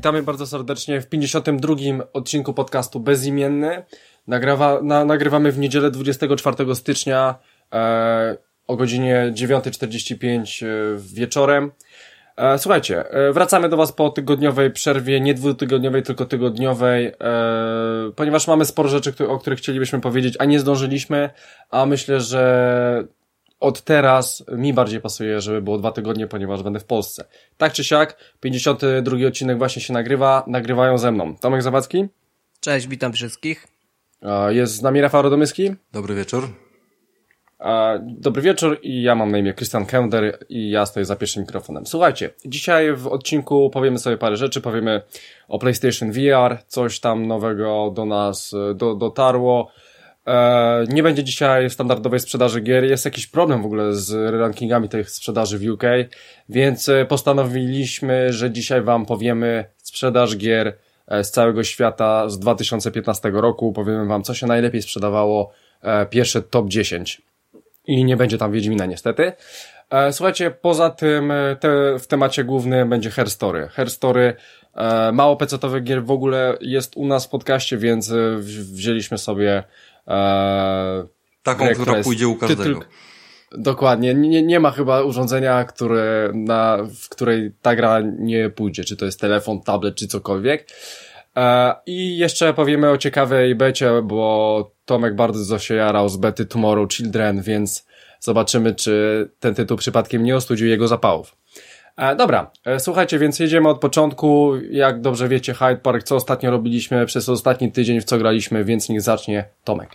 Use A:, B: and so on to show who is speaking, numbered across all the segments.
A: Witamy bardzo serdecznie w 52. odcinku podcastu Bezimienny. Nagrywamy w niedzielę 24 stycznia o godzinie 9:45 wieczorem. Słuchajcie, wracamy do Was po tygodniowej przerwie, nie dwutygodniowej, tylko tygodniowej, ponieważ mamy sporo rzeczy, o których chcielibyśmy powiedzieć, a nie zdążyliśmy, a myślę, że od teraz mi bardziej pasuje, żeby było 2 tygodnie, ponieważ będę w Polsce. Tak czy siak, 52. odcinek właśnie się nagrywają ze mną Tomek Zawadzki.
B: Cześć, witam wszystkich.
A: Jest z nami Rafał Radomyski.
C: Dobry wieczór.
A: Dobry wieczór i ja mam na imię Krystian Kender i ja stoję za pierwszym mikrofonem. Słuchajcie, dzisiaj w odcinku powiemy sobie parę rzeczy, powiemy o PlayStation VR, coś tam nowego do nas dotarło. Nie będzie dzisiaj standardowej sprzedaży gier, jest jakiś problem w ogóle z rankingami tych sprzedaży w UK, więc postanowiliśmy, że dzisiaj Wam powiemy sprzedaż gier z całego świata z 2015 roku, powiemy Wam, co się najlepiej sprzedawało, pierwsze top 10 i nie będzie tam Wiedźmina niestety. Słuchajcie, poza tym w temacie głównym będzie Herstory. Herstory, mało pecetowych gier w ogóle jest u nas w podcaście, więc wzięliśmy sobie
C: taką, która pójdzie u każdego.
A: Dokładnie. Nie ma chyba urządzenia, w której ta gra nie pójdzie, czy to jest telefon, tablet, czy cokolwiek. I jeszcze powiemy o ciekawej becie, bo Tomek bardzo się jarał z bety Tomorrow Children, więc zobaczymy, czy ten tytuł przypadkiem nie ostudził jego zapałów. Dobra, słuchajcie, więc jedziemy od początku. Jak dobrze wiecie, Hyde Park, co ostatnio robiliśmy przez ostatni tydzień, w co graliśmy, więc niech zacznie Tomek.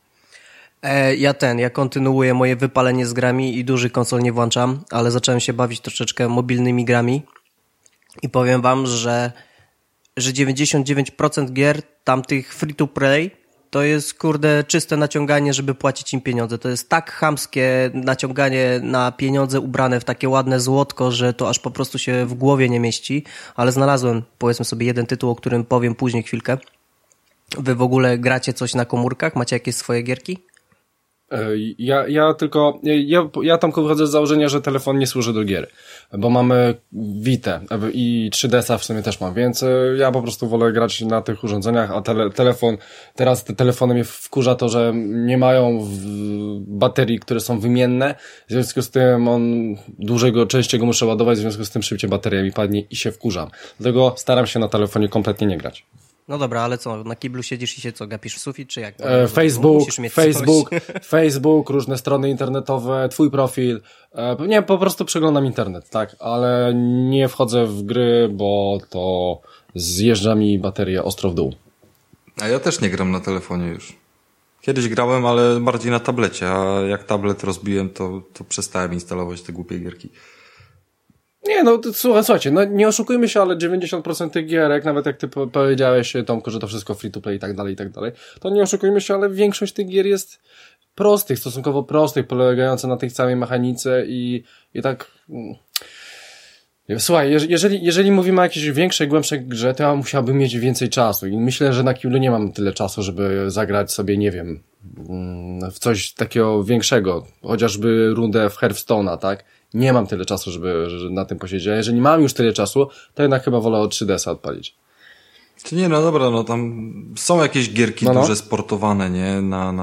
B: Ja kontynuuję moje wypalenie z grami i duży konsol nie włączam, ale zacząłem się bawić troszeczkę mobilnymi grami i powiem wam, że 99% gier tamtych free to play to jest, kurde, czyste naciąganie, żeby płacić im pieniądze. To jest tak chamskie naciąganie na pieniądze ubrane w takie ładne złotko, że to aż po prostu się w głowie nie mieści. Ale znalazłem, powiedzmy sobie, jeden tytuł, o którym powiem później chwilkę. Wy w ogóle gracie coś na komórkach? Macie jakieś swoje gierki?
A: Ja tam wychodzę z założenia, że telefon nie służy do gier, bo mamy Vitę i 3DS-a w sumie też mam, więc ja po prostu wolę grać na tych urządzeniach, a teraz te telefony mnie wkurza to, że nie mają baterii, które są wymienne, w związku z tym częściej go muszę ładować, w związku z tym szybciej bateria mi padnie i się wkurzam. Dlatego staram się na telefonie kompletnie nie grać.
B: No dobra, ale co, na kiblu siedzisz i się co, gapisz w sufit, czy jak?
A: Facebook, różne strony internetowe, twój profil. Nie, po prostu przeglądam internet, tak, ale nie wchodzę w gry, bo to zjeżdża mi baterię ostro w dół.
C: A ja też nie gram na telefonie już. Kiedyś grałem, ale bardziej na tablecie, a jak tablet rozbiłem, to przestałem instalować te głupie gierki.
A: Nie, no słuchajcie, no nie oszukujmy się, ale 90% tych gierek, nawet jak ty powiedziałeś, Tomku, że to wszystko free to play i tak dalej, to nie oszukujmy się, ale większość tych gier jest prostych, stosunkowo prostych, polegające na tej całej mechanice i tak... Słuchaj, jeżeli mówimy o jakiejś większej, głębszej grze, to ja musiałbym mieć więcej czasu i myślę, że na Kiblu nie mam tyle czasu, żeby zagrać sobie, nie wiem, w coś takiego większego, chociażby rundę w Hearthstone'a, tak? Nie mam tyle czasu, żeby na tym posiedzieć, a jeżeli mam już tyle czasu, to jednak chyba wolę od 3DS-a odpalić.
C: Czy nie, no dobra, no tam są jakieś gierki duże sportowane, nie?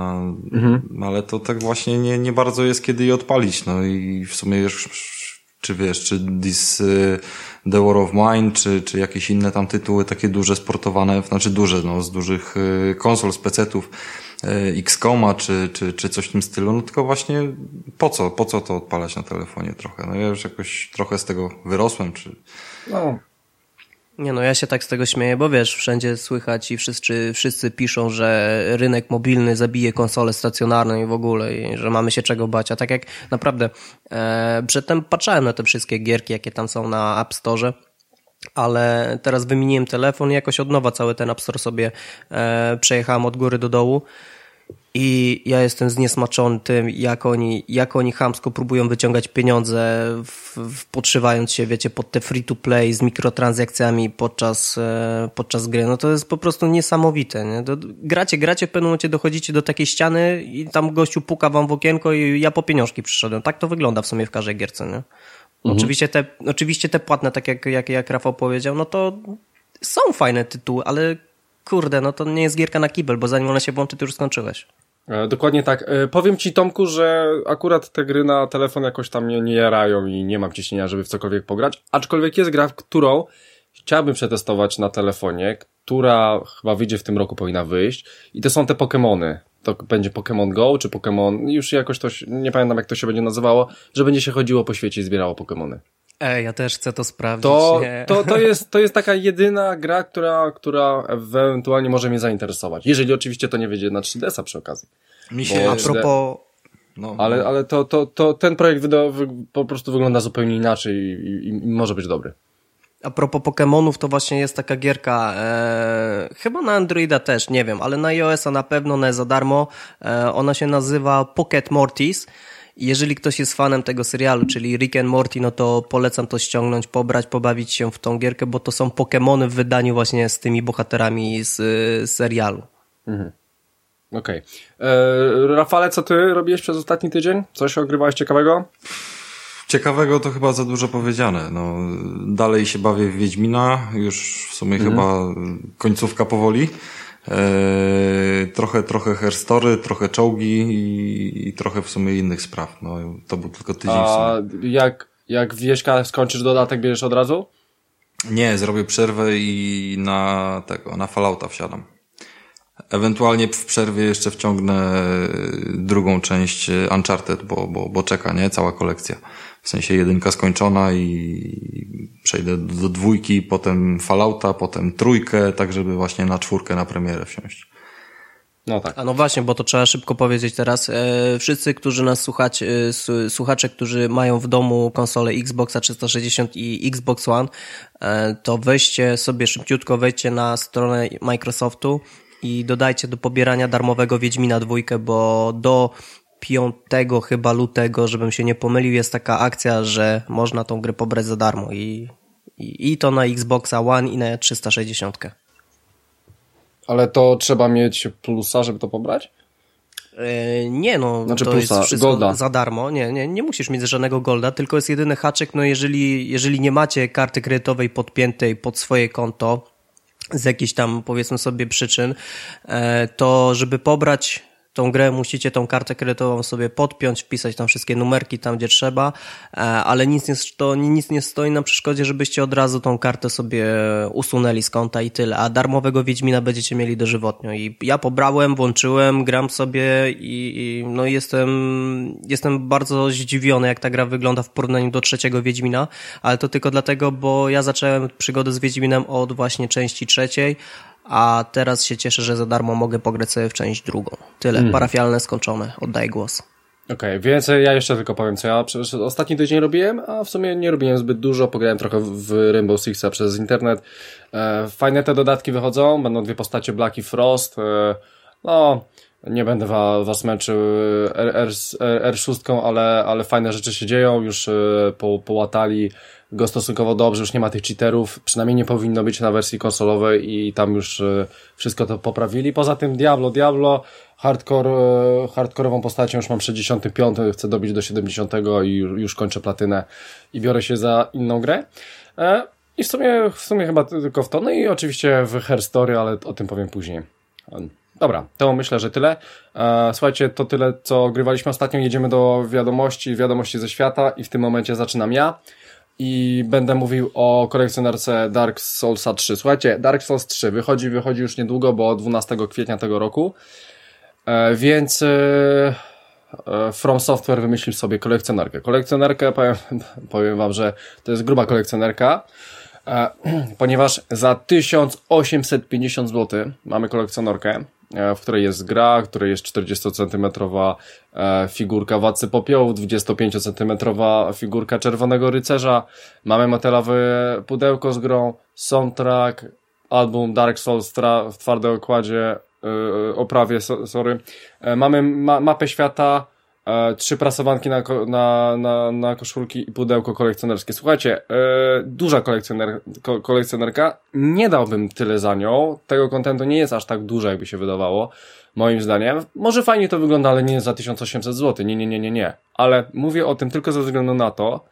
C: Ale to tak właśnie nie bardzo jest kiedy je odpalić, no i w sumie już czy The War of Mine, czy jakieś inne tam tytuły takie duże sportowane, znaczy duże, no z dużych konsol, z PC-ów, XCOM-a, czy coś w tym stylu, no tylko właśnie po co to odpalać na telefonie trochę? No ja już jakoś trochę z tego wyrosłem, czy...
A: No.
B: Nie no, ja się tak z tego śmieję, bo wiesz, wszędzie słychać i wszyscy piszą, że rynek mobilny zabije konsolę stacjonarną i w ogóle, i że mamy się czego bać, a tak jak naprawdę przedtem patrzałem na te wszystkie gierki, jakie tam są na App Store, ale teraz wymieniłem telefon i jakoś od nowa cały ten App Store sobie przejechałem od góry do dołu. I ja jestem zniesmaczony tym, jak oni chamsko próbują wyciągać pieniądze, podszywając się, wiecie, pod te free-to-play z mikrotransakcjami podczas gry. No to jest po prostu niesamowite, nie? Gracie, w pewnym momencie dochodzicie do takiej ściany i tam gościu puka wam w okienko i ja po pieniążki przyszedłem. Tak to wygląda w sumie w każdej gierce, nie? Oczywiście te płatne, tak jak Rafał powiedział, no to są fajne tytuły, ale kurde, no to nie jest gierka na kibel, bo zanim ona się włączy, ty już skończyłeś.
A: Dokładnie tak. Powiem ci, Tomku, że akurat te gry na telefon jakoś tam mnie nie jarają i nie mam ciśnienia, żeby w cokolwiek pograć, aczkolwiek jest gra, którą chciałbym przetestować na telefonie, która chyba wyjdzie w tym roku, powinna wyjść i to są te Pokemony. To będzie Pokémon Go, czy Pokémon, już jakoś to, nie pamiętam jak to się będzie nazywało, że będzie się chodziło po świecie i zbierało Pokemony.
B: Ja też chcę to sprawdzić.
A: To jest taka jedyna gra, która ewentualnie może mnie zainteresować. Jeżeli oczywiście to nie wyjdzie na 3DS-a przy okazji.
B: A propos...
A: Ale to ten projekt po prostu wygląda zupełnie inaczej i może być dobry.
B: A propos Pokemonów, to właśnie jest taka gierka, chyba na Androida też, nie wiem, ale na iOS-a na pewno, ona jest za darmo. Ona się nazywa Pocket Mortis. Jeżeli ktoś jest fanem tego serialu, czyli Rick and Morty, no to polecam to ściągnąć, pobrać, pobawić się w tą gierkę, bo to są Pokemony w wydaniu właśnie z tymi bohaterami z serialu.
A: Mhm. Okej. Rafale, co ty robiłeś przez ostatni tydzień? Coś ogrywałeś ciekawego?
C: Ciekawego to chyba za dużo powiedziane. No, dalej się bawię w Wiedźmina, już w sumie chyba końcówka powoli. Trochę herstory, trochę czołgi i trochę w sumie innych spraw. No, to był tylko tydzień w sumie.
A: Jak Wieśka skończysz dodatek, bierzesz od razu?
C: Nie, zrobię przerwę i na Fallouta wsiadam. Ewentualnie w przerwie jeszcze wciągnę drugą część Uncharted, bo czeka, nie? Cała kolekcja. W sensie 1 skończona i przejdę do 2, potem Fallouta, potem 3, tak żeby właśnie na 4 na premierę wsiąść.
A: No tak.
B: A no właśnie, bo to trzeba szybko powiedzieć teraz. Wszyscy, którzy nas słuchacze, którzy mają w domu konsolę Xboxa 360 i Xbox One, to weźcie sobie szybciutko, wejdźcie na stronę Microsoftu i dodajcie do pobierania darmowego Wiedźmina 2, bo do 5 chyba lutego, żebym się nie pomylił, jest taka akcja, że można tą grę pobrać za darmo i to na Xboxa One i na 360.
A: Ale to trzeba mieć plusa, żeby to pobrać?
B: Nie, no znaczy to plusa, jest wszystko golda. Za darmo. Nie musisz mieć żadnego golda, tylko jest jedyny haczyk, no jeżeli nie macie karty kredytowej podpiętej pod swoje konto z jakichś tam, powiedzmy sobie, przyczyn, to żeby pobrać tą grę, musicie tą kartę kredytową sobie podpiąć, wpisać tam wszystkie numerki tam, gdzie trzeba, ale nic nie stoi na przeszkodzie, żebyście od razu tą kartę sobie usunęli z konta i tyle, a darmowego Wiedźmina będziecie mieli dożywotnio i ja pobrałem, włączyłem, gram sobie i no jestem bardzo zdziwiony, jak ta gra wygląda w porównaniu do 3 Wiedźmina, ale to tylko dlatego, bo ja zacząłem przygodę z Wiedźminem od właśnie części 3, a teraz się cieszę, że za darmo mogę pograć sobie w część 2. Tyle, parafialne skończone. Oddaję głos.
A: Okej, więc ja jeszcze tylko powiem, co ja przez ostatni tydzień robiłem, a w sumie nie robiłem zbyt dużo, pograłem trochę w Rainbow Sixa przez internet. Fajne te dodatki wychodzą, będą 2 postacie Black i Frost. No, nie będę was męczył R6, ale fajne rzeczy się dzieją, już połatali go stosunkowo dobrze, już nie ma tych cheaterów, przynajmniej nie powinno być na wersji konsolowej i tam już wszystko to poprawili. Poza tym Diablo, hardkorową postacią już mam 65, chcę dobić do 70 i już kończę platynę i biorę się za inną grę. I w sumie chyba tylko w to, no i oczywiście w Her Story, ale o tym powiem później. Dobra, to myślę, że tyle. Słuchajcie, to tyle, co grywaliśmy ostatnio. Jedziemy do wiadomości ze świata i w tym momencie zaczynam ja. I będę mówił o kolekcjonerce Dark Soulsa 3. Słuchajcie, Dark Souls 3 wychodzi już niedługo, bo 12 kwietnia tego roku. Więc From Software wymyślił sobie kolekcjonerkę. Kolekcjonerkę, powiem wam, że to jest gruba kolekcjonerka, ponieważ za 1850 zł mamy kolekcjonerkę, w której jest gra, w której jest 40-centymetrowa figurka Władcy Popiołów, 25-centymetrowa figurka Czerwonego Rycerza, mamy metalowe pudełko z grą, soundtrack, album Dark Souls w twardej oprawie, mamy mapę świata, 3 prasowanki na koszulki i pudełko kolekcjonerskie. Słuchajcie, duża kolekcjonerka, nie dałbym tyle za nią, tego kontentu nie jest aż tak dużo, jakby się wydawało, moim zdaniem. Może fajnie to wygląda, ale nie za 1800 zł, nie. Ale mówię o tym tylko ze względu na to,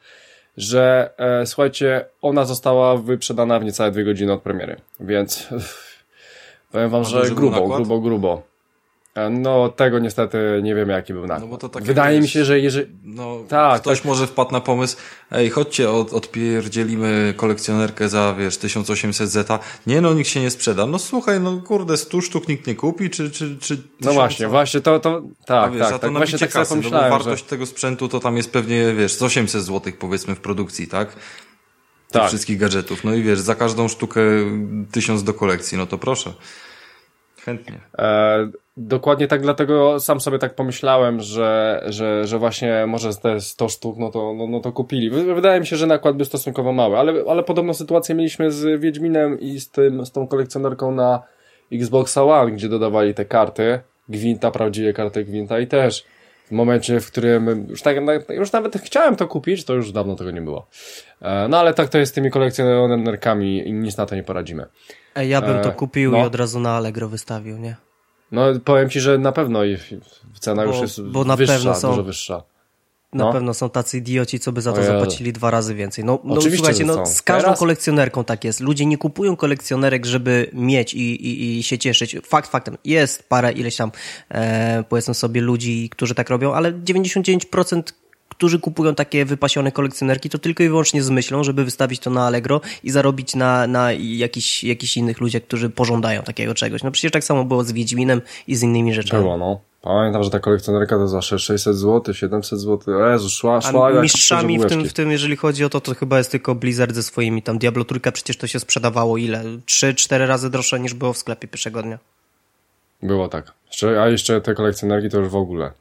A: że słuchajcie, ona została wyprzedana w niecałe 2 godziny od premiery, więc powiem wam, że grubo. No tego niestety nie wiemy, jaki był nakład.
C: No bo to tak
A: wydaje mi się, że jeżeli...
C: No,
A: tak,
C: ktoś może wpadł na pomysł, chodźcie, odpierdzielimy kolekcjonerkę za, 1800 zeta. Nie no, nikt się nie sprzeda. No słuchaj, no kurde, 100 sztuk nikt nie kupi, czy
A: no właśnie, to tak,
C: to
A: właśnie tak
C: kasy,
A: sobie pomyślałem,
C: bo wartość tego sprzętu to tam jest pewnie, z 800 złotych powiedzmy w produkcji, tak? Tych wszystkich gadżetów. No i za każdą sztukę 1000 do kolekcji, no to proszę. Chętnie.
A: Dokładnie tak, dlatego sam sobie tak pomyślałem, że właśnie może te 100 sztuk, no to kupili. Wydaje mi się, że nakład był stosunkowo mały, ale podobną sytuację mieliśmy z Wiedźminem i z tą kolekcjonerką na Xboxa One, gdzie dodawali te karty Gwinta, prawdziwe karty Gwinta i też w momencie, w którym już nawet chciałem to kupić, to już dawno tego nie było. No ale tak to jest z tymi kolekcjonerkami i nic na to nie poradzimy.
B: Ja bym to kupił i od razu na Allegro wystawił, nie?
A: No powiem ci, że na pewno cena już jest
B: na
A: wyższa,
B: pewno są,
A: dużo wyższa.
B: Na pewno są tacy idioci, co by za to zapłacili 2 razy więcej. No słuchajcie, z każdą kolekcjonerką tak jest. Ludzie nie kupują kolekcjonerek, żeby mieć i się cieszyć. Faktem, jest parę ileś tam, powiedzmy sobie, ludzi, którzy tak robią, ale 99% którzy kupują takie wypasione kolekcjonerki, to tylko i wyłącznie z myślą, żeby wystawić to na Allegro i zarobić na jakichś innych ludziach, którzy pożądają takiego czegoś. No przecież tak samo było z Wiedźminem i z innymi rzeczami.
A: Było, no. Pamiętam, że ta kolekcjonerka to za 600 zł, 700 zł. Jezu, szła jak
B: mistrzami w tym, jeżeli chodzi o to chyba jest tylko Blizzard ze swoimi tam Diablo Trójka, przecież to się sprzedawało ile? 3-4 razy droższe niż było w sklepie pierwszego dnia.
A: Było tak. A jeszcze te kolekcjonerki to już w ogóle.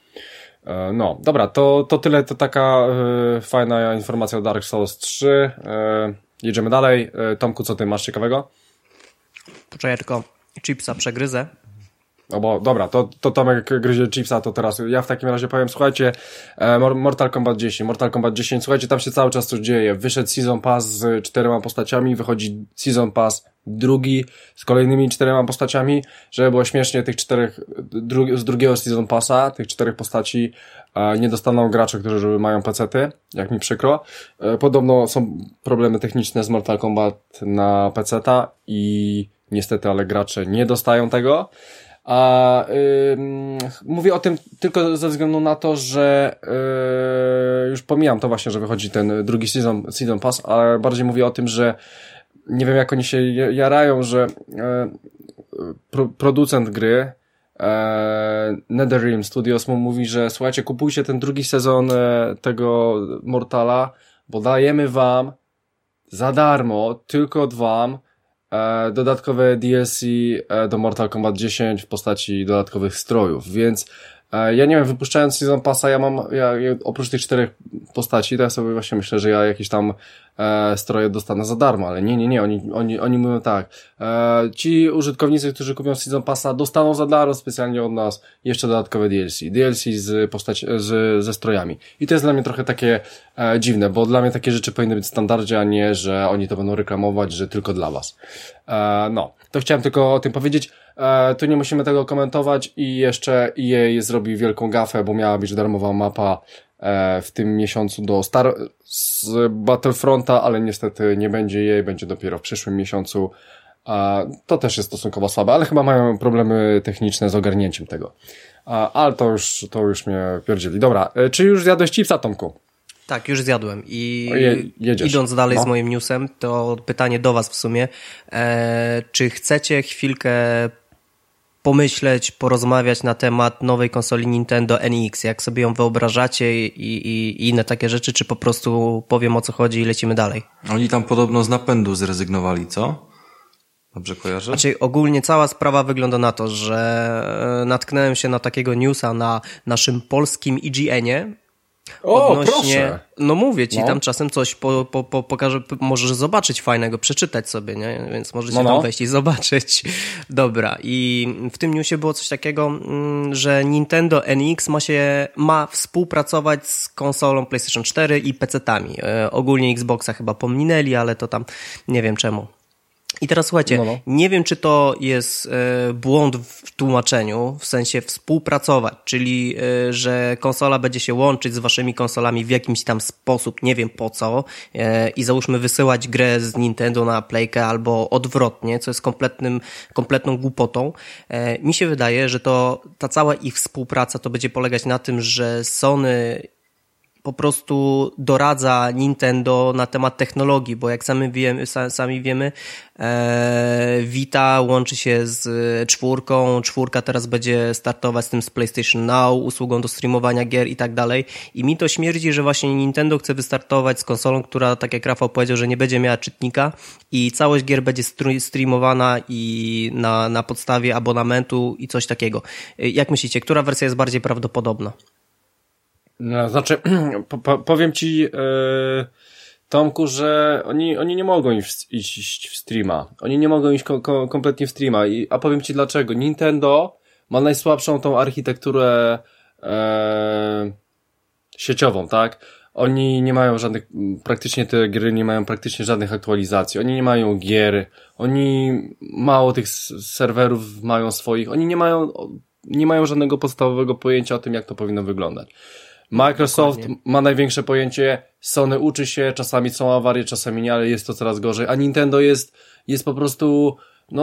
A: No, dobra, to tyle, to taka fajna informacja o Dark Souls 3. Jedziemy dalej. Tomku, co ty masz ciekawego?
B: Poczekaj, tylko chipsa przegryzę.
A: No bo, dobra, to Tomek gryzie chipsa, to teraz ja w takim razie powiem, słuchajcie, Mortal Kombat 10, słuchajcie, tam się cały czas coś dzieje. Wyszedł Season Pass z 4 postaciami, wychodzi Season Pass drugi z kolejnymi 4 postaciami, żeby było śmiesznie, tych 4 z drugiego Season Passa, tych 4 postaci nie dostaną gracze, którzy mają pecety, jak mi przykro. Podobno są problemy techniczne z Mortal Kombat na peceta i niestety, ale gracze nie dostają tego. Mówię o tym tylko ze względu na to, że już pomijam to właśnie, że wychodzi ten drugi season pass, ale bardziej mówię o tym, że nie wiem jak oni się jarają, że producent gry NetherRealm Studios mu mówi, że słuchajcie, kupujcie ten drugi sezon tego Mortala, bo dajemy wam za darmo, tylko wam dodatkowe DLC do Mortal Kombat 10 w postaci dodatkowych strojów, więc ja nie wiem, wypuszczając Season Passa, ja oprócz tych 4 postaci, to ja sobie właśnie myślę, że ja jakieś tam stroje dostanę za darmo, ale nie, oni mówią tak, ci użytkownicy, którzy kupią Season Passa, dostaną za darmo specjalnie od nas jeszcze dodatkowe DLC ze strojami. I to jest dla mnie trochę takie dziwne, bo dla mnie takie rzeczy powinny być w standardzie, a nie, że oni to będą reklamować, że tylko dla was. No, to chciałem tylko o tym powiedzieć. Tu nie musimy tego komentować i jeszcze EA zrobi wielką gafę, bo miała być darmowa mapa w tym miesiącu z Battlefronta, ale niestety nie będzie jej, będzie dopiero w przyszłym miesiącu. To też jest stosunkowo słabe, ale chyba mają problemy techniczne z ogarnięciem tego. Ale to już mnie pierdzieli. Dobra, czy już zjadłeś chipsa, Tomku?
B: Tak, już zjadłem i
A: jedziesz.
B: Idąc dalej z moim newsem, to pytanie do was w sumie. Czy chcecie chwilkę pomyśleć, porozmawiać na temat nowej konsoli Nintendo NX, jak sobie ją wyobrażacie i inne takie rzeczy, czy po prostu powiem o co chodzi i lecimy dalej?
C: Oni tam podobno z napędu zrezygnowali, co? Dobrze kojarzę?
B: Znaczy ogólnie cała sprawa wygląda na to, że natknąłem się na takiego newsa na naszym polskim IGN-ie.
A: Proszę!
B: No mówię ci, tam czasem coś pokażę, możesz zobaczyć fajnego, przeczytać sobie, nie? Więc możecie tam wejść i zobaczyć. Dobra, i w tym newsie było coś takiego, że Nintendo NX ma współpracować z konsolą PlayStation 4 i PC-tami. Ogólnie Xboxa chyba pominęli, ale to tam nie wiem czemu. I teraz słuchajcie, nie wiem, czy to jest błąd w tłumaczeniu, w sensie współpracować, czyli że konsola będzie się łączyć z waszymi konsolami w jakimś tam sposób, nie wiem po co, i załóżmy wysyłać grę z Nintendo na Playkę albo odwrotnie, co jest kompletną głupotą. Mi się wydaje, że ta cała ich współpraca to będzie polegać na tym, że Sony po prostu doradza Nintendo na temat technologii, bo jak sami wiemy, Vita łączy się z czwórka teraz będzie startować z tym z PlayStation Now, usługą do streamowania gier i tak dalej. I mi to śmierdzi, że właśnie Nintendo chce wystartować z konsolą, która, tak jak Rafał powiedział, że nie będzie miała czytnika i całość gier będzie streamowana i na podstawie abonamentu i coś takiego. Jak myślicie, która wersja jest bardziej prawdopodobna?
A: No, znaczy, powiem ci, Tomku, że oni nie mogą iść w streama. Oni nie mogą iść kompletnie w streama. A powiem ci dlaczego. Nintendo ma najsłabszą tą architekturę sieciową, tak? Oni nie mają praktycznie te gry nie mają praktycznie żadnych aktualizacji. Oni nie mają gier. Oni mało tych serwerów mają swoich. Oni nie mają żadnego podstawowego pojęcia o tym, jak to powinno wyglądać. Microsoft ma największe pojęcie, Sony uczy się, czasami są awarie, czasami nie, ale jest to coraz gorzej, a Nintendo jest po prostu,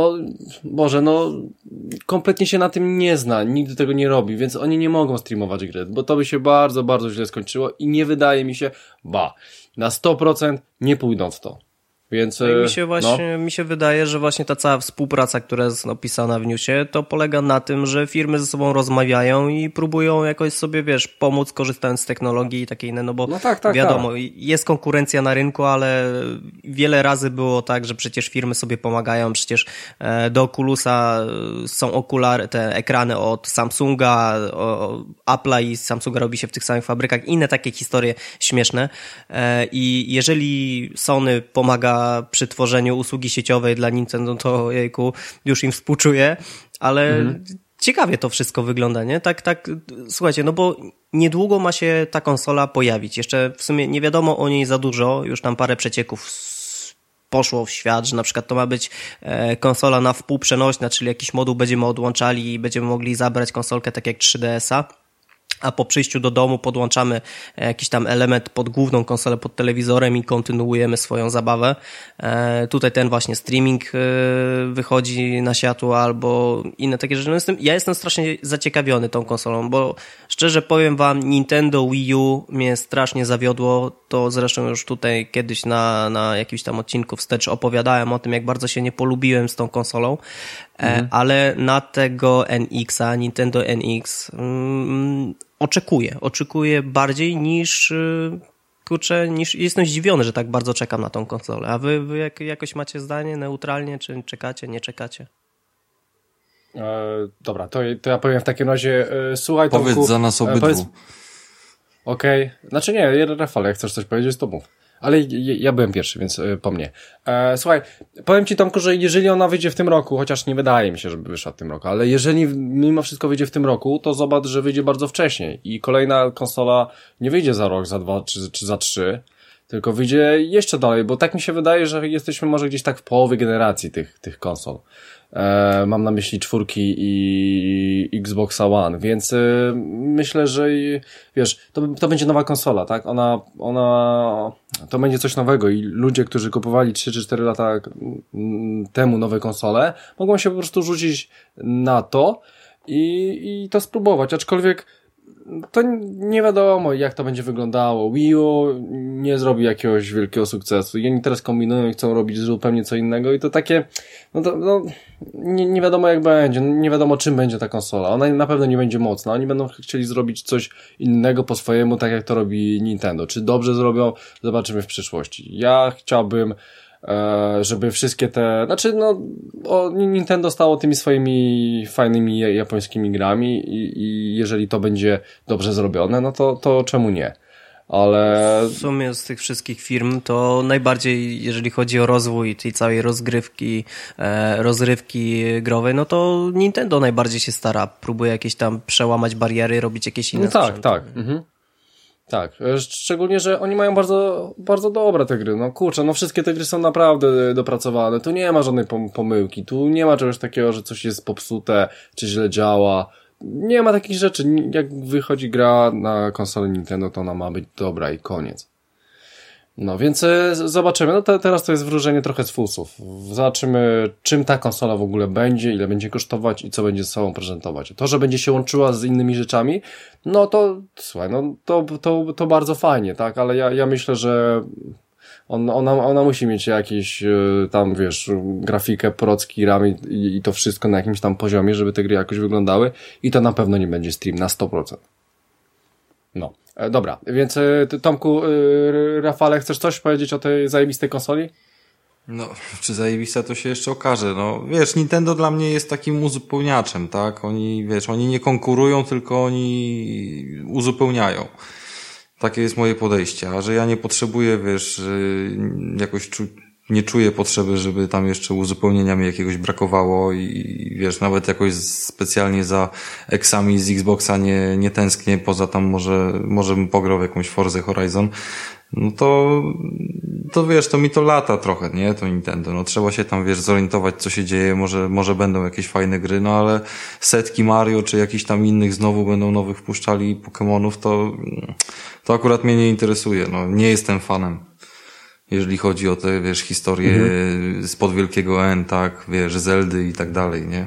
A: kompletnie się na tym nie zna, nigdy tego nie robi, więc oni nie mogą streamować gry, bo to by się bardzo, bardzo źle skończyło i nie wydaje mi się, na 100% nie pójdą w to. Więc,
B: mi się wydaje, że właśnie ta cała współpraca, która jest opisana w newsie, to polega na tym, że firmy ze sobą rozmawiają i próbują jakoś sobie, pomóc korzystając z technologii i takie inne, bo wiadomo, jest konkurencja na rynku, ale wiele razy było tak, że przecież firmy sobie pomagają, przecież do Oculusa są okulary, te ekrany od Samsunga, Apple'a i Samsunga robi się w tych samych fabrykach, inne takie historie śmieszne i jeżeli Sony pomaga przy tworzeniu usługi sieciowej dla Nintendo, to już im współczuję, ale ciekawie to wszystko wygląda, nie? Tak, słuchajcie, bo niedługo ma się ta konsola pojawić. Jeszcze w sumie nie wiadomo o niej za dużo, już tam parę przecieków poszło w świat, że na przykład to ma być konsola na wpół przenośna, czyli jakiś moduł będziemy odłączali i będziemy mogli zabrać konsolkę tak jak 3DS-a. A po przyjściu do domu podłączamy jakiś tam element pod główną konsolę, pod telewizorem i kontynuujemy swoją zabawę. Tutaj ten właśnie streaming wychodzi na światło albo inne takie rzeczy. Ja jestem strasznie zaciekawiony tą konsolą, bo szczerze powiem wam, Nintendo Wii U mnie strasznie zawiodło. To zresztą już tutaj kiedyś na jakimś tam odcinku wstecz opowiadałem o tym, jak bardzo się nie polubiłem z tą konsolą. Ale na tego NX-a, Nintendo NX oczekuję bardziej niż jestem zdziwiony, że tak bardzo czekam na tą konsolę. A wy jakoś macie zdanie neutralnie, czy czekacie, nie czekacie?
A: Dobra, to ja powiem w takim razie, słuchaj Tomku.
C: Powiedz za nas obydwu.
A: Okej. Znaczy nie, Rafał, jak chcesz coś powiedzieć, to mów. Ale ja byłem pierwszy, więc po mnie. Słuchaj, powiem ci Tomku, że jeżeli ona wyjdzie w tym roku, chociaż nie wydaje mi się, żeby wyszła w tym roku, ale jeżeli mimo wszystko wyjdzie w tym roku, to zobacz, że wyjdzie bardzo wcześniej i kolejna konsola nie wyjdzie za rok, za 2 czy za 3, tylko wyjdzie jeszcze dalej, bo tak mi się wydaje, że jesteśmy może gdzieś tak w połowie generacji tych konsol. Mam na myśli 4 i Xboxa One, więc myślę, że to będzie nowa konsola, tak? To będzie coś nowego i ludzie, którzy kupowali 3 czy 4 lata temu nowe konsole, mogą się po prostu rzucić na to i to spróbować, aczkolwiek to nie wiadomo, jak to będzie wyglądało. Wii U nie zrobi jakiegoś wielkiego sukcesu i oni teraz kombinują i chcą robić zupełnie co innego i to takie, nie wiadomo jak będzie, nie wiadomo czym będzie ta konsola. Ona na pewno nie będzie mocna, oni będą chcieli zrobić coś innego po swojemu, tak jak to robi Nintendo. Czy dobrze zrobią? Zobaczymy w przyszłości. Ja chciałbym żeby wszystkie te, Nintendo stało tymi swoimi fajnymi japońskimi grami i jeżeli to będzie dobrze zrobione, no to czemu nie? Ale
B: w sumie z tych wszystkich firm to najbardziej, jeżeli chodzi o rozwój tej całej rozrywki growej, no to Nintendo najbardziej się stara, próbuje jakieś tam przełamać bariery, robić jakieś inne sprzęty.
A: Tak. Mhm. Tak, szczególnie, że oni mają bardzo, bardzo dobre te gry. No kurczę, no wszystkie te gry są naprawdę dopracowane. Tu nie ma żadnej pomyłki. Tu nie ma czegoś takiego, że coś jest popsute, czy źle działa. Nie ma takich rzeczy. Jak wychodzi gra na konsolę Nintendo, to ona ma być dobra i koniec. No więc zobaczymy. No teraz to jest wróżenie trochę z fusów. Zobaczymy, czym ta konsola w ogóle będzie, ile będzie kosztować i co będzie ze sobą prezentować. To, że będzie się łączyła z innymi rzeczami, no to słuchaj, no to bardzo fajnie, tak? Ale ja myślę, że ona musi mieć jakieś tam, wiesz, grafikę, procki, ramy i to wszystko na jakimś tam poziomie, żeby te gry jakoś wyglądały i to na pewno nie będzie stream na 100%. No. Dobra, więc Tomku, Rafale, chcesz coś powiedzieć o tej zajebistej konsoli?
C: No, czy zajebista to się jeszcze okaże. No, wiesz, Nintendo dla mnie jest takim uzupełniaczem, tak? Oni, wiesz, oni nie konkurują, tylko oni uzupełniają. Takie jest moje podejście, a że ja nie potrzebuję, wiesz, jakoś nie czuję potrzeby, żeby tam jeszcze uzupełnienia mi jakiegoś brakowało i wiesz, nawet jakoś specjalnie za eksami z Xboxa nie tęsknię, poza tam może bym pograł w jakąś Forzę Horizon, no to wiesz, to mi to lata trochę, nie, to Nintendo, no trzeba się tam, wiesz, zorientować, co się dzieje, może będą jakieś fajne gry, no ale setki Mario, czy jakichś tam innych znowu będą nowych wpuszczali Pokemonów, to akurat mnie nie interesuje, no nie jestem fanem. Jeżeli chodzi o te, wiesz, historie spod wielkiego N, tak, wiesz, Zeldy i tak dalej, nie?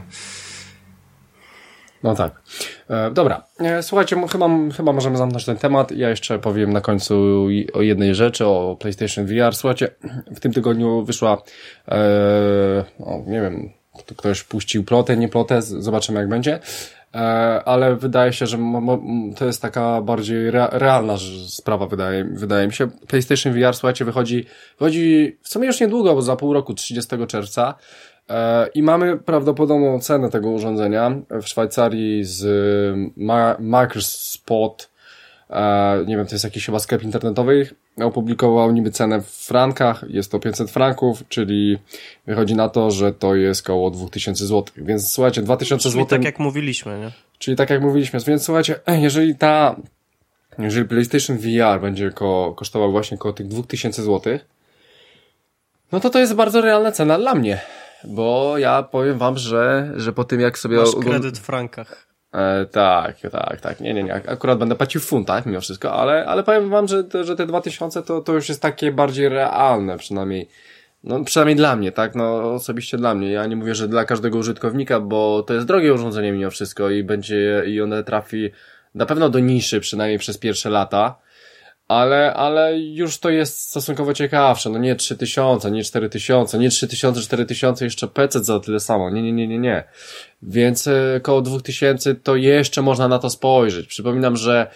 A: No tak. Dobra. Słuchajcie, chyba możemy zamknąć ten temat. Ja jeszcze powiem na końcu o jednej rzeczy, o PlayStation VR. Słuchajcie, w tym tygodniu wyszła, nie wiem, ktoś puścił plotę, nie plotę, zobaczymy jak będzie. Ale wydaje się, że to jest taka bardziej realna sprawa, wydaje mi się. PlayStation VR, słuchajcie, wychodzi w sumie już niedługo, bo za pół roku, 30 czerwca. I mamy prawdopodobną cenę tego urządzenia w Szwajcarii z Microspot. Nie wiem, to jest jakiś chyba sklep internetowy. Opublikował niby cenę w frankach. Jest to 500 franków, czyli wychodzi na to, że to jest koło 2000 zł. Więc słuchajcie, 2000 zł.
B: Czyli tak jak mówiliśmy, nie?
A: Czyli tak jak mówiliśmy. Więc słuchajcie, jeżeli PlayStation VR będzie kosztował właśnie koło tych 2000 zł, no to jest bardzo realna cena dla mnie. Bo ja powiem wam, że po tym jak sobie...
B: Masz kredyt w frankach.
A: Tak. Nie. Akurat będę płacił w funtach mimo wszystko, ale powiem wam, że te 2000 to już jest takie bardziej realne, przynajmniej dla mnie, tak? No osobiście dla mnie. Ja nie mówię, że dla każdego użytkownika, bo to jest drogie urządzenie mimo wszystko i one trafi na pewno do niszy, przynajmniej przez pierwsze lata. Ale już to jest stosunkowo ciekawsze. No nie 3000, nie 4000, nie 3000, 4000, jeszcze PC za tyle samo. Nie. Więc koło 2000 to jeszcze można na to spojrzeć. Przypominam, że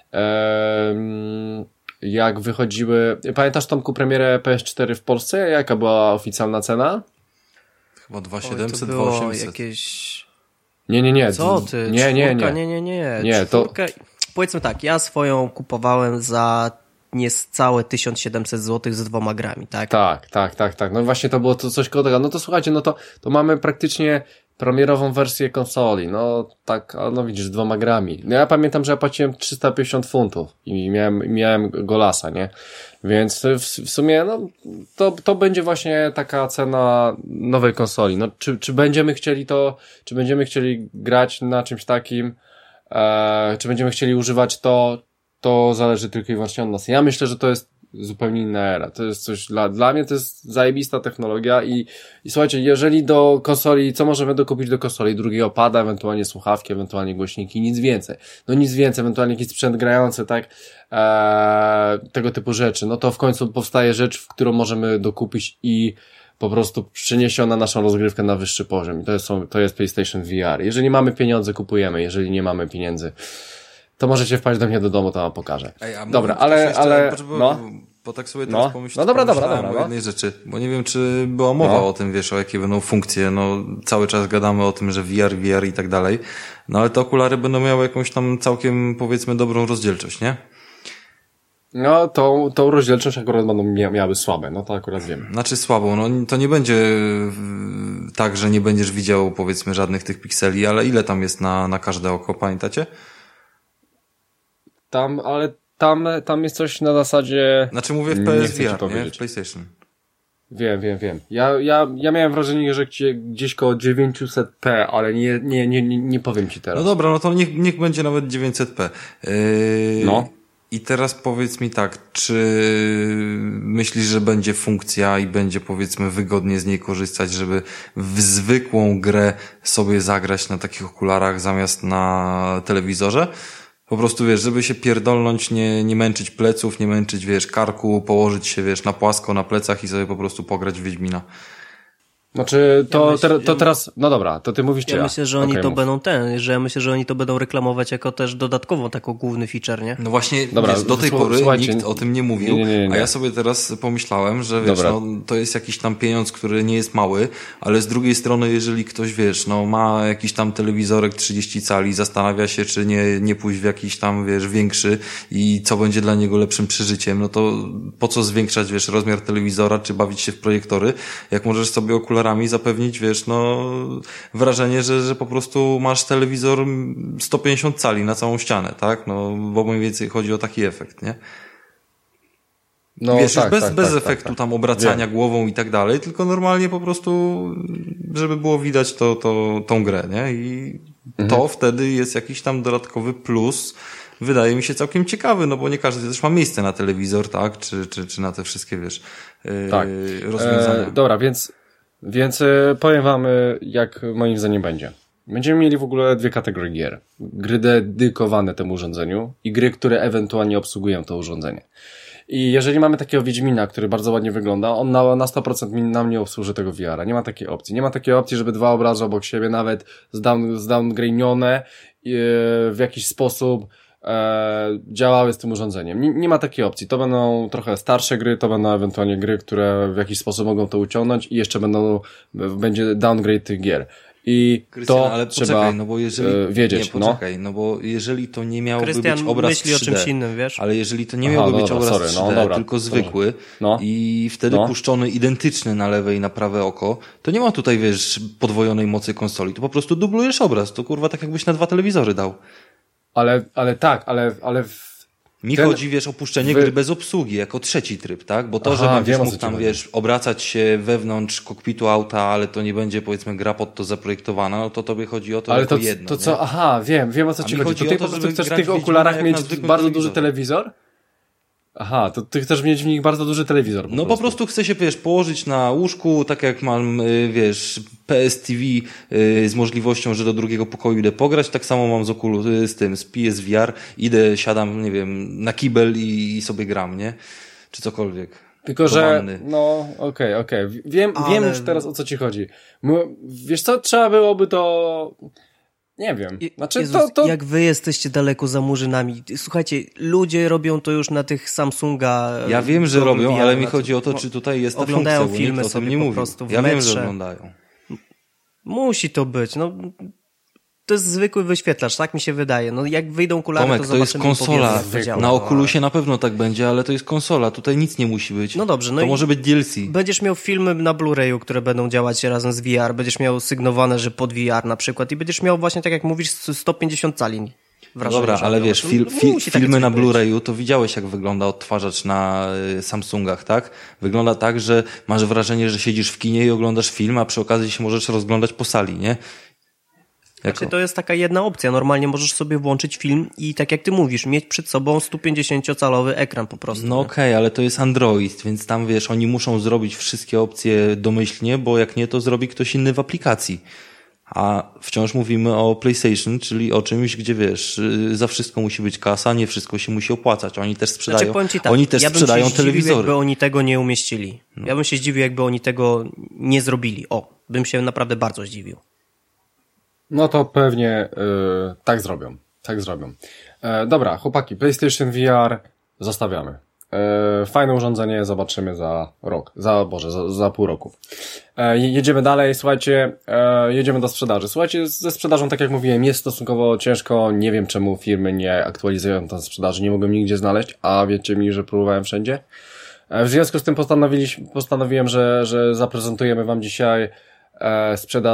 A: jak wychodziły... Pamiętasz, Tomku, premierę PS4 w Polsce? Jaka była oficjalna cena?
C: Chyba 2700,
B: to było
C: 2800.
B: jakieś...
A: Nie.
B: Co ty?
A: Nie,
B: czwórkę... Powiedzmy tak, ja swoją kupowałem za niecałe 1700 zł z 2 grami, tak?
A: Tak. No właśnie to było to coś koło tego. No to słuchajcie, no to mamy praktycznie premierową wersję konsoli. No tak, no widzisz, z 2 grami. No ja pamiętam, że ja płaciłem 350 funtów i miałem golasa, nie? Więc w sumie, no to będzie właśnie taka cena nowej konsoli. No czy będziemy chcieli grać na czymś takim, czy będziemy chcieli używać to zależy tylko i wyłącznie od nas. Ja myślę, że to jest zupełnie inna era. To jest coś, dla mnie to jest zajebista technologia i słuchajcie, jeżeli do konsoli, co możemy dokupić do konsoli? Drugiego pada, ewentualnie słuchawki, ewentualnie głośniki, nic więcej. No nic więcej, ewentualnie jakiś sprzęt grający, tak? Tego typu rzeczy. No to w końcu powstaje rzecz, w którą możemy dokupić i po prostu przyniesie ona naszą rozgrywkę na wyższy poziom. I to jest PlayStation VR. Jeżeli mamy pieniądze, kupujemy. Jeżeli nie mamy pieniędzy, to możecie wpaść do mnie do domu, to wam pokażę. Dobra, ale
C: bo tak sobie teraz
A: pomyślałem
C: o jednej rzeczy, bo nie wiem, czy była mowa o tym, wiesz, o jakie będą funkcje, no cały czas gadamy o tym, że VR i tak dalej, no ale te okulary będą miały jakąś tam całkiem, powiedzmy, dobrą rozdzielczość, nie?
A: No, tą rozdzielczość akurat będą miały słabe, no to akurat wiem.
C: Znaczy słabą, no to nie będzie tak, że nie będziesz widział, powiedzmy, żadnych tych pikseli, ale ile tam jest na każde oko, pamiętacie?
A: Tam, ale tam jest coś na zasadzie...
C: Znaczy mówię w
A: nie chcę ci
C: PSVR, nie?
A: powiedzieć.
C: W PlayStation.
A: Wiem. Ja miałem wrażenie, że gdzieś koło 900p, ale nie powiem ci teraz.
C: No dobra, no to niech będzie nawet 900p.
A: No.
C: I teraz powiedz mi tak, czy myślisz, że będzie funkcja i będzie powiedzmy wygodnie z niej korzystać, żeby w zwykłą grę sobie zagrać na takich okularach zamiast na telewizorze? Po prostu, wiesz, żeby się pierdolnąć, nie męczyć pleców, nie męczyć, wiesz, karku, położyć się, wiesz, na płasko, na plecach i sobie po prostu pograć w Wiedźmina.
A: Znaczy, to teraz, no dobra, to ty mówisz, czy
B: ja myślę, że oni
A: okay,
B: to będą że oni to będą reklamować jako też dodatkową taką główny feature, nie?
C: No właśnie,
A: dobra,
C: wiesz, do tej pory
A: słuchajcie,
C: nikt o tym nie mówił,
A: nie.
C: a ja sobie teraz pomyślałem, że wiesz,
A: dobra.
C: no, to jest jakiś tam pieniądz, który nie jest mały, ale z drugiej strony, jeżeli ktoś, wiesz, no ma jakiś tam telewizorek 30 cali, zastanawia się, czy nie pójść w jakiś tam, wiesz, większy i co będzie dla niego lepszym przeżyciem, no to po co zwiększać, wiesz, rozmiar telewizora, czy bawić się w projektory, jak możesz sobie okularami zapewnić, wiesz, no wrażenie, że po prostu masz telewizor 150 cali na całą ścianę, tak? No, bo mniej więcej chodzi o taki efekt, nie?
A: No,
C: wiesz,
A: tak,
C: już bez
A: tak,
C: efektu
A: tak.
C: tam obracania głową i tak dalej, tylko normalnie po prostu, żeby było widać tą grę, nie? I to wtedy jest jakiś tam dodatkowy plus, wydaje mi się całkiem ciekawy, no bo nie każdy też ma miejsce na telewizor, tak? Czy na te wszystkie, wiesz,
A: tak.
C: rozwiązania.
A: Dobra, więc powiem wam, jak moim zdaniem będzie. Będziemy mieli w ogóle dwie kategorie gier. Gry dedykowane temu urządzeniu i gry, które ewentualnie obsługują to urządzenie. I jeżeli mamy takiego Wiedźmina, który bardzo ładnie wygląda, on na 100% nam nie obsłuży tego VR-a. Nie ma takiej opcji. Nie ma takiej opcji, żeby dwa obrazy obok siebie, nawet zdowngrade'nione w jakiś sposób działały z tym urządzeniem. Nie ma takiej opcji. To będą trochę starsze gry, to będą ewentualnie gry, które w jakiś sposób mogą to uciągnąć i jeszcze będzie downgrade tych gier. I
C: Krystian,
A: to
C: ale
A: trzeba
C: poczekaj, no bo jeżeli,
A: wiedzieć.
C: Nie, poczekaj, no bo jeżeli to nie miałoby
B: Krystian
C: być obraz
B: myśli
C: 3D,
B: o czymś innym, wiesz?
C: ale jeżeli to nie miałby być obraz 3D, tylko zwykły i wtedy puszczony identyczny na lewe i na prawe oko, to nie ma tutaj, wiesz, podwojonej mocy konsoli, to po prostu dublujesz obraz, to kurwa tak jakbyś na dwa telewizory dał.
A: Ale
C: Mi chodzi, wiesz, o puszczenie gry bez obsługi, jako trzeci tryb, tak? Bo to, że będziesz mógł tam, wiesz, obracać się wewnątrz kokpitu auta, ale to nie będzie, powiedzmy, gra pod to zaprojektowana, no to tobie chodzi o to jako jedno.
A: To co? Aha, wiem o co ci chodzi. To ty po prostu chcesz w tych okularach mieć bardzo duży telewizor? Aha, to ty chcesz mieć w nich bardzo duży telewizor.
C: Po prostu chcę się, wiesz, położyć na łóżku, tak jak mam, wiesz, PS TV z możliwością, że do drugiego pokoju idę pograć, tak samo mam z PSVR, idę, siadam, nie wiem, na kibel i sobie gram, nie? Czy cokolwiek.
A: Tylko, że, no, okej. Wiem już teraz, o co ci chodzi. Wiesz co, trzeba byłoby to... Nie wiem. Znaczy,
B: Jezus, jak wy jesteście daleko za murzynami. Słuchajcie, ludzie robią to już na tych Samsunga.
C: Ja wiem, że robią, ale mi chodzi o to, czy tutaj jest ta funkcja.
B: Oglądają filmy sobie po prostu w metrze.
C: Ja wiem, że oglądają.
B: Musi to być, no. To jest zwykły wyświetlacz, tak mi się wydaje. No jak wyjdą okulary,
C: Tomek,
B: to zobaczymy.
C: To jest konsola. Na Oculusie na pewno tak będzie, ale to jest konsola. Tutaj nic nie musi być.
B: No dobrze. No
C: to może być DLC.
B: Będziesz miał filmy na Blu-rayu, które będą działać razem z VR. Będziesz miał sygnowane, że pod VR na przykład. I będziesz miał właśnie, tak jak mówisz, 150 cali.
C: Dobra, ale wiesz, filmy na Blu-rayu, to widziałeś, jak wygląda odtwarzacz na Samsungach, tak? Wygląda tak, że masz wrażenie, że siedzisz w kinie i oglądasz film, a przy okazji się możesz rozglądać po sali, nie?
B: Znaczy, to jest taka jedna opcja. Normalnie możesz sobie włączyć film i tak jak ty mówisz, mieć przed sobą 150-calowy ekran po prostu.
C: No okej, ale to jest Android, więc tam wiesz, oni muszą zrobić wszystkie opcje domyślnie, bo jak nie, to zrobi ktoś inny w aplikacji. A wciąż mówimy o PlayStation, czyli o czymś, gdzie wiesz, za wszystko musi być kasa, nie wszystko się musi opłacać. Oni też sprzedają, sprzedają telewizory.
B: Jakby oni tego nie umieścili. No. Ja bym się zdziwił, jakby oni tego nie zrobili. Bym się naprawdę bardzo zdziwił.
A: No to pewnie tak zrobią. Dobra, chłopaki, PlayStation VR zostawiamy. Fajne urządzenie, zobaczymy za rok. Za pół roku. Jedziemy dalej, słuchajcie, jedziemy do sprzedaży. Słuchajcie, ze sprzedażą, tak jak mówiłem, jest stosunkowo ciężko. Nie wiem, czemu firmy nie aktualizują tę sprzedaży. Nie mogłem nigdzie znaleźć, a wiecie mi, że próbowałem wszędzie. W związku z tym postanowiłem, że zaprezentujemy wam dzisiaj sprzedaż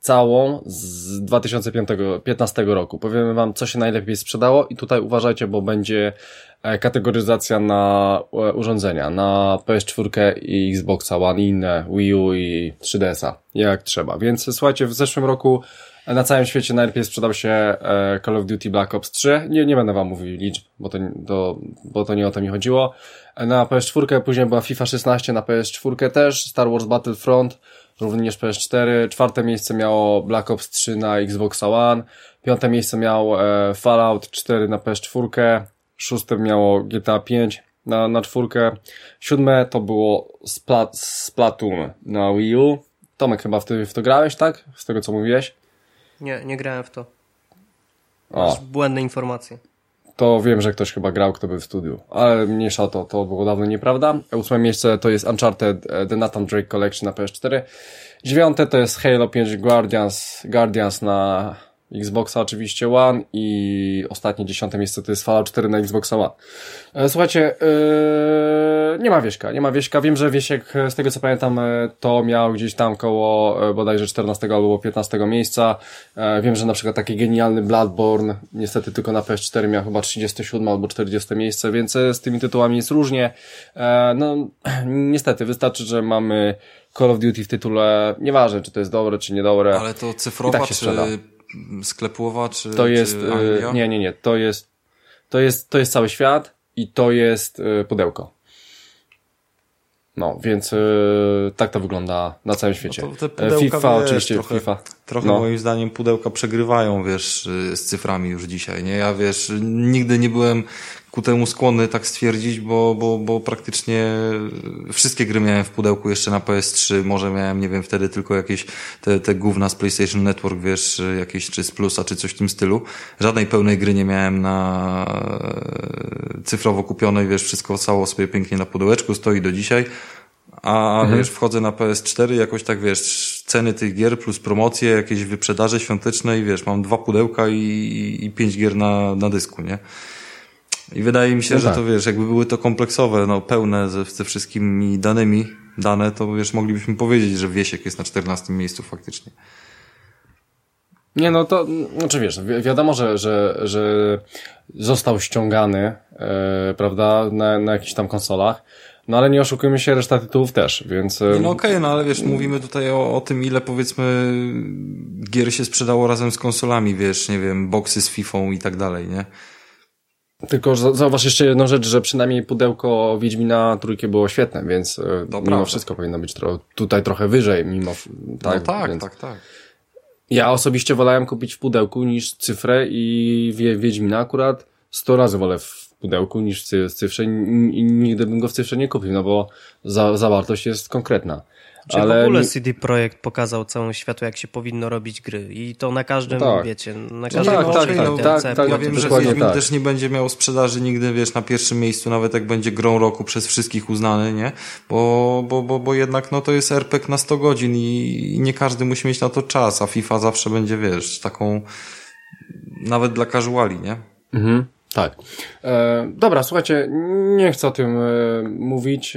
A: całą z 2015 roku. Powiemy wam, co się najlepiej sprzedało i tutaj uważajcie, bo będzie kategoryzacja na urządzenia, na PS4 i Xboxa One i inne, Wii U i 3DS-a, jak trzeba. Więc słuchajcie, w zeszłym roku na całym świecie najlepiej sprzedał się Call of Duty Black Ops 3. Nie będę wam mówił liczb, bo to nie o to mi chodziło. Na PS4 później była FIFA 16, na PS4 też, Star Wars Battlefront, również PS4. 4. miejsce miało Black Ops 3 na Xboxa One. 5. miejsce miał Fallout 4 na PS4. 6. miało GTA 5 na 4. 7. to było Splatoon na Wii U. Tomek, chyba w to grałeś, tak? Z tego, co mówiłeś?
B: Nie grałem w to. Masz błędne informacje.
A: To wiem, że ktoś chyba grał, kto był w studiu. Ale mniejsza to było dawno nieprawda. 8. miejsce to jest Uncharted The Nathan Drake Collection na PS4. 9. to jest Halo 5 Guardians na Xboxa oczywiście One i ostatnie 10. miejsce to jest Fallout 4 na Xboxa One. Słuchajcie, nie ma Wieśka. Wiem, że Wiesiek, z tego co pamiętam, to miał gdzieś tam koło bodajże 14 albo 15 miejsca. Wiem, że na przykład taki genialny Bloodborne niestety tylko na PS4 miał chyba 37 albo 40 miejsce, więc z tymi tytułami jest różnie. No, niestety, wystarczy, że mamy Call of Duty w tytule, nieważne, czy to jest dobre, czy niedobre.
C: Ale to cyfrowa,
A: tak
C: czy sklepowa, czy
A: to jest,
C: czy Anglia?
A: Nie, to jest cały świat i to jest pudełko. No, więc tak to wygląda na całym świecie.
C: No to te pudełka,
A: FIFA,
C: wiesz,
A: oczywiście
C: trochę,
A: FIFA.
C: Trochę moim zdaniem pudełka przegrywają, wiesz, z cyframi już dzisiaj, nie? Ja, wiesz, nigdy nie byłem ku temu skłonny tak stwierdzić, bo praktycznie wszystkie gry miałem w pudełku jeszcze na PS3, może miałem, nie wiem, wtedy tylko jakieś te gówna z PlayStation Network, wiesz, jakieś czy z Plusa, czy coś w tym stylu. Żadnej pełnej gry nie miałem na cyfrowo kupionej, wiesz, wszystko cało sobie pięknie na pudełeczku, stoi do dzisiaj. A wiesz, wchodzę na PS4, jakoś tak, wiesz, ceny tych gier plus promocje, jakieś wyprzedaże świąteczne i wiesz, mam 2 pudełka i 5 gier na dysku, nie? I wydaje mi się, że to, wiesz, jakby były to kompleksowe, no pełne ze wszystkimi dane, to wiesz, moglibyśmy powiedzieć, że Wiesiek jest na 14 miejscu faktycznie.
A: Nie, no to, znaczy wiesz, wiadomo, że został ściągany, prawda, na jakichś tam konsolach, no ale nie oszukujmy się, reszta tytułów też, więc...
C: No okej, no ale wiesz, mówimy tutaj o tym, ile powiedzmy gier się sprzedało razem z konsolami, wiesz, nie wiem, boxy z Fifą i tak dalej, nie?
A: Tylko zauważ jeszcze jedną rzecz, że przynajmniej pudełko Wiedźmina trójki było świetne, więc mimo wszystko powinno być tutaj trochę wyżej, mimo... Tak,
C: no tak,
A: więc...
C: tak.
A: Ja osobiście wolałem kupić w pudełku niż cyfrę i Wiedźmina akurat 100 razy wolę w pudełku niż w cyfrze i nigdy bym go w cyfrze nie kupił, no bo zawartość jest konkretna.
B: Czyli ale w ogóle CD Projekt pokazał całemu światu, jak się powinno robić gry i to na każdym, wiecie, na każdym
C: tak. Ja wiem, że Wiedźmin też nie będzie miał sprzedaży nigdy, wiesz, na pierwszym miejscu, nawet jak będzie grą roku przez wszystkich uznany, nie? Bo jednak, no to jest RPG na 100 godzin i nie każdy musi mieć na to czas, a FIFA zawsze będzie, wiesz, taką nawet dla casuali, nie?
A: Mhm. Tak. Dobra, słuchajcie, nie chcę o tym mówić.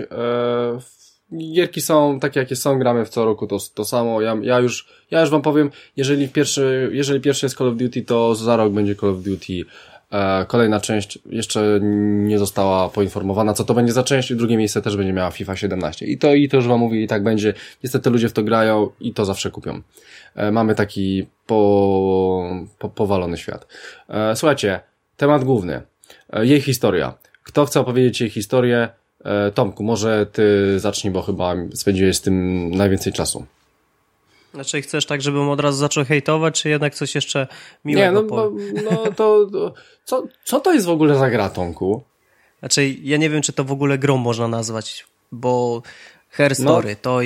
A: Gierki są takie, jakie są, gramy w co roku to samo. Ja już wam powiem, jeżeli pierwszy jest Call of Duty, to za rok będzie Call of Duty. Kolejna część jeszcze nie została poinformowana, co to będzie za część, i drugie miejsce też będzie miała FIFA 17. I to już wam mówię, i tak będzie. Niestety ludzie w to grają i to zawsze kupią. Mamy taki powalony świat. Słuchajcie, temat główny. Jej historia. Kto chce opowiedzieć jej historię? Tomku, może ty zacznij, bo chyba spędziłeś z tym najwięcej czasu.
B: Znaczy chcesz tak, żebym od razu zaczął hejtować, czy jednak coś jeszcze miłego
A: co to jest w ogóle za gra, Tomku?
B: Znaczy ja nie wiem, czy to w ogóle grą można nazwać, bo Her Story to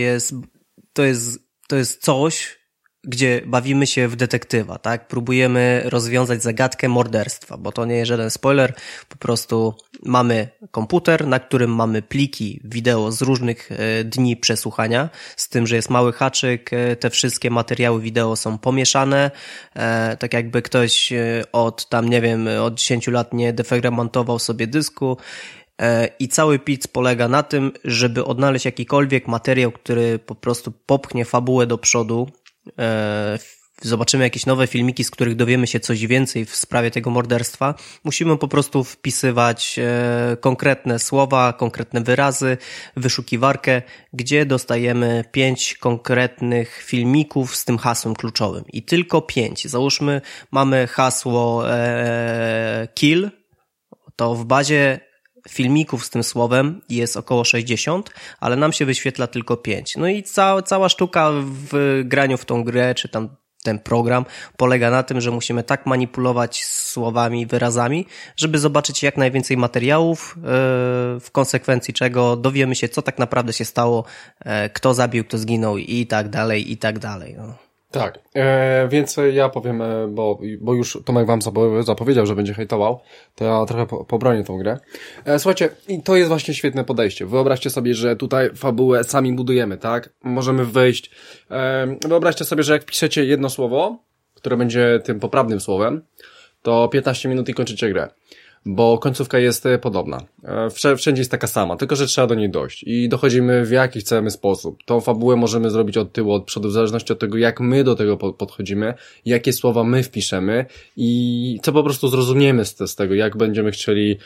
B: jest coś, gdzie bawimy się w detektywa, tak? Próbujemy rozwiązać zagadkę morderstwa, bo to nie jest żaden spoiler, po prostu mamy komputer, na którym mamy pliki wideo z różnych dni przesłuchania, z tym, że jest mały haczyk, te wszystkie materiały wideo są pomieszane, tak jakby ktoś od 10 lat nie defragmentował sobie dysku, i cały pic polega na tym, żeby odnaleźć jakikolwiek materiał, który po prostu popchnie fabułę do przodu, zobaczymy jakieś nowe filmiki, z których dowiemy się coś więcej w sprawie tego morderstwa, musimy po prostu wpisywać konkretne słowa, konkretne wyrazy, wyszukiwarkę, gdzie dostajemy 5 konkretnych filmików z tym hasłem kluczowym. I tylko 5. Załóżmy, mamy hasło kill, to w bazie filmików z tym słowem jest około 60, ale nam się wyświetla tylko 5. No i cała sztuka w graniu w tą grę, czy tam ten program polega na tym, że musimy tak manipulować słowami, wyrazami, żeby zobaczyć jak najwięcej materiałów, w konsekwencji czego dowiemy się, co tak naprawdę się stało, kto zabił, kto zginął i tak dalej, i tak dalej. No.
A: Tak, więc ja powiem, bo już Tomek wam zapowiedział, że będzie hejtował, to ja trochę pobronię tą grę. Słuchajcie, i to jest właśnie świetne podejście. Wyobraźcie sobie, że tutaj fabułę sami budujemy, tak? Możemy wejść. Wyobraźcie sobie, że jak piszecie jedno słowo, które będzie tym poprawnym słowem, to 15 minut i kończycie grę. Bo końcówka jest podobna. Wszędzie jest taka sama, tylko że trzeba do niej dojść. I dochodzimy w jaki chcemy sposób. Tą fabułę możemy zrobić od tyłu, od przodu, w zależności od tego, jak my do tego podchodzimy, jakie słowa my wpiszemy i co po prostu zrozumiemy z tego, jak będziemy chcieli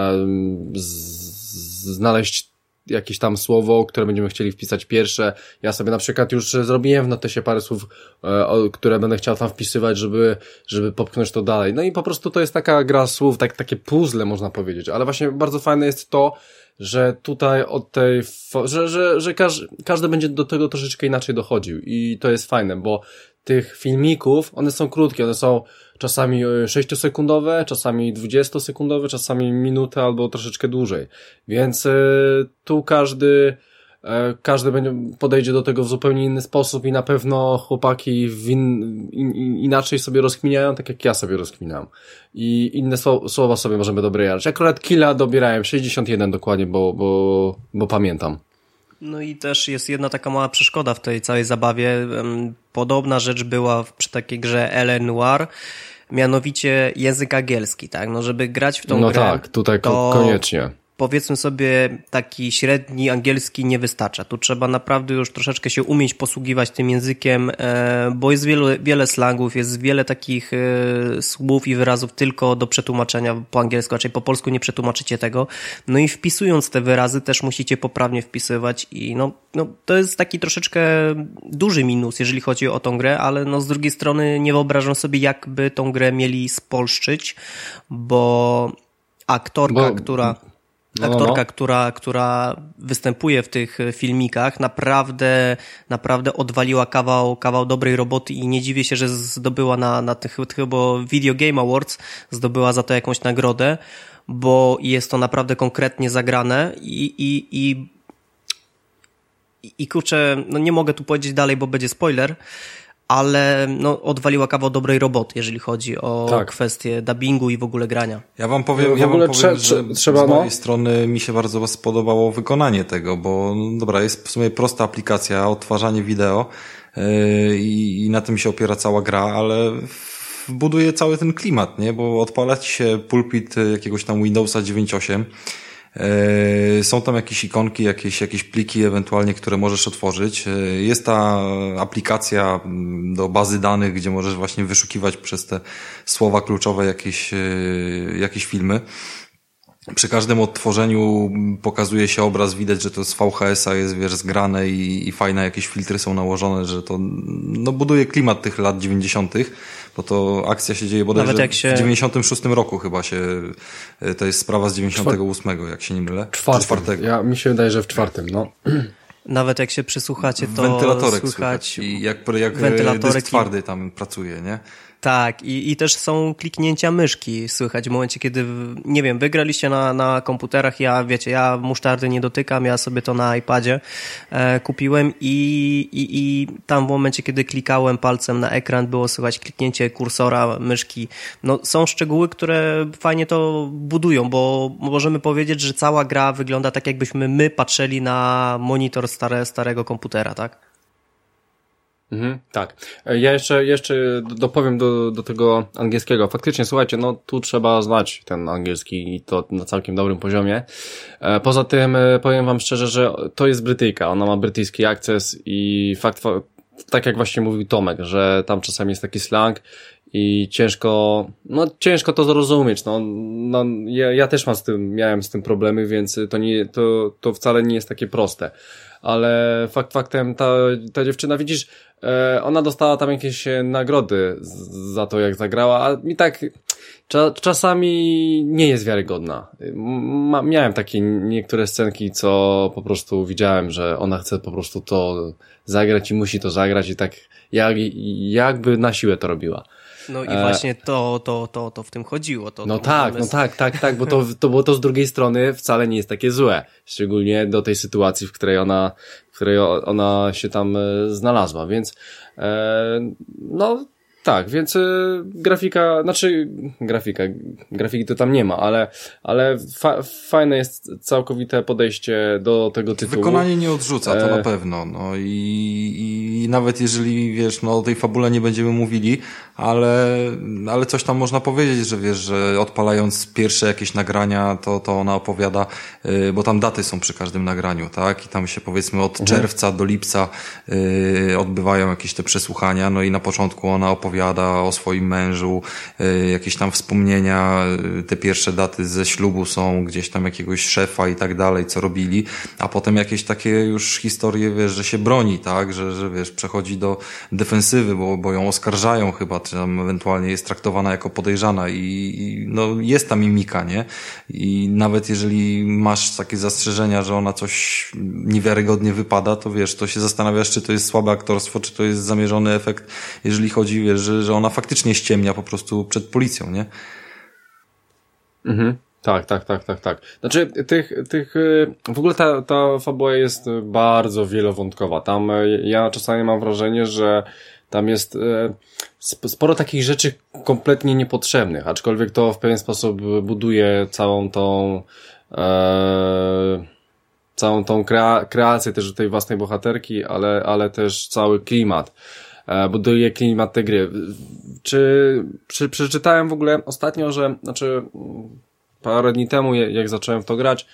A: znaleźć jakieś tam słowo, które będziemy chcieli wpisać pierwsze. Ja sobie na przykład już zrobiłem w notesie parę słów, które będę chciał tam wpisywać, żeby popchnąć to dalej. No i po prostu to jest taka gra słów, takie puzzle można powiedzieć. Ale właśnie bardzo fajne jest to, że tutaj od tej, że każdy będzie do tego troszeczkę inaczej dochodził i to jest fajne, bo tych filmików, one są krótkie, one są czasami 6-sekundowe, czasami 20-sekundowe, czasami minutę albo troszeczkę dłużej. Więc tu każdy podejdzie do tego w zupełnie inny sposób i na pewno chłopaki inaczej sobie rozkminiają, tak jak ja sobie rozkminiam. I inne słowa sobie możemy dobierać. Akurat killa dobierałem 61 dokładnie, bo pamiętam.
B: No i też jest jedna taka mała przeszkoda w tej całej zabawie. Podobna rzecz była przy takiej grze L.A. Noire, mianowicie język angielski, tak? No żeby grać w tą grę,
A: tak, tutaj koniecznie.
B: Powiedzmy sobie, taki średni angielski nie wystarcza. Tu trzeba naprawdę już troszeczkę się umieć posługiwać tym językiem, bo jest wiele slangów, jest wiele takich słów i wyrazów tylko do przetłumaczenia po angielsku, raczej po polsku nie przetłumaczycie tego. No i wpisując te wyrazy też musicie poprawnie wpisywać i no to jest taki troszeczkę duży minus, jeżeli chodzi o tą grę, ale no z drugiej strony nie wyobrażam sobie, jakby tą grę mieli spolszczyć, bo aktorka, która występuje w tych filmikach, naprawdę odwaliła kawał dobrej roboty i nie dziwię się, że zdobyła na tych chyba Video Game Awards, zdobyła za to jakąś nagrodę, bo jest to naprawdę konkretnie zagrane i kurczę, no nie mogę tu powiedzieć dalej, bo będzie spoiler, ale no odwaliła kawał dobrej roboty, jeżeli chodzi o kwestię dubbingu i w ogóle grania.
C: Ja wam powiem, że z mojej strony mi się bardzo spodobało wykonanie tego, bo dobra, jest w sumie prosta aplikacja, odtwarzanie wideo i na tym się opiera cała gra, ale buduje cały ten klimat, nie? Bo odpala ci się pulpit jakiegoś tam Windowsa 9.8, są tam jakieś ikonki, jakieś pliki ewentualnie, które możesz otworzyć. Jest ta aplikacja do bazy danych, gdzie możesz właśnie wyszukiwać przez te słowa kluczowe jakieś filmy. Przy każdym odtworzeniu pokazuje się obraz, widać, że to z VHS-a jest, zgrane i fajne jakieś filtry są nałożone, że to buduje klimat tych lat 90., bo to akcja się dzieje bodajże w 96 roku chyba to jest sprawa z 98, jak się nie mylę.
A: Czwartego. Mi się wydaje, że w czwartym, no.
B: Nawet jak się przysłuchacie, to
C: wentylatorek słychać i jak dysk twardy tam pracuje, nie?
B: Tak, i też są kliknięcia myszki słychać w momencie, kiedy, nie wiem, wygraliście na komputerach, ja musztardy nie dotykam, ja sobie to na iPadzie kupiłem i tam w momencie, kiedy klikałem palcem na ekran, było słychać kliknięcie kursora myszki. No, są szczegóły, które fajnie to budują, bo możemy powiedzieć, że cała gra wygląda tak, jakbyśmy my patrzyli na monitor starego komputera, tak?
A: Tak. Ja jeszcze dopowiem do tego angielskiego. Faktycznie, słuchajcie, no tu trzeba znać ten angielski i to na całkiem dobrym poziomie. Poza tym powiem wam szczerze, że to jest Brytyjka. Ona ma brytyjski akcent i tak jak właśnie mówił Tomek, że tam czasami jest taki slang i ciężko to zrozumieć, ja też miałem z tym problemy, więc to wcale nie jest takie proste, ale faktem ta dziewczyna, widzisz, ona dostała tam jakieś nagrody za to, jak zagrała, a mi tak czasami nie jest wiarygodna. Miałem takie niektóre scenki, co po prostu widziałem, że ona chce po prostu to zagrać i musi to zagrać i tak jakby na siłę to robiła.
B: No i właśnie to w tym chodziło.
A: Tak, bo to z drugiej strony wcale nie jest takie złe. Szczególnie do tej sytuacji, w której ona się tam znalazła, więc tak, więc grafiki to tam nie ma, ale fajne jest całkowite podejście do tego tytułu.
C: Wykonanie nie odrzuca, to na pewno, no i nawet jeżeli, wiesz, no o tej fabule nie będziemy mówili, ale coś tam można powiedzieć, że wiesz, że odpalając pierwsze jakieś nagrania, to ona opowiada, bo tam daty są przy każdym nagraniu, tak? I tam się powiedzmy od czerwca do lipca odbywają jakieś te przesłuchania, no i na początku ona opowiada o swoim mężu, jakieś tam wspomnienia, te pierwsze daty ze ślubu są gdzieś tam jakiegoś szefa i tak dalej, co robili, a potem jakieś takie już historie, wiesz, że się broni, tak? Że wiesz, przechodzi do defensywy, bo ją oskarżają chyba, czy tam ewentualnie jest traktowana jako podejrzana i no jest ta mimika, nie? I nawet jeżeli masz takie zastrzeżenia, że ona coś niewiarygodnie wypada, to wiesz, to się zastanawiasz, czy to jest słabe aktorstwo, czy to jest zamierzony efekt, jeżeli chodzi, wiesz, że ona faktycznie ściemnia po prostu przed policją, nie?
A: Mhm. Tak. Znaczy, w ogóle ta fabuła jest bardzo wielowątkowa. Tam ja czasami mam wrażenie, że tam jest sporo takich rzeczy kompletnie niepotrzebnych, aczkolwiek to w pewien sposób buduje całą tą kreację też tej własnej bohaterki, ale też cały klimat. Buduje klimat tej gry. Przeczytałem w ogóle ostatnio, parę dni temu, jak zacząłem w to grać,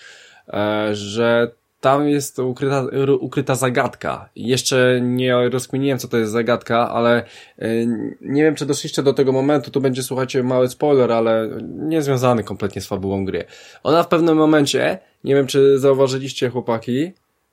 A: że tam jest ukryta zagadka. Jeszcze nie rozkminiłem, co to jest zagadka, ale nie wiem, czy doszliście do tego momentu, tu będzie, słuchajcie, mały spoiler, ale nie związany kompletnie z fabułą gry. Ona w pewnym momencie, nie wiem, czy zauważyliście, chłopaki,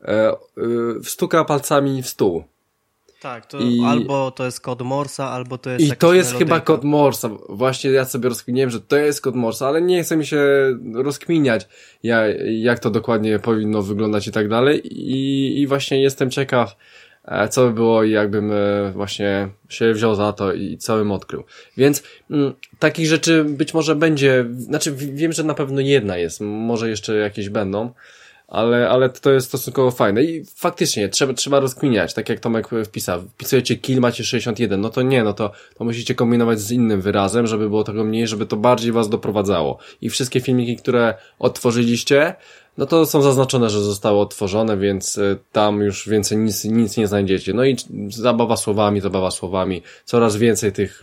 A: stuka palcami w stół.
B: Tak, albo to jest kod Morsa, albo to jest
A: I to jest
B: melodyjka.
A: chyba kod Morsa. Właśnie ja sobie rozkminiłem, że to jest kod Morsa, ale nie chce mi się rozkminiać, jak to dokładnie powinno wyglądać i tak dalej. I właśnie jestem ciekaw, co by było, jakbym właśnie się wziął za to i co bym odkrył. Więc takich rzeczy być może będzie, wiem, że na pewno jedna jest, może jeszcze jakieś będą, ale to jest stosunkowo fajne i faktycznie trzeba rozkminiać, tak jak Tomek wpisał. Wpisujecie kill, macie 61, no to nie, to musicie kombinować z innym wyrazem, żeby było tego mniej, żeby to bardziej was doprowadzało. I wszystkie filmiki, które odtworzyliście, no to są zaznaczone, że zostały odtworzone, więc tam już więcej nic nie znajdziecie. No i zabawa słowami, coraz więcej tych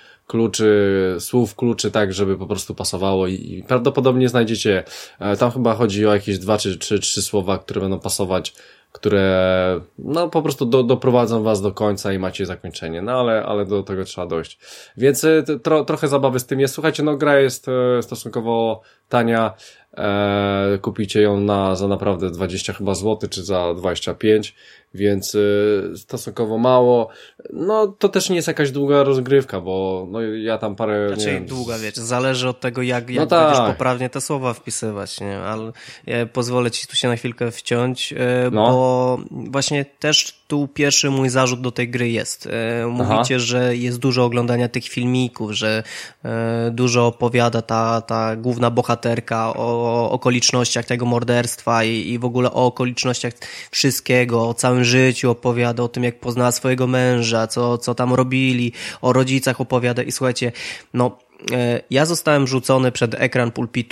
A: słów kluczy, tak, żeby po prostu pasowało i prawdopodobnie znajdziecie, tam chyba chodzi o jakieś 2 czy 3 słowa, które będą pasować, które no po prostu doprowadzą was do końca i macie zakończenie, no ale do tego trzeba dojść. Więc trochę zabawy z tym jest. Słuchajcie, no gra jest stosunkowo tania, kupicie ją za naprawdę 20 chyba złotych, czy za 25, więc stosunkowo mało. No to też nie jest jakaś długa rozgrywka, bo no ja tam parę...
B: Znaczy długa, wiecie, zależy od tego, jak będziesz poprawnie te słowa wpisywać, nie? Ale ja pozwolę ci tu się na chwilkę wciąć, bo właśnie też tu pierwszy mój zarzut do tej gry jest. Mówicie, że jest dużo oglądania tych filmików, że dużo opowiada ta główna bohaterka o okolicznościach tego morderstwa i w ogóle o okolicznościach wszystkiego, o całym życiu opowiada, o tym, jak poznała swojego męża, co tam robili, o rodzicach opowiada i słuchajcie, no ja zostałem rzucony przed ekran pulpitu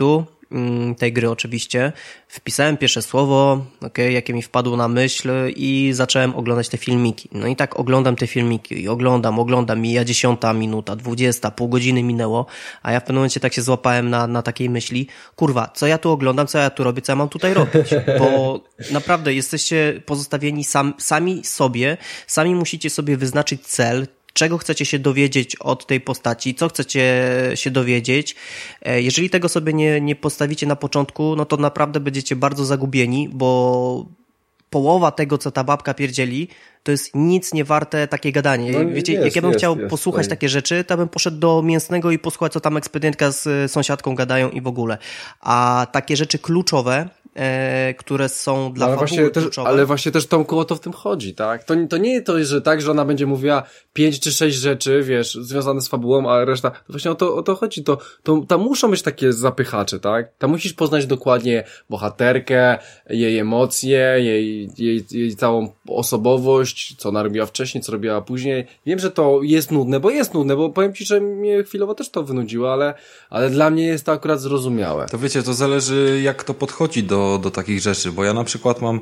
B: tej gry oczywiście. Wpisałem pierwsze słowo, jakie mi wpadło na myśl i zacząłem oglądać te filmiki. No i tak oglądam te filmiki i oglądam, mija 10 minuta, 20, pół godziny minęło, a ja w pewnym momencie tak się złapałem na takiej myśli, kurwa, co ja tu oglądam, co ja tu robię, co ja mam tutaj robić? Bo naprawdę jesteście pozostawieni sami sobie, sami musicie sobie wyznaczyć cel, czego chcecie się dowiedzieć od tej postaci, co chcecie się dowiedzieć. Jeżeli tego sobie nie postawicie na początku, no to naprawdę będziecie bardzo zagubieni, bo połowa tego, co ta babka pierdzieli, to jest nic nie warte takie gadanie. No, wiecie, jak ja bym chciał posłuchać takie rzeczy, to bym poszedł do mięsnego i posłuchać, co tam ekspedientka z sąsiadką gadają i w ogóle. A takie rzeczy kluczowe, które są dla fabuły kluczowe.
A: Ale właśnie też, Tomku, o to w tym chodzi, tak? To nie to, że tak, że ona będzie mówiła 5 czy 6 rzeczy, wiesz, związane z fabułą, a reszta, to właśnie o to chodzi. Tam muszą być takie zapychacze, tak? Tam musisz poznać dokładnie bohaterkę, jej emocje, jej całą osobowość, co ona robiła wcześniej, co robiła później. Wiem, że to jest nudne, bo powiem ci, że mnie chwilowo też to wynudziło, ale dla mnie jest to akurat zrozumiałe.
C: To wiecie, to zależy, jak to podchodzi do takich rzeczy, bo ja na przykład mam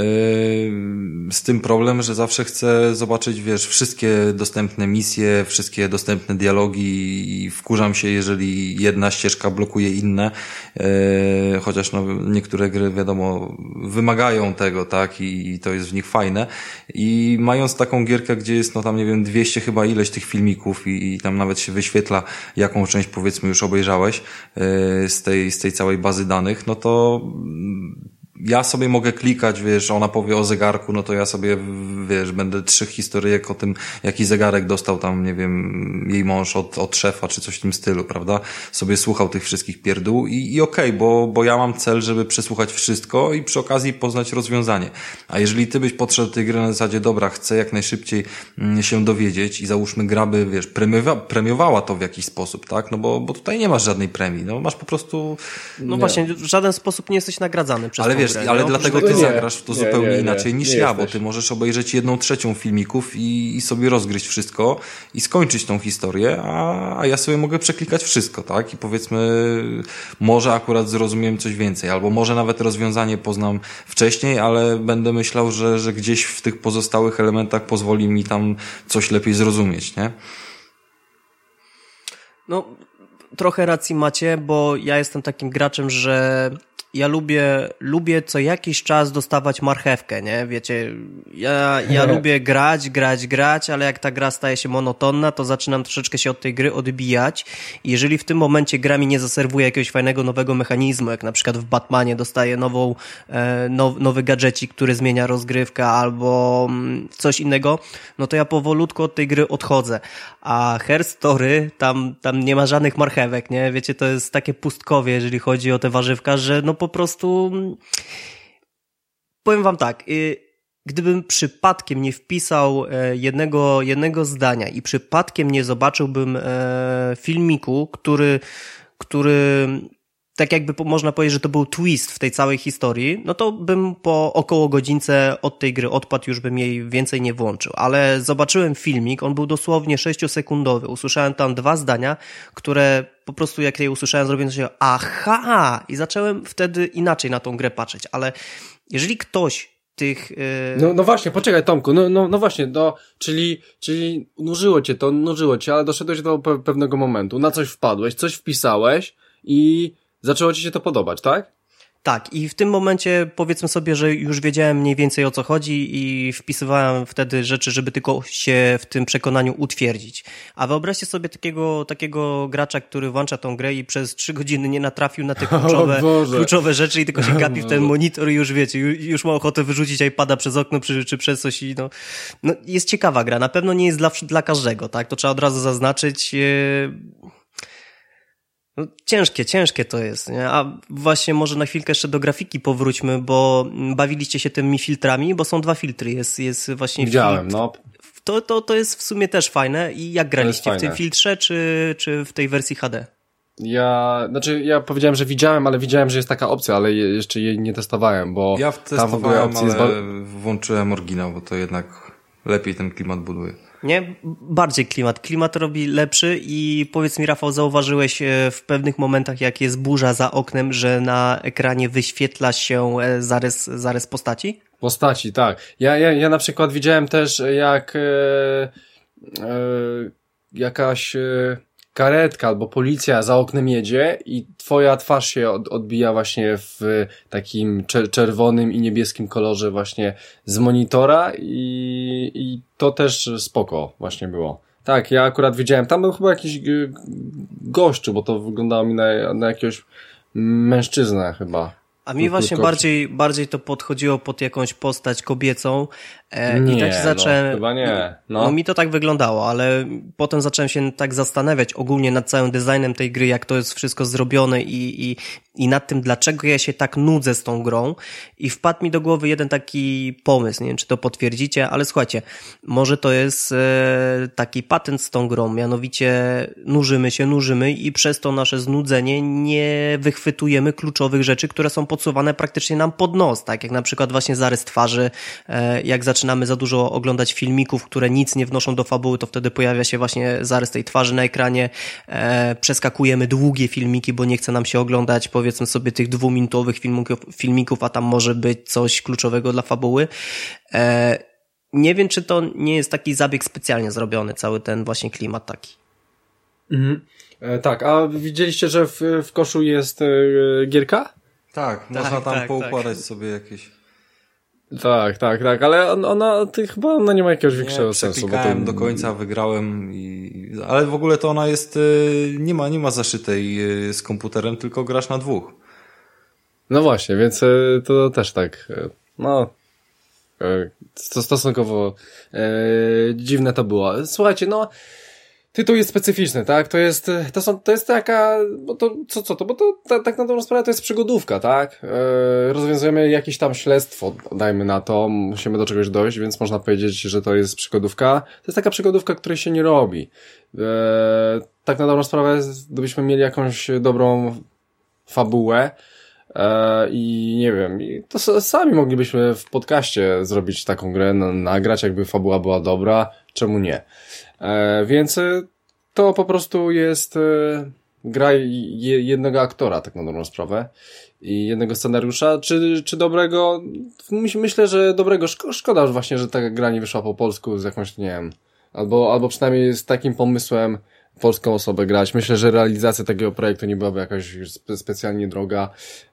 C: z tym problem, że zawsze chcę zobaczyć, wiesz, wszystkie dostępne misje, wszystkie dostępne dialogi i wkurzam się, jeżeli jedna ścieżka blokuje inne, chociaż no, niektóre gry, wiadomo, wymagają tego, tak, i to jest w nich fajne. I mając taką gierkę, gdzie jest, no tam, nie wiem, 200 chyba ileś tych filmików i tam nawet się wyświetla, jaką część, powiedzmy, już obejrzałeś z tej całej bazy danych, no to ja sobie mogę klikać, wiesz, ona powie o zegarku, no to ja sobie, wiesz, będę 3 historyjek o tym, jaki zegarek dostał tam, nie wiem, jej mąż od szefa, czy coś w tym stylu, prawda? Sobie słuchał tych wszystkich pierdół i okej, bo ja mam cel, żeby przesłuchać wszystko i przy okazji poznać rozwiązanie. A jeżeli ty byś podszedł do tej gry na zasadzie, dobra, chcę jak najszybciej się dowiedzieć i załóżmy gra by, wiesz, premiowała to w jakiś sposób, tak? No bo tutaj nie masz żadnej premii, no masz po prostu...
B: No właśnie, w żaden sposób nie jesteś nagradzany przez
C: ale wiesz, ale dlatego ty zagrasz w to zupełnie inaczej niż ja, bo ty możesz obejrzeć 1/3 filmików i sobie rozgryźć wszystko i skończyć tą historię, a ja sobie mogę przeklikać wszystko, tak? I powiedzmy, może akurat zrozumiem coś więcej, albo może nawet rozwiązanie poznam wcześniej, ale będę myślał, że gdzieś w tych pozostałych elementach pozwoli mi tam coś lepiej zrozumieć, nie?
B: No, trochę racji macie, bo ja jestem takim graczem, że ja lubię co jakiś czas dostawać marchewkę, nie? Wiecie, ja lubię grać, ale jak ta gra staje się monotonna, to zaczynam troszeczkę się od tej gry odbijać. I jeżeli w tym momencie gra mi nie zaserwuje jakiegoś fajnego nowego mechanizmu, jak na przykład w Batmanie dostaję nowy gadżecik, który zmienia rozgrywkę albo coś innego, no to ja powolutku od tej gry odchodzę. A Her Story, tam nie ma żadnych marchewek, nie? Wiecie, to jest takie pustkowie, jeżeli chodzi o te warzywka, że no po prostu powiem wam tak, gdybym przypadkiem nie wpisał jednego zdania i przypadkiem nie zobaczyłbym filmiku, który tak jakby można powiedzieć, że to był twist w tej całej historii, no to bym po około godzince od tej gry odpadł, już bym jej więcej nie włączył. Ale zobaczyłem filmik, on był dosłownie 6-sekundowy. Usłyszałem tam 2 zdania, które po prostu jak je usłyszałem, zrobiłem się aha! I zacząłem wtedy inaczej na tą grę patrzeć. Ale jeżeli ktoś tych...
A: No właśnie, poczekaj Tomku, no właśnie, czyli nużyło cię, ale doszedłeś do pewnego momentu, na coś wpadłeś, coś wpisałeś i zaczęło ci się to podobać, tak?
B: Tak, i w tym momencie powiedzmy sobie, że już wiedziałem mniej więcej o co chodzi i wpisywałem wtedy rzeczy, żeby tylko się w tym przekonaniu utwierdzić. A wyobraźcie sobie takiego gracza, który włącza tą grę i przez 3 godziny nie natrafił na te kluczowe rzeczy i tylko się gapi w ten monitor i już wiecie, już ma ochotę wyrzucić iPada przez okno czy przez coś i no jest ciekawa gra. Na pewno nie jest dla każdego, tak? To trzeba od razu zaznaczyć. No, ciężkie to jest, nie? A właśnie może na chwilkę jeszcze do grafiki powróćmy, bo bawiliście się tymi filtrami, bo są 2 filtry, jest właśnie
A: widziałem, no.
B: To jest w sumie też fajne. I jak graliście? W tym filtrze, czy w tej wersji HD?
A: Ja powiedziałem, że widziałem, ale widziałem, że jest taka opcja, ale jeszcze jej nie testowałem, bo
C: ja testowałem, ale włączyłem oryginał, bo to jednak lepiej ten klimat buduje.
B: Nie? Bardziej klimat. Klimat robi lepszy i powiedz mi, Rafał, zauważyłeś w pewnych momentach, jak jest burza za oknem, że na ekranie wyświetla się zarys postaci?
A: Postaci, tak. Ja na przykład widziałem też, jak jakaś karetka albo policja za oknem jedzie i twoja twarz się odbija właśnie w takim czerwonym i niebieskim kolorze właśnie z monitora i to też spoko właśnie było. Tak, ja akurat widziałem, tam był chyba jakiś gościu, bo to wyglądało mi na jakiegoś mężczyznę chyba.
B: A mi właśnie bardziej to podchodziło pod jakąś postać kobiecą
A: nie,
B: i tak się zacząłem...
A: No, chyba nie.
B: No mi to tak wyglądało, ale potem zacząłem się tak zastanawiać ogólnie nad całym designem tej gry, jak to jest wszystko zrobione i nad tym, dlaczego ja się tak nudzę z tą grą i wpadł mi do głowy jeden taki pomysł, nie wiem, czy to potwierdzicie, ale słuchajcie, może to jest taki patent z tą grą, mianowicie nużymy i przez to nasze znudzenie nie wychwytujemy kluczowych rzeczy, które są podsuwane praktycznie nam pod nos, tak jak na przykład właśnie zarys twarzy, jak zaczynamy za dużo oglądać filmików, które nic nie wnoszą do fabuły, to wtedy pojawia się właśnie zarys tej twarzy na ekranie, przeskakujemy długie filmiki, bo nie chce nam się oglądać powiedzmy sobie tych 2-minutowych filmików, a tam może być coś kluczowego dla fabuły. Nie wiem, czy to nie jest taki zabieg specjalnie zrobiony, cały ten właśnie klimat taki.
A: Mhm. Tak, a widzieliście, że w koszu jest gierka?
C: Tak, można tam poukładać sobie jakieś...
A: Tak, ale ona chyba nie ma jakiegoś większego sensu.
C: Bo to... do końca, wygrałem ale w ogóle to ona jest, nie ma zaszytej z komputerem, tylko grasz na 2.
A: No właśnie, więc to też tak, stosunkowo dziwne to było. Słuchajcie, tytuł jest specyficzny, tak? To jest taka, bo to, bo to tak na dobrą sprawę to jest przygodówka, tak? Rozwiązujemy jakieś tam śledztwo, dajmy na to, musimy do czegoś dojść, więc można powiedzieć, że to jest przygodówka. To jest taka przygodówka, której się nie robi. Tak na dobrą sprawę, gdybyśmy mieli jakąś dobrą fabułę, i nie wiem, to sami moglibyśmy w podcaście zrobić taką grę, nagrać, jakby fabuła była dobra, czemu nie? Więc to po prostu jest gra jednego aktora, tak na dobrą sprawę, i jednego scenariusza. Czy dobrego? Myślę, że dobrego. Szkoda właśnie, że ta gra nie wyszła po polsku z jakąś, nie wiem, albo przynajmniej z takim pomysłem polską osobę grać. Myślę, że realizacja takiego projektu nie byłaby jakaś specjalnie droga,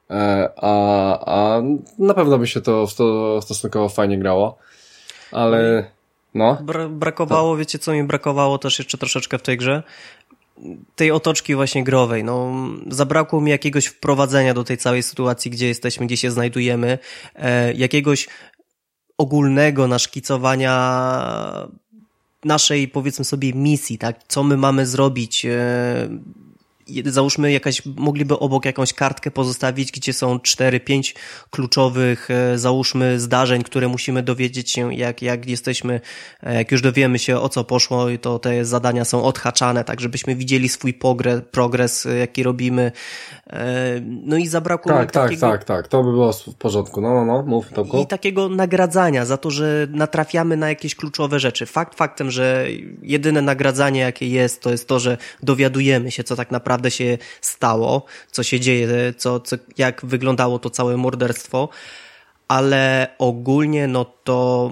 A: a na pewno by się to stosunkowo fajnie grało, ale
B: brakowało, wiecie co mi brakowało też jeszcze troszeczkę w tej grze? Tej otoczki właśnie growej. Zabrakło mi jakiegoś wprowadzenia do tej całej sytuacji, gdzie jesteśmy, gdzie się znajdujemy, jakiegoś ogólnego naszkicowania naszej, powiedzmy sobie, misji, tak? Co my mamy zrobić? Załóżmy mogliby obok jakąś kartkę pozostawić, gdzie są 4-5 kluczowych, załóżmy, zdarzeń, które musimy dowiedzieć się, jak jesteśmy, jak już dowiemy się, o co poszło, to te zadania są odhaczane, tak żebyśmy widzieli swój progres, jaki robimy. No i zabrakło mi takiego...
A: Tak, to by było w porządku. Mów, Tomku.
B: I takiego nagradzania za to, że natrafiamy na jakieś kluczowe rzeczy. Faktem, że jedyne nagradzanie, jakie jest, to jest to, że dowiadujemy się, co tak naprawdę się stało, co się dzieje, jak wyglądało to całe morderstwo, ale ogólnie to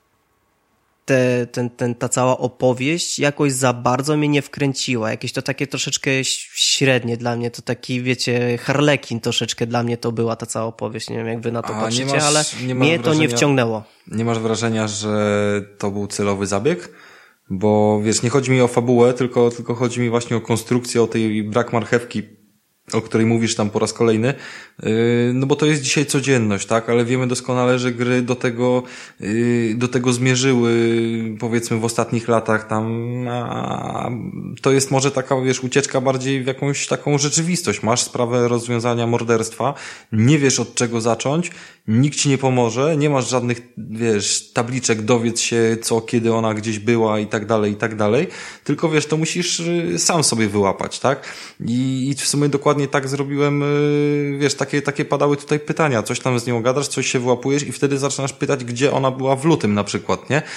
B: ta cała opowieść jakoś za bardzo mnie nie wkręciła. Jakieś to takie troszeczkę średnie dla mnie, to taki, wiecie, harlekin troszeczkę dla mnie to była ta cała opowieść. Nie wiem, jak wy na to patrzycie, ale mnie to nie wciągnęło.
C: Nie masz wrażenia, że to był celowy zabieg? Bo wiesz, nie chodzi mi o fabułę, tylko chodzi mi właśnie o konstrukcję, o tej brak marchewki, o której mówisz tam po raz kolejny, bo to jest dzisiaj codzienność, tak, ale wiemy doskonale, że gry do tego zmierzyły, powiedzmy, w ostatnich latach tam, to jest może taka, wiesz, ucieczka bardziej w jakąś taką rzeczywistość. Masz sprawę rozwiązania morderstwa, nie wiesz od czego zacząć, nikt ci nie pomoże, nie masz żadnych, wiesz, tabliczek, dowiedz się co, kiedy ona gdzieś była i tak dalej, tylko wiesz, to musisz sam sobie wyłapać, tak? I w sumie dokładnie dokładnie tak zrobiłem, wiesz, takie padały tutaj pytania, coś tam z nią gadasz, coś się wyłapujesz i wtedy zaczynasz pytać, gdzie ona była w lutym na przykład, nie?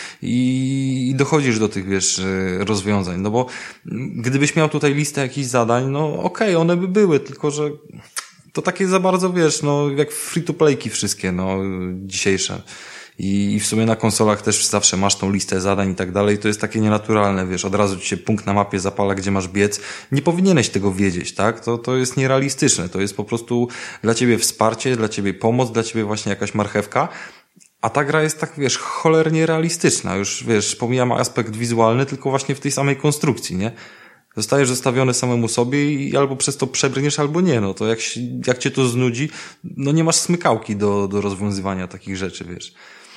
C: I dochodzisz do tych, wiesz, rozwiązań, no bo gdybyś miał tutaj listę jakichś zadań, no okej, one by były, tylko że to takie za bardzo, wiesz, no jak free-to-playki wszystkie, no dzisiejsze. I w sumie na konsolach też zawsze masz tą listę zadań i tak dalej, to jest takie nienaturalne, wiesz, od razu ci się punkt na mapie zapala, gdzie masz biec. Nie powinieneś tego wiedzieć, tak? To jest nierealistyczne, to jest po prostu dla ciebie wsparcie, dla ciebie pomoc, dla ciebie właśnie jakaś marchewka. A ta gra jest tak, wiesz, cholernie realistyczna. Już, wiesz, pomijam aspekt wizualny, tylko właśnie w tej samej konstrukcji, nie? Zostajesz zostawiony samemu sobie i albo przez to przebrniesz, albo nie. No to jak cię to znudzi, no nie masz smykałki do rozwiązywania takich rzeczy, wiesz.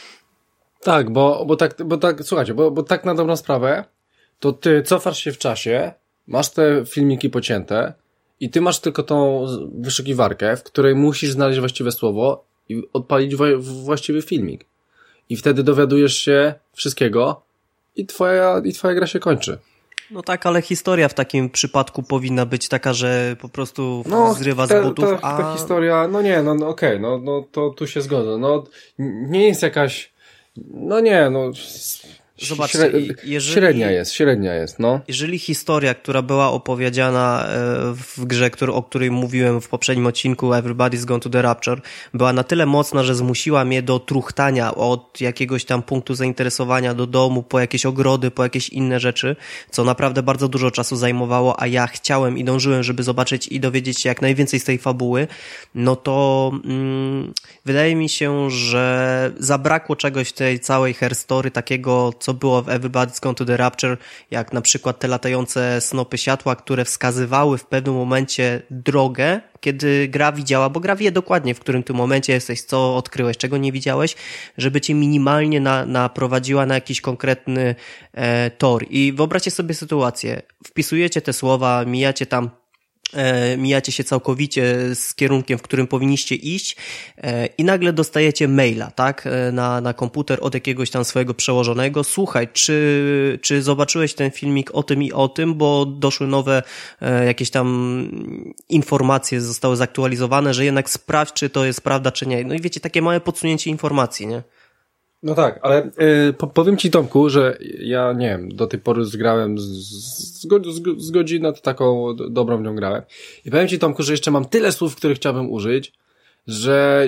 A: Tak, bo tak, słuchajcie, bo tak na dobrą sprawę, to ty cofasz się w czasie, masz te filmiki pocięte i ty masz tylko tą wyszukiwarkę, w której musisz znaleźć właściwe słowo i odpalić właściwy filmik. I wtedy dowiadujesz się wszystkiego i twoja gra się kończy.
B: No tak, ale historia w takim przypadku powinna być taka, że po prostu zrywa z butów,
A: ta historia, no nie, no okej, no to tu się zgodzę. No nie jest jakaś, no nie, no
B: zobaczcie,
A: średnia jest, no.
B: Jeżeli historia, która była opowiedziana w grze, o której mówiłem w poprzednim odcinku Everybody's Gone to the Rapture, była na tyle mocna, że zmusiła mnie do truchtania od jakiegoś tam punktu zainteresowania do domu, po jakieś ogrody, po jakieś inne rzeczy, co naprawdę bardzo dużo czasu zajmowało, a ja chciałem i dążyłem, żeby zobaczyć i dowiedzieć się jak najwięcej z tej fabuły, no to wydaje mi się, że zabrakło czegoś w tej całej herstory takiego, co było w Everybody's Gone to the Rapture, jak na przykład te latające snopy światła, które wskazywały w pewnym momencie drogę, kiedy gra widziała, bo gra wie dokładnie, w którym tym momencie jesteś, co odkryłeś, czego nie widziałeś, żeby cię minimalnie naprowadziła na jakiś konkretny tor. I wyobraźcie sobie sytuację, wpisujecie te słowa, mijacie się całkowicie z kierunkiem, w którym powinniście iść i nagle dostajecie maila, tak, na komputer od jakiegoś tam swojego przełożonego. Słuchaj, czy zobaczyłeś ten filmik o tym i o tym, bo doszły nowe jakieś tam informacje, zostały zaktualizowane, że jednak sprawdź, czy to jest prawda, czy nie. No i wiecie, takie małe podsunięcie informacji, nie?
A: No tak, ale powiem ci, Tomku, że ja, nie wiem, do tej pory zgrałem z godzinę, to taką dobrą w nią grałem. I powiem ci, Tomku, że jeszcze mam tyle słów, których chciałbym użyć, że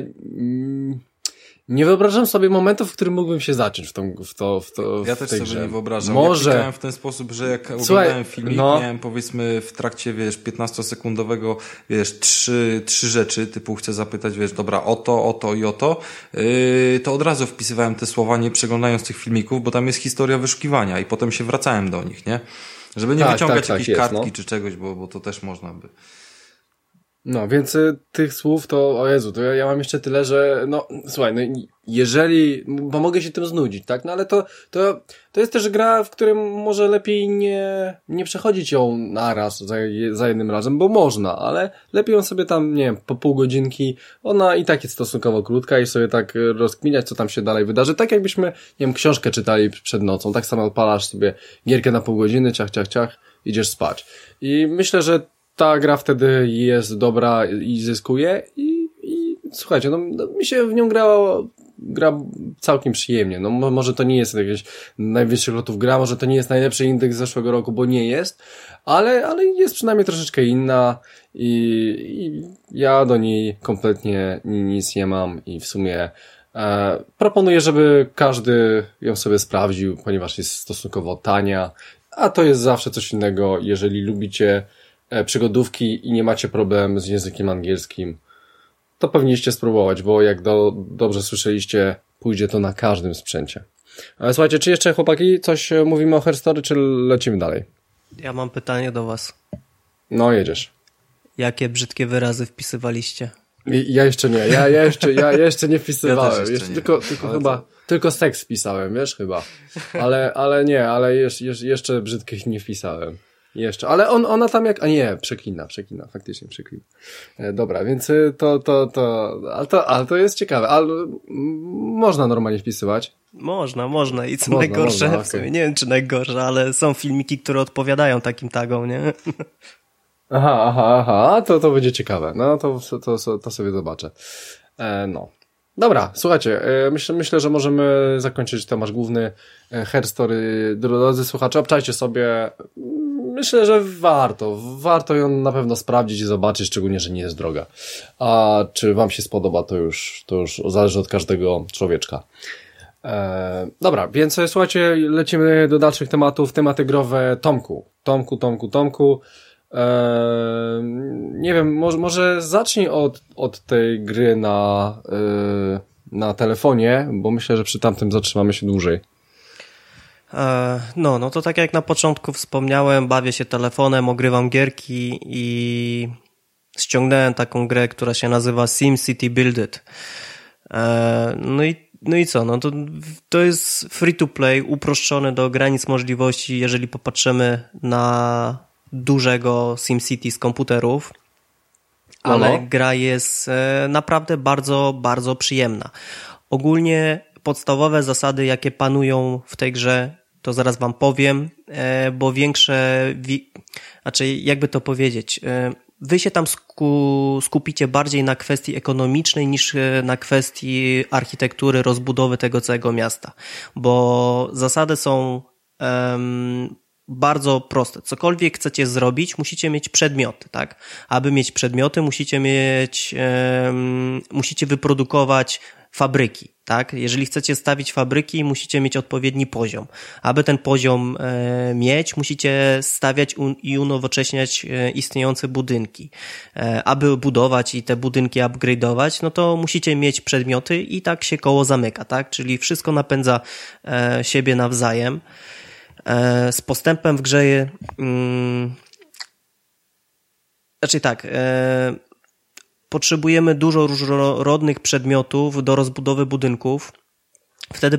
A: nie wyobrażam sobie momentów, w którym mógłbym się zacząć
C: ja też sobie
A: grze.
C: Nie wyobrażam.
A: Może.
C: Ja klikałem w ten sposób, że jak oglądałem filmik, miałem powiedzmy w trakcie, wiesz, 15-sekundowego, wiesz, trzy rzeczy, typu chcę zapytać, wiesz, dobra, o to i o to, to od razu wpisywałem te słowa, nie przeglądając tych filmików, bo tam jest historia wyszukiwania i potem się wracałem do nich, nie? Żeby nie wyciągać jakiejś kartki czy czegoś, bo to też można by.
A: No, więc tych słów to, o Jezu, to ja mam jeszcze tyle, że, no, słuchaj, no jeżeli, bo mogę się tym znudzić, tak, no ale to jest też gra, w którym może lepiej nie przechodzić ją naraz za jednym razem, bo można, ale lepiej ją sobie tam, nie wiem, po pół godzinki, ona i tak jest stosunkowo krótka i sobie tak rozkminiać, co tam się dalej wydarzy, tak jakbyśmy, nie wiem, książkę czytali przed nocą, tak samo odpalasz sobie gierkę na pół godziny, ciach, idziesz spać. I myślę, że ta gra wtedy jest dobra i zyskuje i słuchajcie, no mi się w nią gra całkiem przyjemnie. No może to nie jest jakieś najwyższych lotów gra, może to nie jest najlepszy indeks z zeszłego roku, bo nie jest, ale jest przynajmniej troszeczkę inna i ja do niej kompletnie nic nie mam i w sumie proponuję, żeby każdy ją sobie sprawdził, ponieważ jest stosunkowo tania, a to jest zawsze coś innego, jeżeli lubicie przygodówki i nie macie problem z językiem angielskim, to powinniście spróbować, bo jak dobrze słyszeliście, pójdzie to na każdym sprzęcie. Ale słuchajcie, czy jeszcze, chłopaki, coś mówimy o Herstory, czy lecimy dalej?
B: Ja mam pytanie do was.
A: No, jedziesz.
B: Jakie brzydkie wyrazy wpisywaliście?
A: Ja jeszcze nie, ja jeszcze nie wpisywałem.
C: Ja jeszcze nie.
A: Tylko chyba, tylko seks wpisałem, wiesz, chyba. Ale jeszcze brzydkich nie wpisałem. Jeszcze, ale ona tam przeklina, faktycznie przeklina. Dobra, więc ale to jest ciekawe, ale można normalnie wpisywać.
B: Można i co najgorsze,
A: można,
B: w sumie nie wiem czy najgorsze, ale są filmiki, które odpowiadają takim tagom, nie?
A: Aha, to będzie ciekawe. No, to sobie zobaczę. No. Dobra, słuchajcie, myślę, że możemy zakończyć temat główny Her Story. Drodzy słuchacze, obczajcie sobie. Myślę, że warto ją na pewno sprawdzić i zobaczyć, szczególnie, że nie jest droga. A czy wam się spodoba, to już zależy od każdego człowieczka. Dobra, więc słuchajcie, lecimy do dalszych tematów. Tematy growe Tomku. Nie wiem, może zacznij od tej gry na telefonie, bo myślę, że przy tamtym zatrzymamy się dłużej.
B: No to tak jak na początku wspomniałem, bawię się telefonem, ogrywam gierki i ściągnąłem taką grę, która się nazywa SimCity Build-It. No i co? No to jest free to play, uproszczony do granic możliwości, jeżeli popatrzymy na dużego SimCity z komputerów, ale gra jest naprawdę bardzo, bardzo przyjemna. Ogólnie podstawowe zasady, jakie panują w tej grze, to zaraz wam powiem, bo jakby to powiedzieć, wy się tam skupicie bardziej na kwestii ekonomicznej niż na kwestii architektury, rozbudowy tego całego miasta, bo zasady są bardzo proste. Cokolwiek chcecie zrobić, musicie mieć przedmioty, tak? Aby mieć przedmioty, musicie wyprodukować fabryki, tak? Jeżeli chcecie stawić fabryki, musicie mieć odpowiedni poziom. Aby ten poziom mieć, musicie stawiać i unowocześniać istniejące budynki. Aby budować i te budynki upgrade'ować, no to musicie mieć przedmioty i tak się koło zamyka, tak? Czyli wszystko napędza siebie nawzajem. Z postępem w grze potrzebujemy dużo różnorodnych przedmiotów do rozbudowy budynków. Wtedy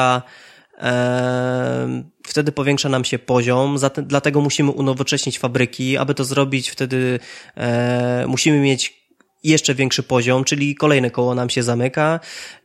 B: powiększa nam się poziom, dlatego musimy unowocześnić fabryki. Aby to zrobić, wtedy musimy mieć jeszcze większy poziom, czyli kolejne koło nam się zamyka.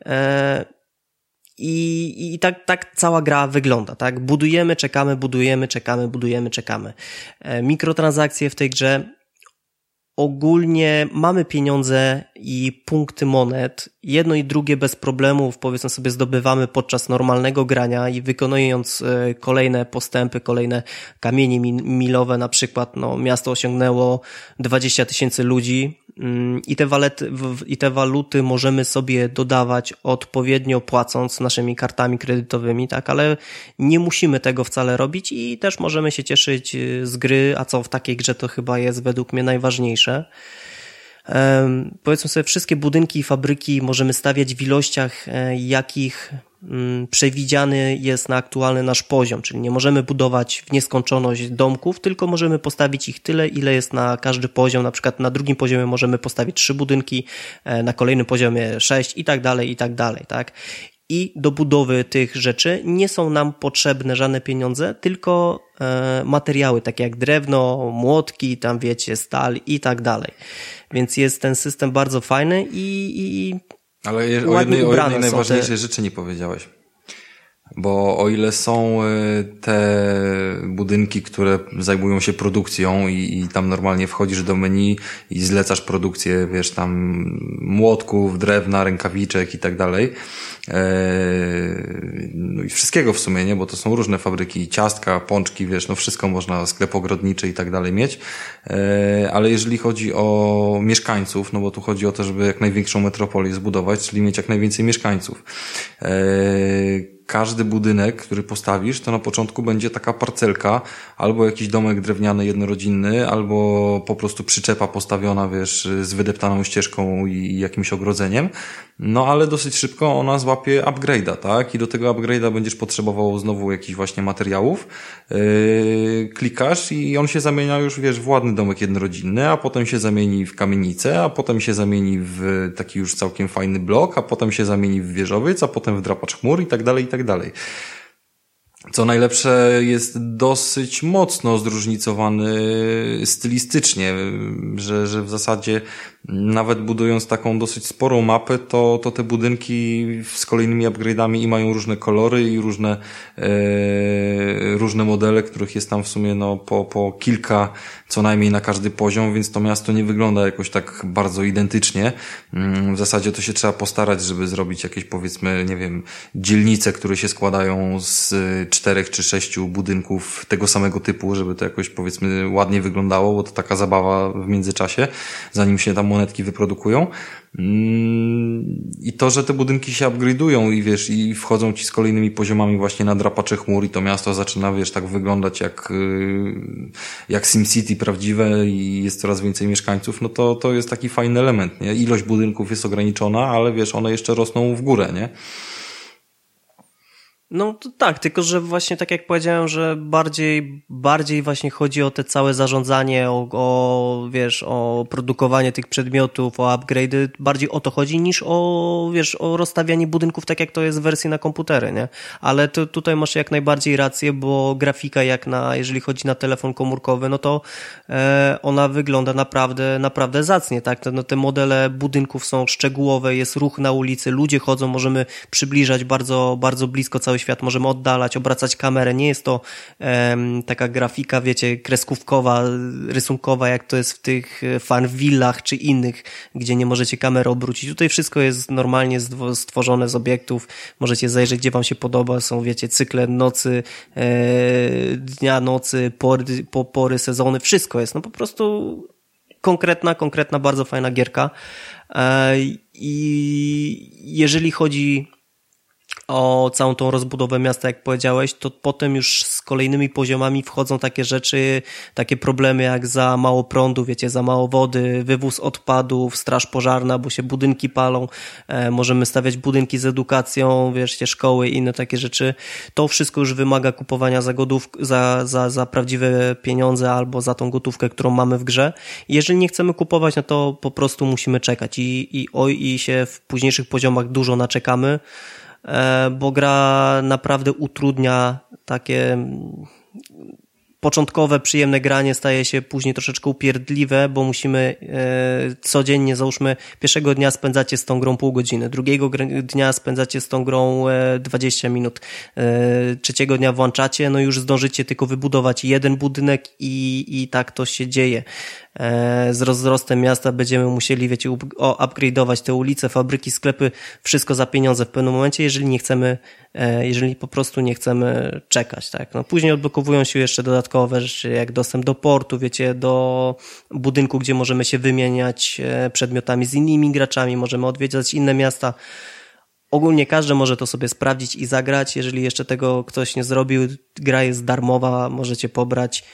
B: I tak cała gra wygląda, tak? Budujemy, czekamy. Mikrotransakcje w tej grze. Ogólnie mamy pieniądze i punkty monet. Jedno i drugie bez problemów, powiedzmy sobie, zdobywamy podczas normalnego grania i wykonując kolejne postępy, kolejne kamienie milowe, na przykład miasto osiągnęło 20 000 ludzi i te waluty możemy sobie dodawać odpowiednio płacąc naszymi kartami kredytowymi, tak, ale nie musimy tego wcale robić i też możemy się cieszyć z gry, a co w takiej grze to chyba jest według mnie najważniejsze. Powiedzmy sobie, wszystkie budynki i fabryki możemy stawiać w ilościach, jakich przewidziany jest na aktualny nasz poziom, czyli nie możemy budować w nieskończoność domków, tylko możemy postawić ich tyle, ile jest na każdy poziom. Na przykład na drugim poziomie możemy postawić 3 budynki, na kolejnym poziomie 6 i tak dalej, tak? I do budowy tych rzeczy nie są nam potrzebne żadne pieniądze, tylko materiały takie jak drewno, młotki, tam wiecie, stal i tak dalej. Więc jest ten system bardzo fajny
C: ale o jednej najważniejszej rzeczy nie powiedziałeś. Bo o ile są te budynki, które zajmują się produkcją i tam normalnie wchodzisz do menu i zlecasz produkcję, wiesz, tam młotków, drewna, rękawiczek i tak dalej. No i wszystkiego w sumie, nie? Bo to są różne fabryki, ciastka, pączki, wiesz, wszystko można, sklep ogrodniczy i tak dalej mieć. Ale jeżeli chodzi o mieszkańców, bo tu chodzi o to, żeby jak największą metropolię zbudować, czyli mieć jak najwięcej mieszkańców. Każdy budynek, który postawisz, to na początku będzie taka parcelka, albo jakiś domek drewniany jednorodzinny, albo po prostu przyczepa postawiona, wiesz, z wydeptaną ścieżką i jakimś ogrodzeniem. Ale dosyć szybko ona złapie upgrade'a, tak? I do tego upgrade'a będziesz potrzebował znowu jakichś właśnie materiałów. Klikasz i on się zamienia już, wiesz, w ładny domek jednorodzinny, a potem się zamieni w kamienicę, a potem się zamieni w taki już całkiem fajny blok, a potem się zamieni w wieżowiec, a potem w drapacz chmur i tak dalej, i tak dalej. Co najlepsze, jest dosyć mocno zróżnicowany stylistycznie, że w zasadzie nawet budując taką dosyć sporą mapę, to te budynki z kolejnymi upgrade'ami i mają różne kolory i różne modele, których jest tam w sumie po kilka co najmniej na każdy poziom, więc to miasto nie wygląda jakoś tak bardzo identycznie. W zasadzie to się trzeba postarać, żeby zrobić jakieś, powiedzmy, nie wiem, dzielnice, które się składają z 4 czy 6 budynków tego samego typu, żeby to jakoś, powiedzmy, ładnie wyglądało, bo to taka zabawa w międzyczasie, zanim się tam monetki wyprodukują. I to, że te budynki się upgrade'ują i wiesz, i wchodzą ci z kolejnymi poziomami właśnie na drapacze chmur i to miasto zaczyna, wiesz, tak wyglądać jak SimCity prawdziwe i jest coraz więcej mieszkańców, no to jest taki fajny element, nie? Ilość budynków jest ograniczona, ale wiesz, one jeszcze rosną w górę, nie?
B: No to tak, tylko że właśnie tak jak powiedziałem, że bardziej właśnie chodzi o te całe zarządzanie, o produkowanie tych przedmiotów, o upgrade'y, bardziej o to chodzi niż o rozstawianie budynków tak jak to jest w wersji na komputery, nie? Ale tutaj masz jak najbardziej rację, bo grafika jeżeli chodzi na telefon komórkowy, no to ona wygląda naprawdę zacnie, tak? Te modele budynków są szczegółowe, jest ruch na ulicy, ludzie chodzą, możemy przybliżać bardzo, bardzo blisko cały świat, możemy oddalać, obracać kamerę, nie jest to taka grafika, wiecie, kreskówkowa, rysunkowa, jak to jest w tych Farmville'ach czy innych, gdzie nie możecie kamery obrócić. Tutaj wszystko jest normalnie stworzone z obiektów, możecie zajrzeć, gdzie wam się podoba, są, wiecie, cykle nocy, dnia, nocy, pory, sezony, wszystko jest, no po prostu konkretna, bardzo fajna gierka. I jeżeli chodzi o całą tą rozbudowę miasta, jak powiedziałeś, to potem już z kolejnymi poziomami wchodzą takie rzeczy, takie problemy jak za mało prądu, wiecie, za mało wody, wywóz odpadów, straż pożarna, bo się budynki palą, możemy stawiać budynki z edukacją, wiecie, szkoły i inne takie rzeczy. To wszystko już wymaga kupowania za prawdziwe pieniądze albo za tą gotówkę, którą mamy w grze. I jeżeli nie chcemy kupować, no to po prostu musimy czekać i się w późniejszych poziomach dużo naczekamy, bo gra naprawdę utrudnia takie początkowe, przyjemne granie, staje się później troszeczkę upierdliwe, bo musimy codziennie, załóżmy, pierwszego dnia spędzacie z tą grą pół godziny, drugiego dnia spędzacie z tą grą 20 minut, trzeciego dnia włączacie, no już zdążycie tylko wybudować jeden budynek i tak to się dzieje. Z wzrostem miasta będziemy musieli, wiecie, upgrade'ować te ulice, fabryki, sklepy, wszystko za pieniądze w pewnym momencie, jeżeli po prostu nie chcemy czekać, tak. No później odblokowują się jeszcze dodatkowe rzeczy, jak dostęp do portu, wiecie, do budynku, gdzie możemy się wymieniać przedmiotami z innymi graczami, możemy odwiedzać inne miasta. Ogólnie każdy może to sobie sprawdzić i zagrać, jeżeli jeszcze tego ktoś nie zrobił, gra jest darmowa, możecie pobrać.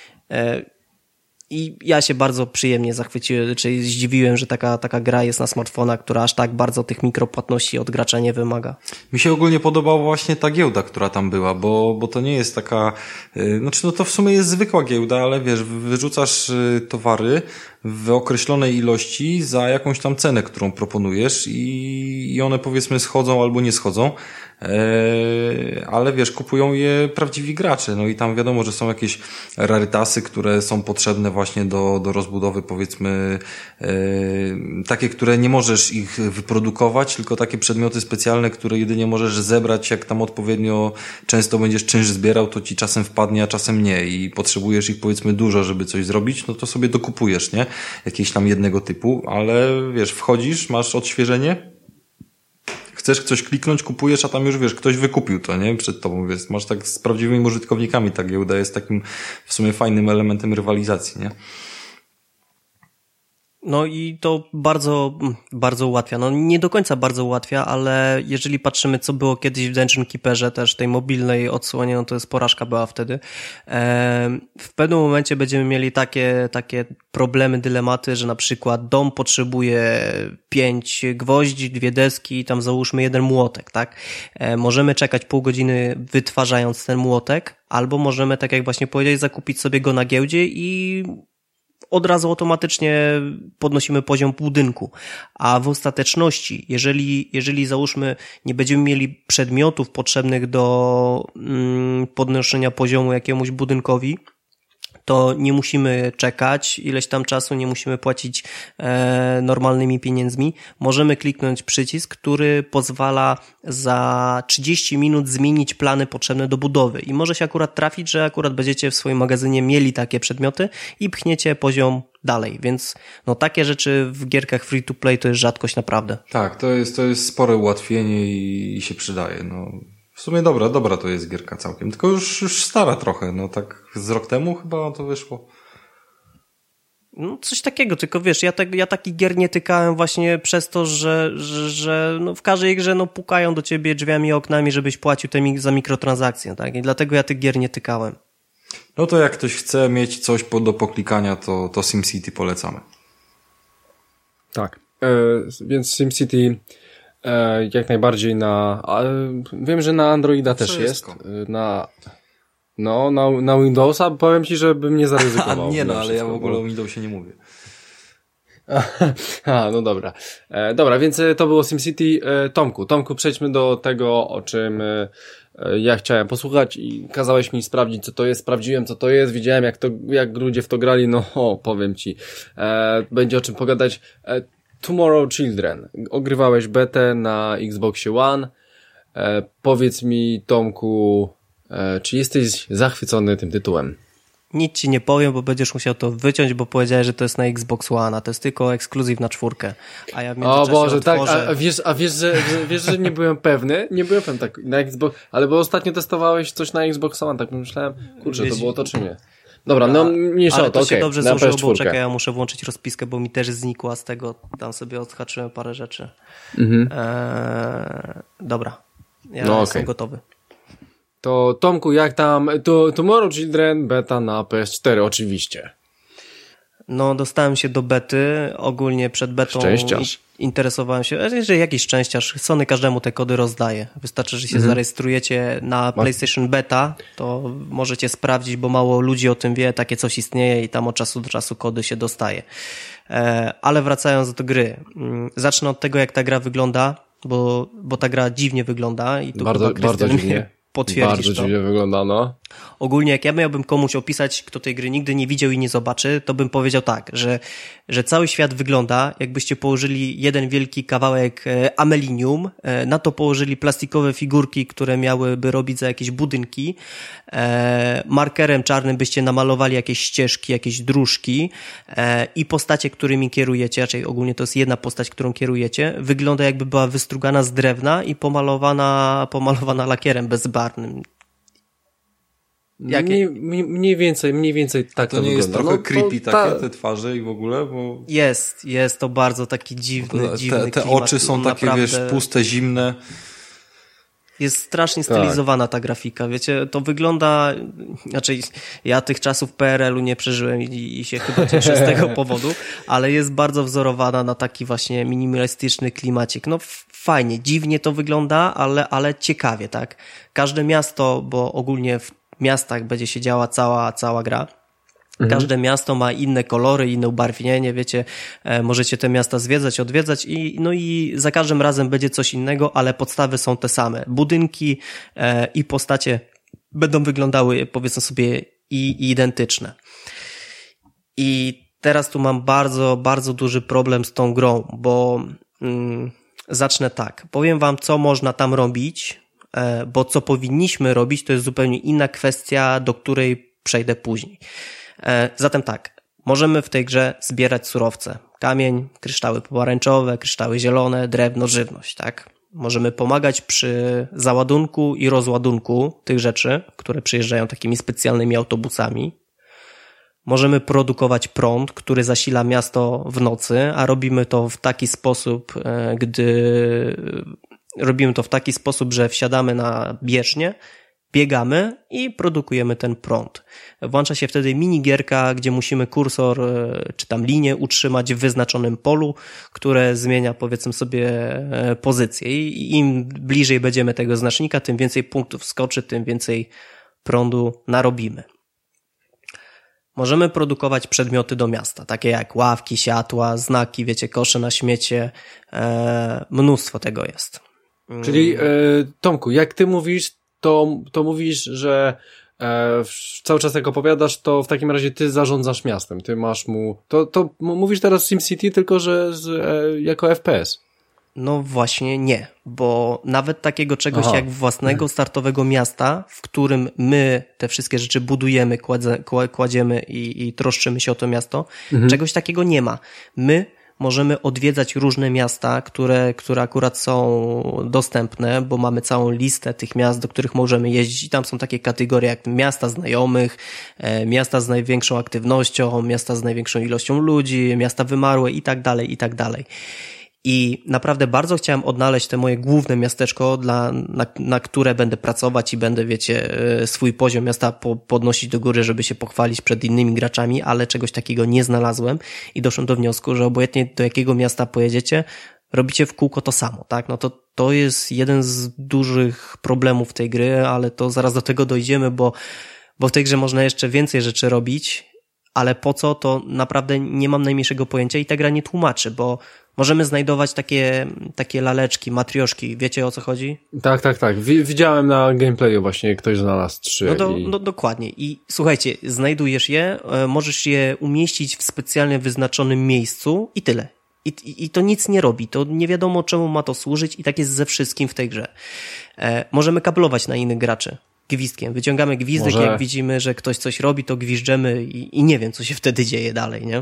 B: I ja się bardzo przyjemnie zachwyciłem, czyli zdziwiłem, że taka gra jest na smartfona, która aż tak bardzo tych mikropłatności od gracza nie wymaga.
C: Mi się ogólnie podobała właśnie ta giełda, która tam była, bo to nie jest taka, znaczy no to w sumie jest zwykła giełda, ale wiesz, wyrzucasz towary w określonej ilości za jakąś tam cenę, którą proponujesz i one, powiedzmy, schodzą albo nie schodzą, ale wiesz, kupują je prawdziwi gracze, no i tam wiadomo, że są jakieś rarytasy, które są potrzebne właśnie do rozbudowy, powiedzmy, takie, które nie możesz ich wyprodukować, tylko takie przedmioty specjalne, które jedynie możesz zebrać, jak tam odpowiednio często będziesz czynsz zbierał, to ci czasem wpadnie, a czasem nie i potrzebujesz ich, powiedzmy, dużo, żeby coś zrobić, no to sobie dokupujesz, nie? Jakieś tam jednego typu, ale wiesz, wchodzisz, masz odświeżenie, chcesz coś kliknąć, kupujesz, a tam już, wiesz, ktoś wykupił to, nie? Przed tobą, wiesz, masz tak z prawdziwymi użytkownikami, ta giełda jest takim w sumie fajnym elementem rywalizacji, nie?
B: No i to bardzo, bardzo ułatwia. No nie do końca bardzo ułatwia, ale jeżeli patrzymy, co było kiedyś w Dungeon Keeperze, też tej mobilnej odsłonie, no to jest porażka była wtedy. W pewnym momencie będziemy mieli takie problemy, dylematy, że na przykład dom potrzebuje 5 gwoździ, 2 deski i tam załóżmy 1 młotek, tak? Możemy czekać pół godziny wytwarzając ten młotek, albo możemy, tak jak właśnie powiedziałeś, zakupić sobie go na giełdzie i od razu automatycznie podnosimy poziom budynku. A w ostateczności, jeżeli załóżmy nie będziemy mieli przedmiotów potrzebnych do podnoszenia poziomu jakiemuś budynkowi, to nie musimy czekać ileś tam czasu, nie musimy płacić normalnymi pieniędzmi. Możemy kliknąć przycisk, który pozwala za 30 minut zmienić plany potrzebne do budowy. I może się akurat trafić, że akurat będziecie w swoim magazynie mieli takie przedmioty i pchniecie poziom dalej. Więc no takie rzeczy w gierkach free to play to jest rzadkość naprawdę.
C: Tak, to jest spore ułatwienie i się przydaje. No. W sumie dobra to jest gierka całkiem, tylko już stara trochę, no tak z rok temu chyba to wyszło.
B: No coś takiego, tylko wiesz, ja takich gier nie tykałem właśnie przez to, że no w każdej grze no pukają do ciebie drzwiami i oknami, żebyś płacił za mikrotransakcje, tak? I dlatego ja tych gier nie tykałem.
C: No to jak ktoś chce mieć coś do poklikania, to SimCity polecamy.
A: Tak, więc SimCity jak najbardziej wiem, że na Androida też jest. Na Windowsa powiem ci, że bym nie zaryzykował.
C: Nie, ale ja w ogóle o Windowsie nie mówię.
A: No dobra. Dobra, więc to było SimCity. Tomku, przejdźmy do tego, o czym ja chciałem posłuchać i kazałeś mi sprawdzić, co to jest. Sprawdziłem, co to jest, widziałem, jak ludzie w to grali, powiem ci. Będzie o czym pogadać. Tomorrow Children. Ogrywałeś betę na Xboxie One. Powiedz mi, Tomku, czy jesteś zachwycony tym tytułem?
B: Nic ci nie powiem, bo będziesz musiał to wyciąć, bo powiedziałeś, że to jest na Xbox One, a to jest tylko ekskluzyw na 4. A ja w międzyczasie
A: O Boże,
B: otworzę...
A: tak, wiesz, że nie byłem pewny? Nie byłem pewny tak na Xbox, ale bo ostatnio testowałeś coś na Xbox One, tak myślałem, kurczę, to było to czy nie? Dobra, mniejsza o to,
B: to się dobrze złożyło, bo czekaj, ja muszę włączyć rozpiskę, bo mi też znikła z tego, tam sobie odhaczyłem parę rzeczy. Dobra, ja jestem gotowy.
A: To Tomku, jak tam Tomorrow Children beta na PS4 oczywiście.
B: No, dostałem się do bety, ogólnie przed betą interesowałem się, że jakiś szczęściarz, Sony każdemu te kody rozdaje. Wystarczy, że się zarejestrujecie na PlayStation Beta, to możecie sprawdzić, bo mało ludzi o tym wie, takie coś istnieje i tam od czasu do czasu kody się dostaje. Ale wracając do gry, zacznę od tego, jak ta gra wygląda, bo ta gra dziwnie wygląda i tu
A: bardzo dziwnie.
B: Potwierdzisz
A: bardzo dziwnie wygląda, no.
B: Ogólnie jak ja miałbym komuś opisać, kto tej gry nigdy nie widział i nie zobaczy, to bym powiedział tak, że cały świat wygląda, jakbyście położyli jeden wielki kawałek amelinium, na to położyli plastikowe figurki, które miałyby robić za jakieś budynki, markerem czarnym byście namalowali jakieś ścieżki, jakieś dróżki i postacie, którymi kierujecie, raczej ogólnie to jest jedna postać, którą kierujecie, wygląda jakby była wystrugana z drewna i pomalowana lakierem bezbarwnym.
A: Mniej więcej tak to
C: nie
A: wygląda.
C: Jest trochę creepy takie te twarze i w ogóle, bo...
B: Jest to bardzo taki dziwny
C: te
B: klimat.
C: oczy są takie, naprawdę... puste, zimne.
B: Jest strasznie stylizowana ta grafika, wiecie, to wygląda, znaczy ja tych czasów PRL-u nie przeżyłem i się chyba cieszę z tego powodu, ale jest bardzo wzorowana na taki właśnie minimalistyczny klimacik. No fajnie, dziwnie to wygląda, ale ciekawie, tak? Każde miasto, bo ogólnie w miastach będzie się działa cała gra. Każde miasto ma inne kolory, inne ubarwienie, wiecie, możecie te miasta zwiedzać, odwiedzać i za każdym razem będzie coś innego, ale podstawy są te same. Budynki i postacie będą wyglądały, powiedzmy sobie, identyczne. I teraz tu mam bardzo, bardzo duży problem z tą grą, bo zacznę tak. Powiem wam, co można tam robić, bo co powinniśmy robić, to jest zupełnie inna kwestia, do której przejdę później. Zatem tak, możemy w tej grze zbierać surowce. Kamień, kryształy pomarańczowe, kryształy zielone, drewno, żywność, tak? Możemy pomagać przy załadunku i rozładunku tych rzeczy, które przyjeżdżają takimi specjalnymi autobusami. Możemy produkować prąd, który zasila miasto w nocy, a robimy to w taki sposób, że wsiadamy na bieżnię, biegamy i produkujemy ten prąd. Włącza się wtedy minigierka, gdzie musimy kursor czy tam linię utrzymać w wyznaczonym polu, które zmienia, powiedzmy sobie, pozycję. I im bliżej będziemy tego znacznika, tym więcej punktów skoczy, tym więcej prądu narobimy. możemy produkować przedmioty do miasta, takie jak ławki, światła, znaki, wiecie, kosze na śmiecie, mnóstwo tego jest.
A: Czyli Tomku, jak ty mówisz, to mówisz, że cały czas jak opowiadasz, to w takim razie ty zarządzasz miastem, ty masz to mówisz teraz SimCity, tylko że jako FPS.
B: No właśnie nie, bo nawet takiego czegoś jak własnego startowego miasta, w którym my te wszystkie rzeczy budujemy, kładziemy i troszczymy się o to miasto, czegoś takiego nie ma. My możemy odwiedzać różne miasta, które akurat są dostępne, bo mamy całą listę tych miast, do których możemy jeździć i tam są takie kategorie jak miasta znajomych, miasta z największą aktywnością, miasta z największą ilością ludzi, miasta wymarłe i tak dalej, i tak dalej. I naprawdę bardzo chciałem odnaleźć te moje główne miasteczko, na które będę pracować i będę, wiecie, swój poziom miasta podnosić do góry, żeby się pochwalić przed innymi graczami, ale czegoś takiego nie znalazłem i doszłem do wniosku, że obojętnie do jakiego miasta pojedziecie, robicie w kółko to samo, tak? No to jest jeden z dużych problemów tej gry, ale to zaraz do tego dojdziemy, bo w tej grze można jeszcze więcej rzeczy robić, ale po co, to naprawdę nie mam najmniejszego pojęcia i ta gra nie tłumaczy, bo możemy znajdować takie laleczki, matrioszki. Wiecie, o co chodzi?
A: Tak. Widziałem na gameplayu właśnie, ktoś znalazł 3.
B: No dokładnie. I słuchajcie, znajdujesz je, możesz je umieścić w specjalnie wyznaczonym miejscu i tyle. I to nic nie robi. To nie wiadomo, czemu ma to służyć i tak jest ze wszystkim w tej grze. Możemy kablować na innych graczy. Gwizdkiem. Wyciągamy gwizdek, jak widzimy, że ktoś coś robi, to gwiżdżemy i nie wiem, co się wtedy dzieje dalej, nie?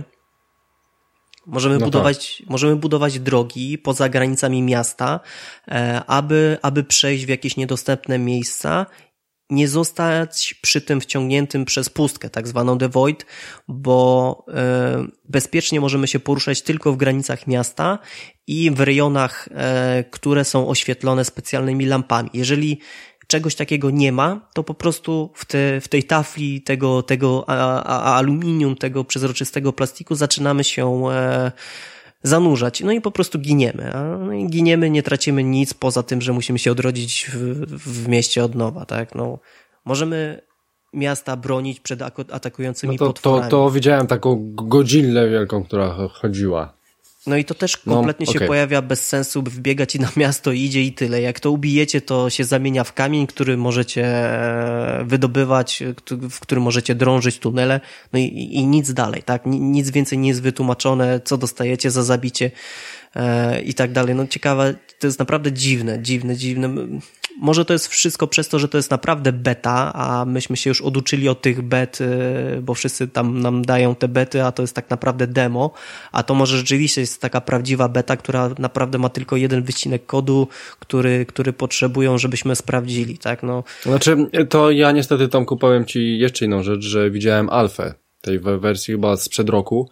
B: Możemy budować drogi poza granicami miasta, aby przejść w jakieś niedostępne miejsca, nie zostać przy tym wciągniętym przez pustkę, tak zwaną The Void, bo bezpiecznie możemy się poruszać tylko w granicach miasta i w rejonach, które są oświetlone specjalnymi lampami. Jeżeli czegoś takiego nie ma, to po prostu w tej tafli tego aluminium, tego przezroczystego plastiku zaczynamy się zanurzać. No i po prostu giniemy. No i giniemy, nie tracimy nic poza tym, że musimy się odrodzić w mieście od nowa, tak? No, możemy miasta bronić przed atakującymi potworami.
A: To widziałem taką Godzillę wielką, która chodziła.
B: No i to też kompletnie się pojawia bez sensu, by wbiegać i na miasto idzie i tyle. Jak to ubijecie, to się zamienia w kamień, który możecie wydobywać, w którym możecie drążyć tunele, no i nic dalej, tak? Nic więcej nie jest wytłumaczone, co dostajecie za zabicie i tak dalej. No ciekawe, to jest naprawdę dziwne. Może to jest wszystko przez to, że to jest naprawdę beta, a myśmy się już oduczyli od tych bet, bo wszyscy tam nam dają te bety, a to jest tak naprawdę demo, a to może rzeczywiście jest taka prawdziwa beta, która naprawdę ma tylko jeden wycinek kodu, który potrzebują, żebyśmy sprawdzili, tak? No.
A: Znaczy, to ja niestety, Tomku, powiem ci jeszcze inną rzecz, że widziałem alfę tej wersji chyba sprzed roku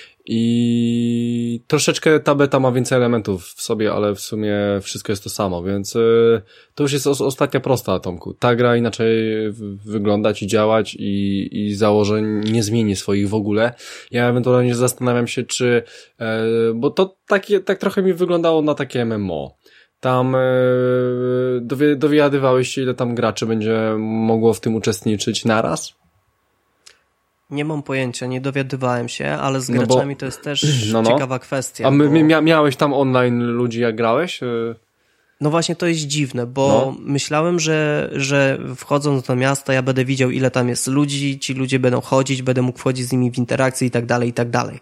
A: i troszeczkę ta beta ma więcej elementów w sobie, ale w sumie wszystko jest to samo, więc to już jest ostatnia prosta, Tomku. Ta gra inaczej wyglądać i działać i założeń nie zmieni swoich w ogóle. Ja ewentualnie zastanawiam się, czy bo to tak trochę mi wyglądało na takie MMO. Tam dowiadywałeś się, ile tam graczy będzie mogło w tym uczestniczyć naraz?
B: Nie mam pojęcia, nie dowiadywałem się, ale z graczami to jest też ciekawa kwestia.
A: A miałeś tam online ludzi, jak grałeś?
B: No właśnie to jest dziwne, bo myślałem, że wchodząc do miasta ja będę widział, ile tam jest ludzi, ci ludzie będą chodzić, będę mógł wchodzić z nimi w interakcję i tak dalej, i tak dalej.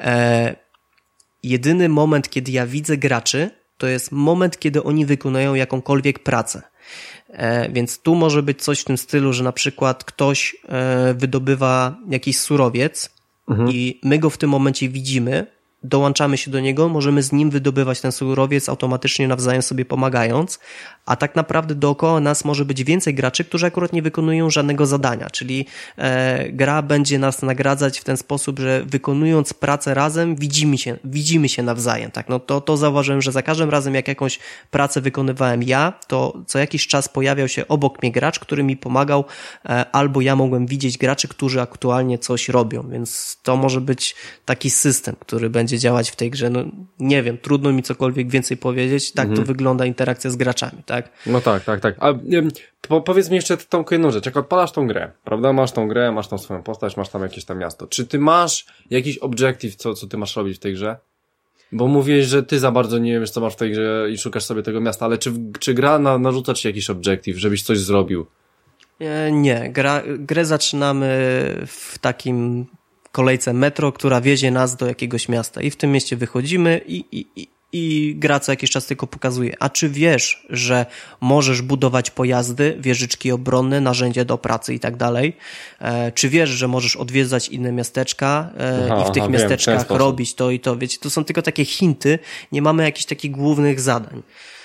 B: Jedyny moment, kiedy ja widzę graczy, to jest moment, kiedy oni wykonują jakąkolwiek pracę. Więc tu może być coś w tym stylu, że na przykład ktoś wydobywa jakiś surowiec i my go w tym momencie widzimy, dołączamy się do niego, możemy z nim wydobywać ten surowiec automatycznie nawzajem sobie pomagając, a tak naprawdę dookoła nas może być więcej graczy, którzy akurat nie wykonują żadnego zadania, czyli gra będzie nas nagradzać w ten sposób, że wykonując pracę razem widzimy się nawzajem, tak? No to zauważyłem, że za każdym razem jak jakąś pracę wykonywałem ja, to co jakiś czas pojawiał się obok mnie gracz, który mi pomagał, albo ja mogłem widzieć graczy, którzy aktualnie coś robią, więc to może być taki system, który będzie będzie działać w tej grze. No nie wiem, trudno mi cokolwiek więcej powiedzieć. Tak to wygląda interakcja z graczami, tak?
A: No tak. A powiedz mi jeszcze Tomku jedną rzecz. Jak odpalasz tą grę, prawda? Masz tą grę, masz tą swoją postać, masz tam jakieś tam miasto. Czy ty masz jakiś objective, co ty masz robić w tej grze? Bo mówiłeś, że ty za bardzo nie wiesz, co masz w tej grze i szukasz sobie tego miasta, ale czy gra narzuca ci jakiś objective, żebyś coś zrobił?
B: Nie, grę zaczynamy w takim kolejce metro, która wiezie nas do jakiegoś miasta i w tym mieście wychodzimy i gra co jakiś czas tylko pokazuje. A czy wiesz, że możesz budować pojazdy, wieżyczki obronne, narzędzia do pracy i tak dalej? Czy wiesz, że możesz odwiedzać inne miasteczka i w tych miasteczkach robić to i to? Wiecie, to są tylko takie hinty, nie mamy jakichś takich głównych zadań.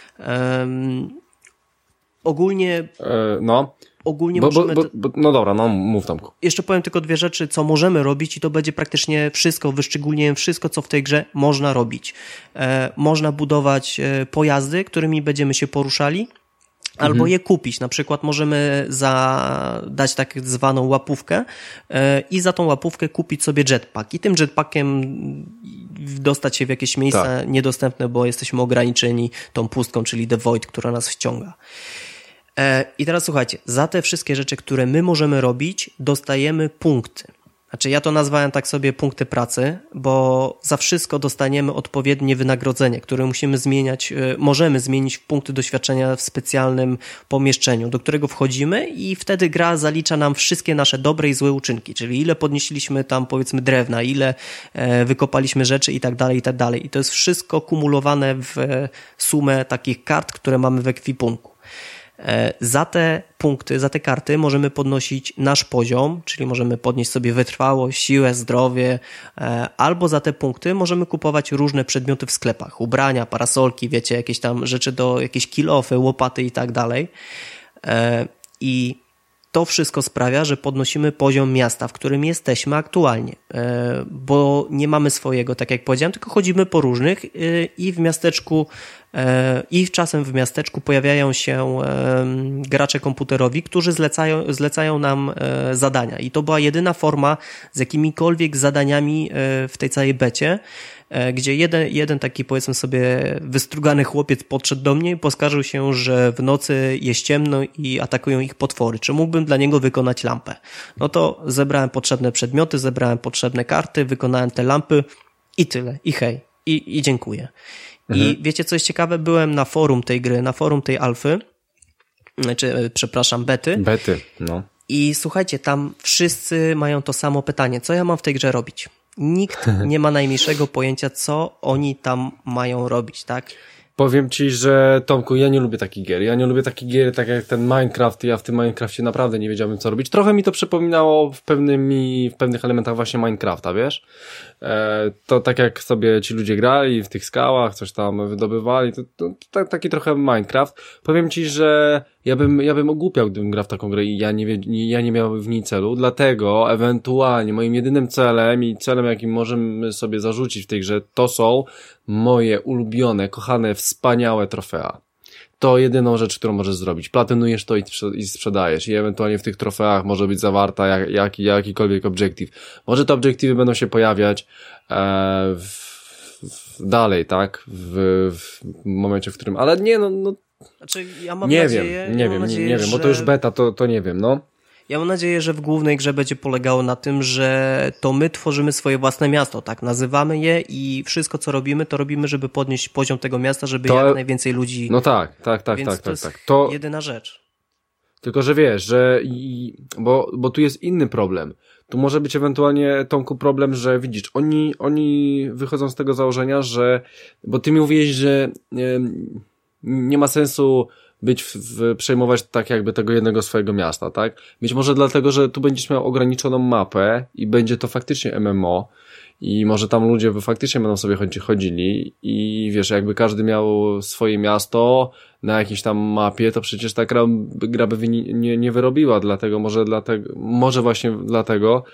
B: Ogólnie... Ogólnie możemy...
A: no dobra, no mów Tomku.
B: Jeszcze powiem tylko dwie rzeczy, co możemy robić i to będzie praktycznie wszystko, wyszczególniłem wszystko, co w tej grze można robić. Można budować pojazdy, którymi będziemy się poruszali, albo je kupić. Na przykład możemy dać tak zwaną łapówkę i za tą łapówkę kupić sobie jetpack. I tym jetpackiem dostać się w jakieś miejsca niedostępne, bo jesteśmy ograniczeni tą pustką, czyli The Void, która nas wciąga. I teraz słuchajcie, za te wszystkie rzeczy, które my możemy robić, dostajemy punkty. Znaczy ja to nazwałem tak sobie punkty pracy, bo za wszystko dostaniemy odpowiednie wynagrodzenie, które możemy zmienić w punkty doświadczenia w specjalnym pomieszczeniu, do którego wchodzimy i wtedy gra zalicza nam wszystkie nasze dobre i złe uczynki, czyli ile podnieśliśmy tam powiedzmy drewna, ile wykopaliśmy rzeczy i tak dalej, i tak dalej. I to jest wszystko kumulowane w sumę takich kart, które mamy w ekwipunku. Za te punkty, za te karty możemy podnosić nasz poziom, czyli możemy podnieść sobie wytrwałość, siłę, zdrowie, albo za te punkty możemy kupować różne przedmioty w sklepach, ubrania, parasolki, wiecie, jakieś tam rzeczy jakieś kill-offy, łopaty i tak dalej. I to wszystko sprawia, że podnosimy poziom miasta, w którym jesteśmy aktualnie, bo nie mamy swojego, tak jak powiedziałem, tylko chodzimy po różnych i w miasteczku czasem w miasteczku pojawiają się gracze komputerowi, którzy zlecają nam zadania. I to była jedyna forma z jakimikolwiek zadaniami w tej całej becie, gdzie jeden taki, powiedzmy sobie, wystrugany chłopiec podszedł do mnie i poskarżył się, że w nocy jest ciemno i atakują ich potwory. Czy mógłbym dla niego wykonać lampę? No to zebrałem potrzebne przedmioty, zebrałem potrzebne karty, wykonałem te lampy i tyle. I hej. I dziękuję. I wiecie, co jest ciekawe? Byłem na forum tej gry, na forum tej alfy, bety.
A: Bety, no.
B: I słuchajcie, tam wszyscy mają to samo pytanie. Co ja mam w tej grze robić? Nikt nie ma najmniejszego pojęcia, co oni tam mają robić, tak?
A: Powiem ci, że Tomku, ja nie lubię takich gier. Ja nie lubię takich gier, tak jak ten Minecraft. Ja w tym Minecrafcie naprawdę nie wiedziałem, co robić. Trochę mi to przypominało w pewnych elementach właśnie Minecrafta, wiesz? To tak jak sobie ci ludzie grali w tych skałach, coś tam wydobywali, to taki trochę Minecraft. Powiem ci, że ja bym ogłupiał, gdybym grał w taką grę i ja nie miałbym w niej celu, dlatego ewentualnie moim jedynym celem i celem, jakim możemy sobie zarzucić w tej grze, to są moje ulubione, kochane, wspaniałe trofea. To jedyną rzecz, którą możesz zrobić. Platynujesz to i sprzedajesz. I ewentualnie w tych trofeach może być zawarta jakikolwiek objective. Może te objectivy będą się pojawiać dalej, tak? W momencie, w którym... Ale nie, no
B: znaczy, ja mam nadzieję,
A: nie wiem, bo to już beta, to nie wiem, no.
B: Ja mam nadzieję, że w głównej grze będzie polegało na tym, że to my tworzymy swoje własne miasto, tak? Nazywamy je i wszystko, co robimy, to robimy, żeby podnieść poziom tego miasta, żeby jak najwięcej ludzi...
A: No tak.
B: Więc to jest to jedyna rzecz.
A: Tylko, że wiesz, że bo tu jest inny problem. Tu może być ewentualnie, Tomku, problem, że widzisz, oni wychodzą z tego założenia, że, bo ty mi mówiłeś, że nie ma sensu przejmować tak jakby tego jednego swojego miasta, tak? Być może dlatego, że tu będziesz miał ograniczoną mapę i będzie to faktycznie MMO i może tam ludzie faktycznie będą sobie chodzili i wiesz, jakby każdy miał swoje miasto na jakiejś tam mapie, to przecież ta gra by nie wyrobiła, może właśnie dlatego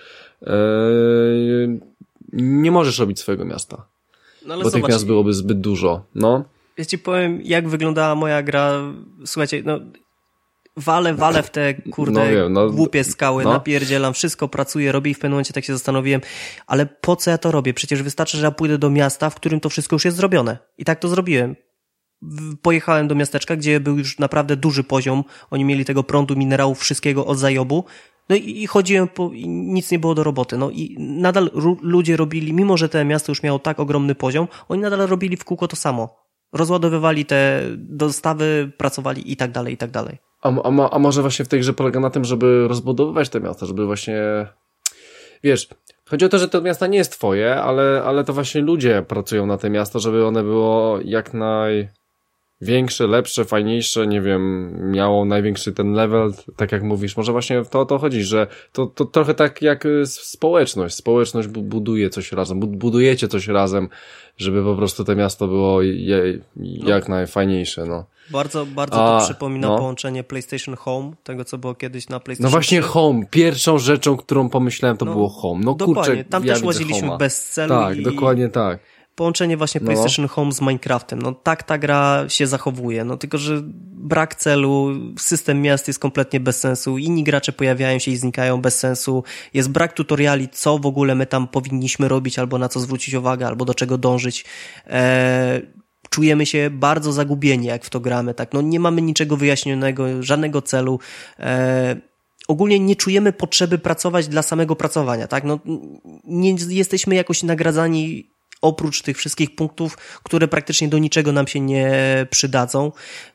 A: nie możesz robić swojego miasta. No, ale bo tych miast byłoby zbyt dużo, no.
B: Ja ci powiem, jak wyglądała moja gra. Słuchajcie, no walę w te, kurde, głupie skały, napierdzielam, wszystko pracuję, robię i w pewnym momencie tak się zastanowiłem, ale po co ja to robię? Przecież wystarczy, że ja pójdę do miasta, w którym to wszystko już jest zrobione. I tak to zrobiłem. Pojechałem do miasteczka, gdzie był już naprawdę duży poziom, oni mieli tego prądu, minerałów, wszystkiego od zajobu, no i chodziłem i nic nie było do roboty, no i nadal ludzie robili, mimo że to miasto już miało tak ogromny poziom, oni nadal robili w kółko to samo. Rozładowywali te dostawy, pracowali i tak dalej, i tak dalej.
A: A może właśnie w tej grze polega na tym, żeby rozbudowywać te miasta, żeby właśnie, wiesz, chodzi o to, że to miasta nie jest twoje, ale to właśnie ludzie pracują na te miasta, żeby one było jak największe, lepsze, fajniejsze, nie wiem, miało największy ten level, tak jak mówisz. Może właśnie to o to chodzi, że to trochę tak jak społeczność. Społeczność buduje coś razem, budujecie coś razem, żeby po prostu to miasto było jak najfajniejsze, no.
B: Bardzo to przypomina połączenie PlayStation Home, tego co było kiedyś na PlayStation 3.
A: No właśnie Home, pierwszą rzeczą, którą pomyślałem to było Home. No
B: dokładnie.
A: Kurczę,
B: tam też łaziliśmy bez celu.
A: Tak, dokładnie tak.
B: Połączenie właśnie PlayStation Home z Minecraftem. No tak ta gra się zachowuje. No tylko, że brak celu, system miast jest kompletnie bez sensu, inni gracze pojawiają się i znikają bez sensu, jest brak tutoriali, co w ogóle my tam powinniśmy robić, albo na co zwrócić uwagę, albo do czego dążyć. Czujemy się bardzo zagubieni, jak w to gramy, tak? No nie mamy niczego wyjaśnionego, żadnego celu. Ogólnie nie czujemy potrzeby pracować dla samego pracowania, tak? No nie jesteśmy jakoś nagradzani oprócz tych wszystkich punktów, które praktycznie do niczego nam się nie przydadzą.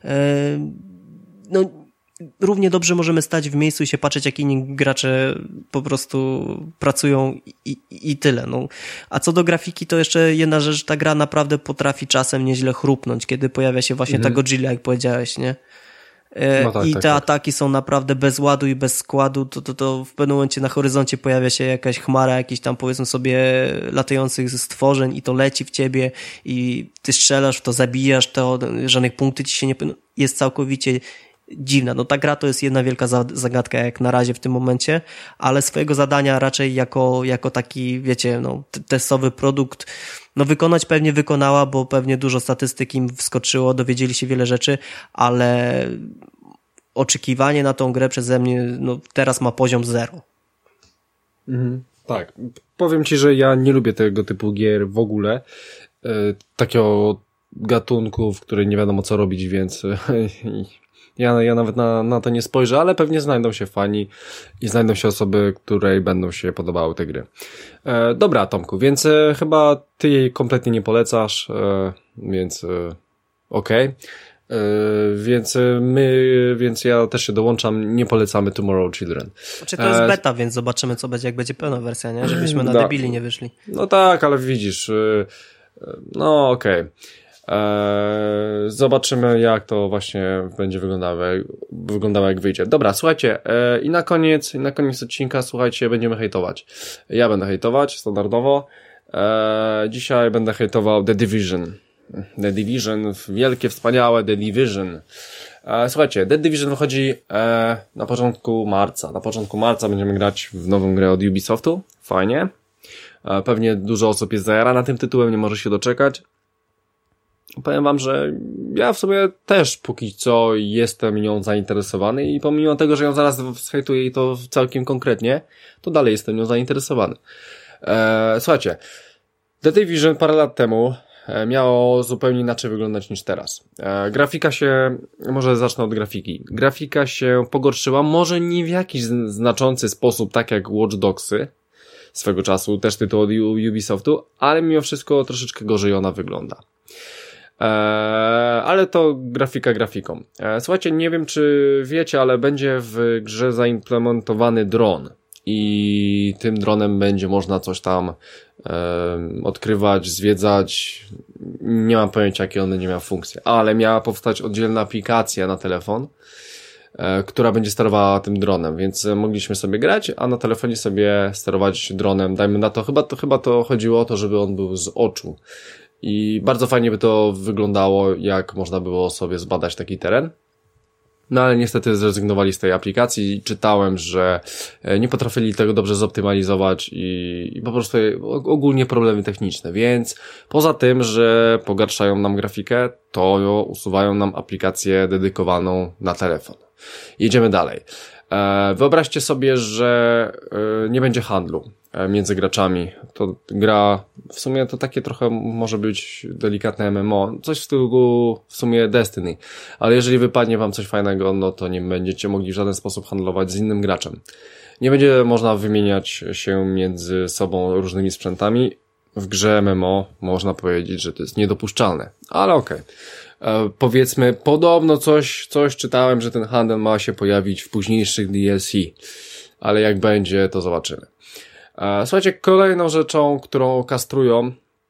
B: No równie dobrze możemy stać w miejscu i się patrzeć, jak inni gracze po prostu pracują i tyle. No. A co do grafiki, to jeszcze jedna rzecz, ta gra naprawdę potrafi czasem nieźle chrupnąć, kiedy pojawia się właśnie ta Godzilla, jak powiedziałeś, nie? No tak, i te ataki są naprawdę bez ładu i bez składu, to w pewnym momencie na horyzoncie pojawia się jakaś chmara, jakiś tam powiedzmy sobie latających stworzeń i to leci w ciebie i ty strzelasz w to, zabijasz to, żadnych punktów ci się nie... Jest całkowicie dziwna. No ta gra to jest jedna wielka zagadka jak na razie w tym momencie, ale swojego zadania raczej jako taki, wiecie, no testowy produkt no wykonać pewnie wykonała, bo pewnie dużo statystyk im wskoczyło, dowiedzieli się wiele rzeczy, ale oczekiwanie na tą grę przeze mnie no teraz ma poziom 0.
A: Tak. Powiem ci, że ja nie lubię tego typu gier w ogóle. Takiego gatunku, w którym nie wiadomo co robić, więc ja nawet na to nie spojrzę, ale pewnie znajdą się fani i znajdą się osoby, której będą się podobały te gry. Dobra, Tomku, więc chyba ty jej kompletnie nie polecasz, więc okej. Więc ja też się dołączam, nie polecamy Tomorrow Children.
B: Znaczy to jest beta, więc zobaczymy co będzie, jak będzie pełna wersja, nie? Żebyśmy na debili nie wyszli.
A: No tak, ale widzisz, no okej. Zobaczymy, jak to właśnie będzie wyglądało jak wyjdzie. Dobra, słuchajcie, i na koniec odcinka, słuchajcie, będziemy hejtować. Ja będę hejtować, standardowo. Dzisiaj będę hejtował The Division. The Division, wielkie, wspaniałe The Division. Słuchajcie, The Division wychodzi na początku marca. Na początku marca będziemy grać w nową grę od Ubisoftu. Fajnie. Pewnie dużo osób jest zajarana tym tytułem, nie może się doczekać. Powiem wam, że ja w sumie też póki co jestem nią zainteresowany i pomimo tego, że ją zaraz zhejtuję i to całkiem konkretnie, to dalej jestem nią zainteresowany. Słuchajcie, The Division parę lat temu miało zupełnie inaczej wyglądać niż teraz. Grafika się, może zacznę od grafiki. Grafika się pogorszyła, może nie w jakiś znaczący sposób, tak jak Watch Dogsy swego czasu, też tytuł od Ubisoftu, ale mimo wszystko troszeczkę gorzej ona wygląda. Ale to grafika grafiką. Słuchajcie, nie wiem czy wiecie, ale będzie w grze zaimplementowany dron i tym dronem będzie można coś tam odkrywać, zwiedzać. Nie mam pojęcia, jakie on będzie miał funkcje, ale miała powstać oddzielna aplikacja na telefon, która będzie sterowała tym dronem, więc mogliśmy sobie grać, a na telefonie sobie sterować dronem. Dajmy na to, chyba to chodziło o to, żeby on był z oczu. I bardzo fajnie by to wyglądało, jak można było sobie zbadać taki teren. No ale niestety zrezygnowali z tej aplikacji. Czytałem, że nie potrafili tego dobrze zoptymalizować i po prostu ogólnie problemy techniczne. Więc poza tym, że pogarszają nam grafikę, to usuwają nam aplikację dedykowaną na telefon. Jedziemy dalej. Wyobraźcie sobie, że nie będzie handlu między graczami. To gra, w sumie to takie trochę może być delikatne MMO, coś w stylu w sumie Destiny, ale jeżeli wypadnie wam coś fajnego, no to nie będziecie mogli w żaden sposób handlować z innym graczem. Nie będzie można wymieniać się między sobą różnymi sprzętami. W grze MMO można powiedzieć, że to jest niedopuszczalne, ale okej. Powiedzmy, podobno coś czytałem, że ten handel ma się pojawić w późniejszych DLC, ale jak będzie, to zobaczymy. Słuchajcie, kolejną rzeczą, którą kastrują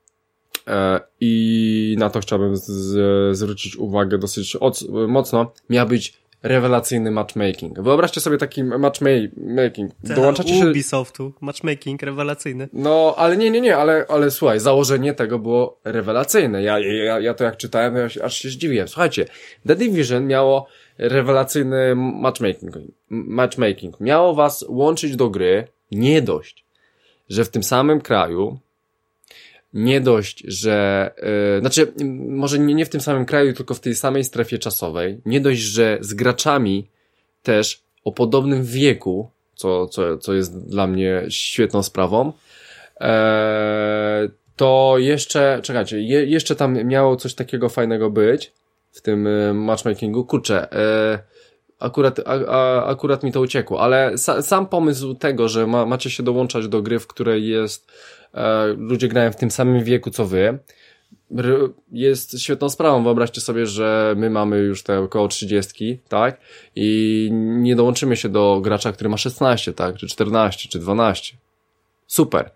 A: i na to chciałbym zwrócić uwagę dosyć mocno, miał być rewelacyjny matchmaking. Wyobraźcie sobie taki matchmaking.
B: Dołączacie się... Ubisoftu, matchmaking rewelacyjny.
A: No, ale nie, ale słuchaj, założenie tego było rewelacyjne. Ja to jak czytałem, aż się zdziwiłem. Słuchajcie, The Division miało rewelacyjny matchmaking. Miało was łączyć do gry. Nie dość, że w tym samym kraju, nie dość, że może nie w tym samym kraju, tylko w tej samej strefie czasowej, nie dość, że z graczami też o podobnym wieku, co jest dla mnie świetną sprawą, to jeszcze, czekajcie, jeszcze tam miało coś takiego fajnego być w tym matchmakingu. Kurczę, akurat mi to uciekło, ale sam pomysł tego, że macie się dołączać do gry, w której ludzie grają w tym samym wieku co wy, jest świetną sprawą. Wyobraźcie sobie, że my mamy już te około 30, tak? I nie dołączymy się do gracza, który ma 16, tak? Czy 14, czy 12. Super.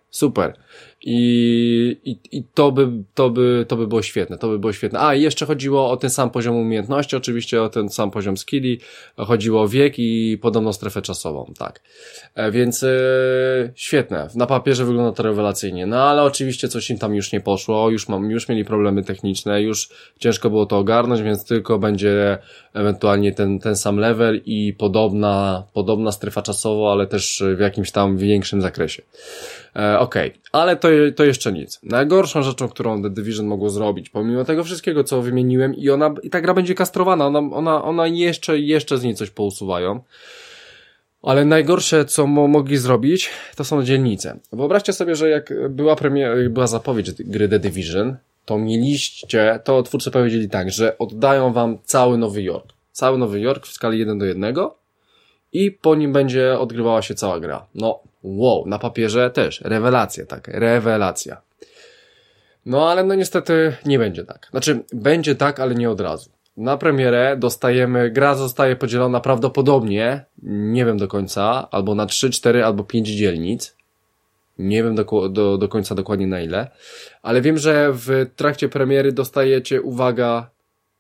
A: I to by było świetne, A, i jeszcze chodziło o ten sam poziom umiejętności, oczywiście o ten sam poziom skilli, chodziło o wiek i podobną strefę czasową, tak. Więc świetne, na papierze wygląda to rewelacyjnie, no ale oczywiście coś im tam już nie poszło, już mieli problemy techniczne, już ciężko było to ogarnąć, więc tylko będzie ewentualnie ten sam level i podobna strefa czasowa, ale też w jakimś tam większym zakresie. Okej, ale to jeszcze nic. Najgorszą rzeczą, którą The Division mogło zrobić, pomimo tego wszystkiego, co wymieniłem, i ta gra będzie kastrowana, ona jeszcze z niej coś pousuwają, ale najgorsze, co mogli zrobić, to są dzielnice. Wyobraźcie sobie, że jak była zapowiedź gry The Division, to twórcy powiedzieli tak, że oddają wam cały Nowy Jork. Cały Nowy Jork w skali 1:1 i po nim będzie odgrywała się cała gra. No, wow, na papierze też. Rewelacja, tak. Rewelacja. No, ale niestety nie będzie tak. Znaczy, będzie tak, ale nie od razu. Na premierę gra zostaje podzielona prawdopodobnie, nie wiem do końca, albo na 3, 4, albo 5 dzielnic. Nie wiem do końca dokładnie na ile. Ale wiem, że w trakcie premiery dostajecie, uwaga,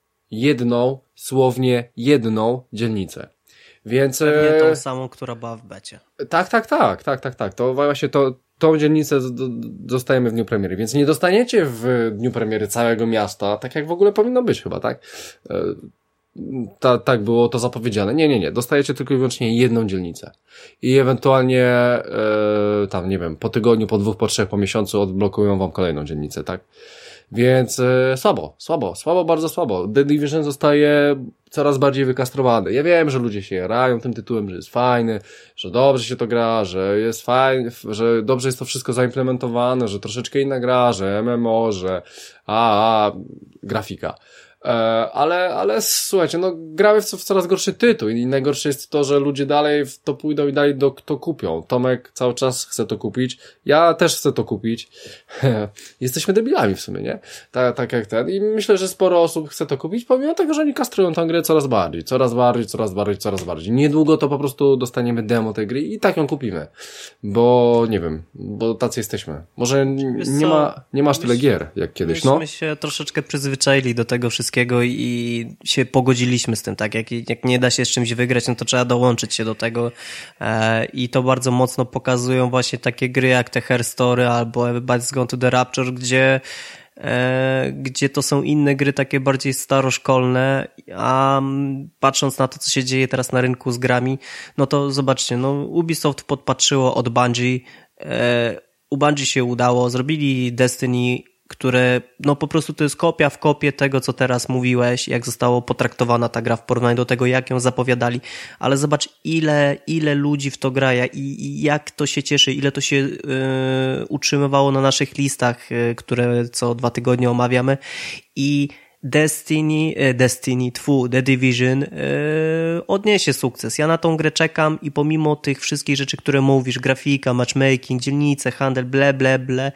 A: słownie jedną dzielnicę. Więc
B: pewnie tą samą, która była w becie.
A: Tak. To właśnie tą dzielnicę dostajemy w dniu premiery, więc nie dostaniecie w dniu premiery całego miasta, tak jak w ogóle powinno być chyba, tak? Tak było to zapowiedziane. Nie. Dostajecie tylko i wyłącznie jedną dzielnicę. I ewentualnie tam, nie wiem, po tygodniu, po 2, po 3, po miesiącu odblokują wam kolejną dzielnicę, tak? Więc słabo, bardzo słabo. The Division zostaje coraz bardziej wykastrowany. Ja wiem, że ludzie się jarają tym tytułem, że jest fajny, że dobrze się to gra, że jest fajny, że dobrze jest to wszystko zaimplementowane, że troszeczkę inna gra, że MMO, że grafika. Ale słuchajcie, gramy w coraz gorszy tytuł i najgorsze jest to, że ludzie dalej w to pójdą i dalej to kupią. Tomek cały czas chce to kupić, ja też chcę to kupić. Jesteśmy debilami w sumie, nie? Tak jak ten. I myślę, że sporo osób chce to kupić, pomimo tego, że oni kastrują tę grę coraz bardziej. Niedługo to po prostu dostaniemy demo tej gry i tak ją kupimy. Bo nie wiem, bo tacy jesteśmy. Może nie masz tyle gier jak kiedyś,
B: myśmy się troszeczkę przyzwyczaili do tego wszystkiego i się pogodziliśmy z tym, tak? Jak nie da się z czymś wygrać, no to trzeba dołączyć się do tego i to bardzo mocno pokazują właśnie takie gry jak te Her Story albo Everybody's Gone to the Rapture, gdzie gdzie to są inne gry takie bardziej staroszkolne, a patrząc na to, co się dzieje teraz na rynku z grami, no to zobaczcie, no Ubisoft podpatrzyło od Bungie, u Bungie się udało, zrobili Destiny, które no po prostu to jest kopia w kopię tego, co teraz mówiłeś, jak zostało potraktowana ta gra w porównaniu do tego, jak ją zapowiadali, ale zobacz ile ludzi w to gra i jak to się cieszy, ile to się utrzymywało na naszych listach, które co 2 tygodnie omawiamy i The Division odniesie sukces. Ja na tą grę czekam i pomimo tych wszystkich rzeczy, które mówisz, grafika, matchmaking, dzielnice, handel, ble,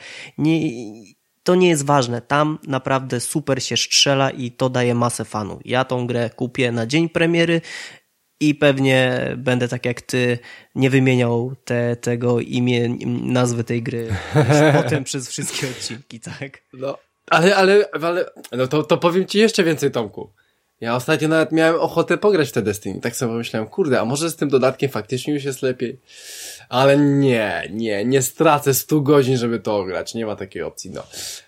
B: to nie jest ważne. Tam naprawdę super się strzela i to daje masę fanów. Ja tą grę kupię na dzień premiery i pewnie będę tak jak ty nie wymieniał tego nazwy tej gry potem przez wszystkie odcinki, tak?
A: No, ale no to powiem ci jeszcze więcej, Tomku. Ja ostatnio nawet miałem ochotę pograć w te Destiny. Tak sobie pomyślałem, kurde, a może z tym dodatkiem faktycznie już jest lepiej? Ale nie stracę 100 godzin, żeby to ograć. Nie ma takiej opcji, no.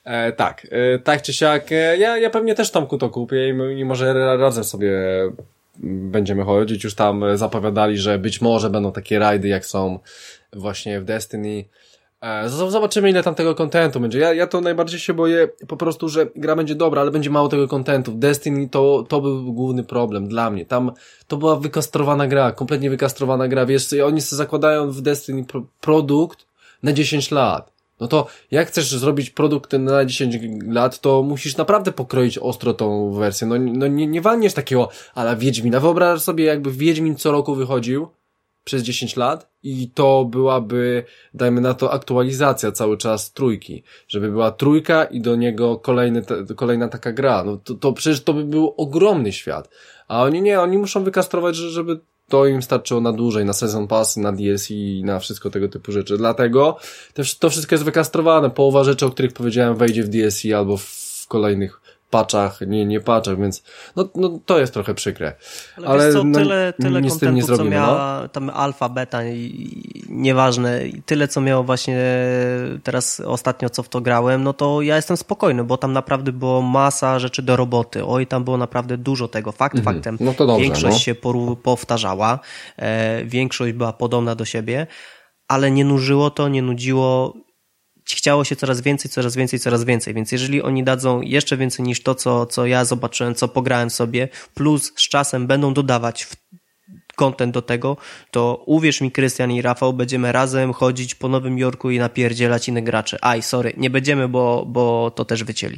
A: Tak czy siak, ja pewnie też, Tomku, to kupię i może razem sobie będziemy chodzić. Już tam zapowiadali, że być może będą takie rajdy, jak są właśnie w Destiny. Zobaczymy, ile tam tego kontentu będzie. Ja to najbardziej się boję po prostu, że gra będzie dobra, ale będzie mało tego kontentu. W Destiny to był główny problem dla mnie. Tam to była wykastrowana gra, kompletnie wykastrowana gra. Wiesz, oni sobie zakładają w Destiny produkt na 10 lat. No to jak chcesz zrobić produkt na 10 lat, to musisz naprawdę pokroić ostro tą wersję. No nie walniesz takiego ala Wiedźmina. Wyobraź sobie, jakby Wiedźmin co roku wychodził przez 10 lat i to byłaby, dajmy na to, aktualizacja cały czas trójki. Żeby była trójka i do niego kolejna taka gra. No to przecież to by był ogromny świat. A oni muszą wykastrować, żeby to im starczyło na dłużej, na Season Pass, na DLC i na wszystko tego typu rzeczy. Dlatego to wszystko jest wykastrowane. Połowa rzeczy, o których powiedziałem, wejdzie w DLC albo w kolejnych patchach, nie patchach, więc no to jest trochę przykre.
B: Ale wiesz co, tyle kontentu, co miała tam alfa, beta i nieważne, i tyle co miało właśnie teraz ostatnio, co w to grałem, no to ja jestem spokojny, bo tam naprawdę było masa rzeczy do roboty. Oj, tam było naprawdę dużo tego. Faktem,
A: no to dobrze,
B: większość się powtarzała, większość była podobna do siebie, ale nie nużyło to, nie nudziło. Chciało się coraz więcej, więc jeżeli oni dadzą jeszcze więcej niż to, co ja zobaczyłem, co pograłem sobie, plus z czasem będą dodawać content do tego, to uwierz mi, Krystian i Rafał, będziemy razem chodzić po Nowym Jorku i napierdzielać innych graczy. Nie będziemy, bo to też wycięli.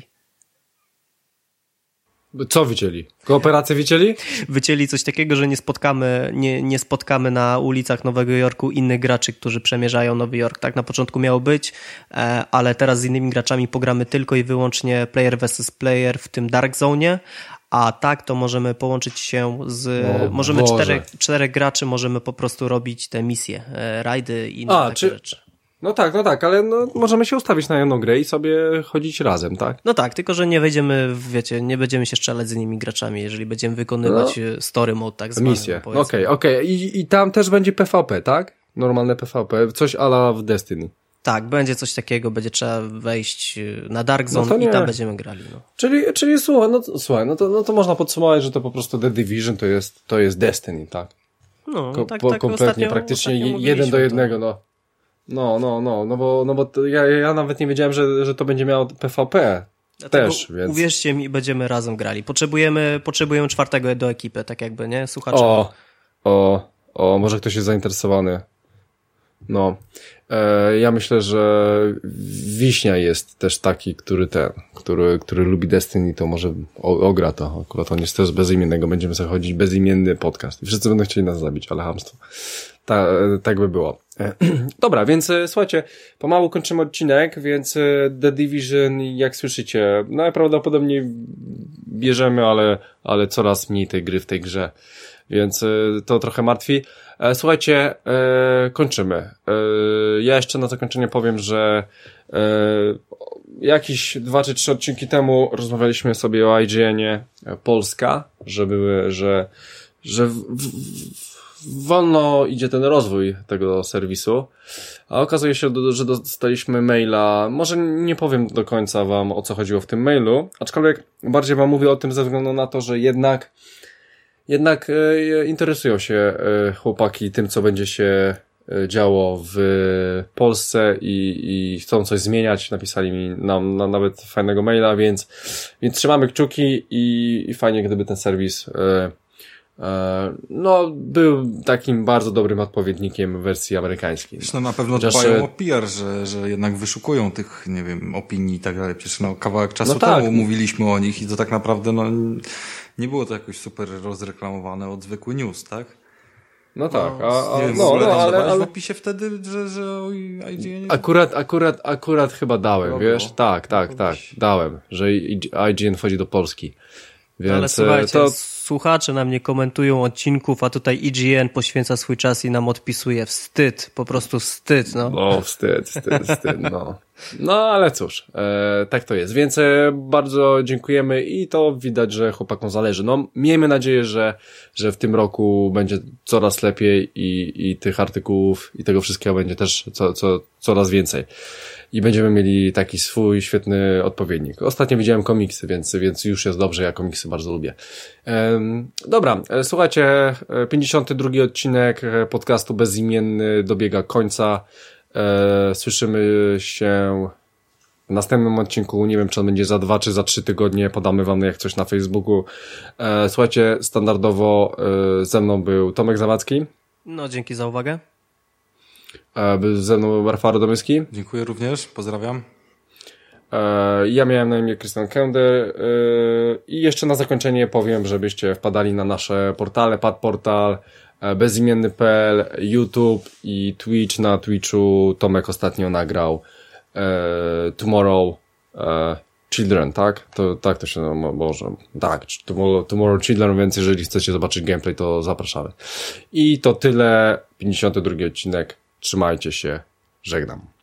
A: Co wycięli? Kooperację wycięli?
B: Wycięli coś takiego, że nie spotkamy na ulicach Nowego Jorku innych graczy, którzy przemierzają Nowy Jork. Tak na początku miało być, ale teraz z innymi graczami pogramy tylko i wyłącznie player versus player w tym Dark Zone, a tak to możemy połączyć się możemy czterech graczy, możemy po prostu robić te misje, rajdy i inne takie rzeczy.
A: No tak, ale możemy się ustawić na jedną grę i sobie chodzić razem, tak?
B: No tak, tylko że nie wejdziemy, nie będziemy się strzelać z innymi graczami, jeżeli będziemy wykonywać story mode, tak zwany.
A: Misję, okej. I tam też będzie PvP, tak? Normalne PvP, coś a la w Destiny.
B: Tak, będzie coś takiego, będzie trzeba wejść na Dark Zone i tam będziemy grali. No.
A: Czyli słuchaj, no to można podsumować, że to po prostu The Division to jest Destiny, tak?
B: No, tak
A: kompletnie, praktycznie 1 do 1, No bo to ja nawet nie wiedziałem, że to będzie miało PvP. Dlatego też, więc...
B: Uwierzcie mi, będziemy razem grali. Potrzebujemy 4 do ekipy, tak jakby, nie? Słuchacze.
A: Może ktoś jest zainteresowany. No. Ja myślę, że Wiśnia jest też taki, który lubi Destiny, to może ogra to. Akurat on jest też bezimiennego. Będziemy sobie chodzić bezimienny podcast. I wszyscy będą chcieli nas zabić, ale chamstwo. Tak by było. Dobra, więc słuchajcie, pomału kończymy odcinek, więc The Division, jak słyszycie, najprawdopodobniej bierzemy, ale coraz mniej tej gry w tej grze, więc to trochę martwi. Słuchajcie, kończymy. Ja jeszcze na zakończenie powiem, że jakieś 2 czy 3 odcinki temu rozmawialiśmy sobie o IGN-ie Polska, że wolno idzie ten rozwój tego serwisu, a okazuje się, że dostaliśmy maila, może nie powiem do końca wam, o co chodziło w tym mailu, aczkolwiek bardziej wam mówię o tym ze względu na to, że jednak interesują się chłopaki tym, co będzie się działo w Polsce i chcą coś zmieniać. Napisali mi nam nawet fajnego maila, więc trzymamy kciuki i fajnie, gdyby ten serwis był takim bardzo dobrym odpowiednikiem wersji amerykańskiej.
C: Zresztą na pewno dbają o PR, że jednak wyszukują tych, nie wiem, opinii i tak dalej. Przecież kawałek czasu temu mówiliśmy o nich i to tak naprawdę nie było to jakoś super rozreklamowane od zwykły news, tak?
A: No tak,
C: ale w opisie wtedy, że IGN...
A: Akurat chyba dałem, wiesz? Tak, dałem, że IGN wchodzi do Polski. Więc
B: ale słuchajcie, słuchacze nam nie komentują odcinków, a tutaj IGN poświęca swój czas i nam odpisuje. Wstyd, po prostu wstyd, no.
A: No, wstyd, no. No, ale cóż, tak to jest. Więc bardzo dziękujemy i to widać, że chłopakom zależy. No, miejmy nadzieję, że w tym roku będzie coraz lepiej i tych artykułów i tego wszystkiego będzie też coraz więcej. I będziemy mieli taki swój świetny odpowiednik. Ostatnio widziałem komiksy, więc już jest dobrze, ja komiksy bardzo lubię. Dobra, słuchajcie, 52 odcinek podcastu Bezimienny dobiega końca. Słyszymy się w następnym odcinku. Nie wiem, czy on będzie za 2 czy za 3 tygodnie. Podamy wam jak coś na Facebooku. Słuchajcie, standardowo ze mną był Tomek Zawadzki.
B: No, dzięki za uwagę.
A: Był ze mną Rafał Domyski.
C: Dziękuję również, pozdrawiam.
A: Ja miałem na imię Christian Kender i jeszcze na zakończenie powiem, żebyście wpadali na nasze portale, Padportal, bezimienny.pl, YouTube i Twitch. Na Twitchu Tomek ostatnio nagrał Tomorrow Children, tak? Tak to się może. Tak, Tomorrow Children, więc jeżeli chcecie zobaczyć gameplay, to zapraszamy. I to tyle, 52 odcinek. Trzymajcie się, żegnam.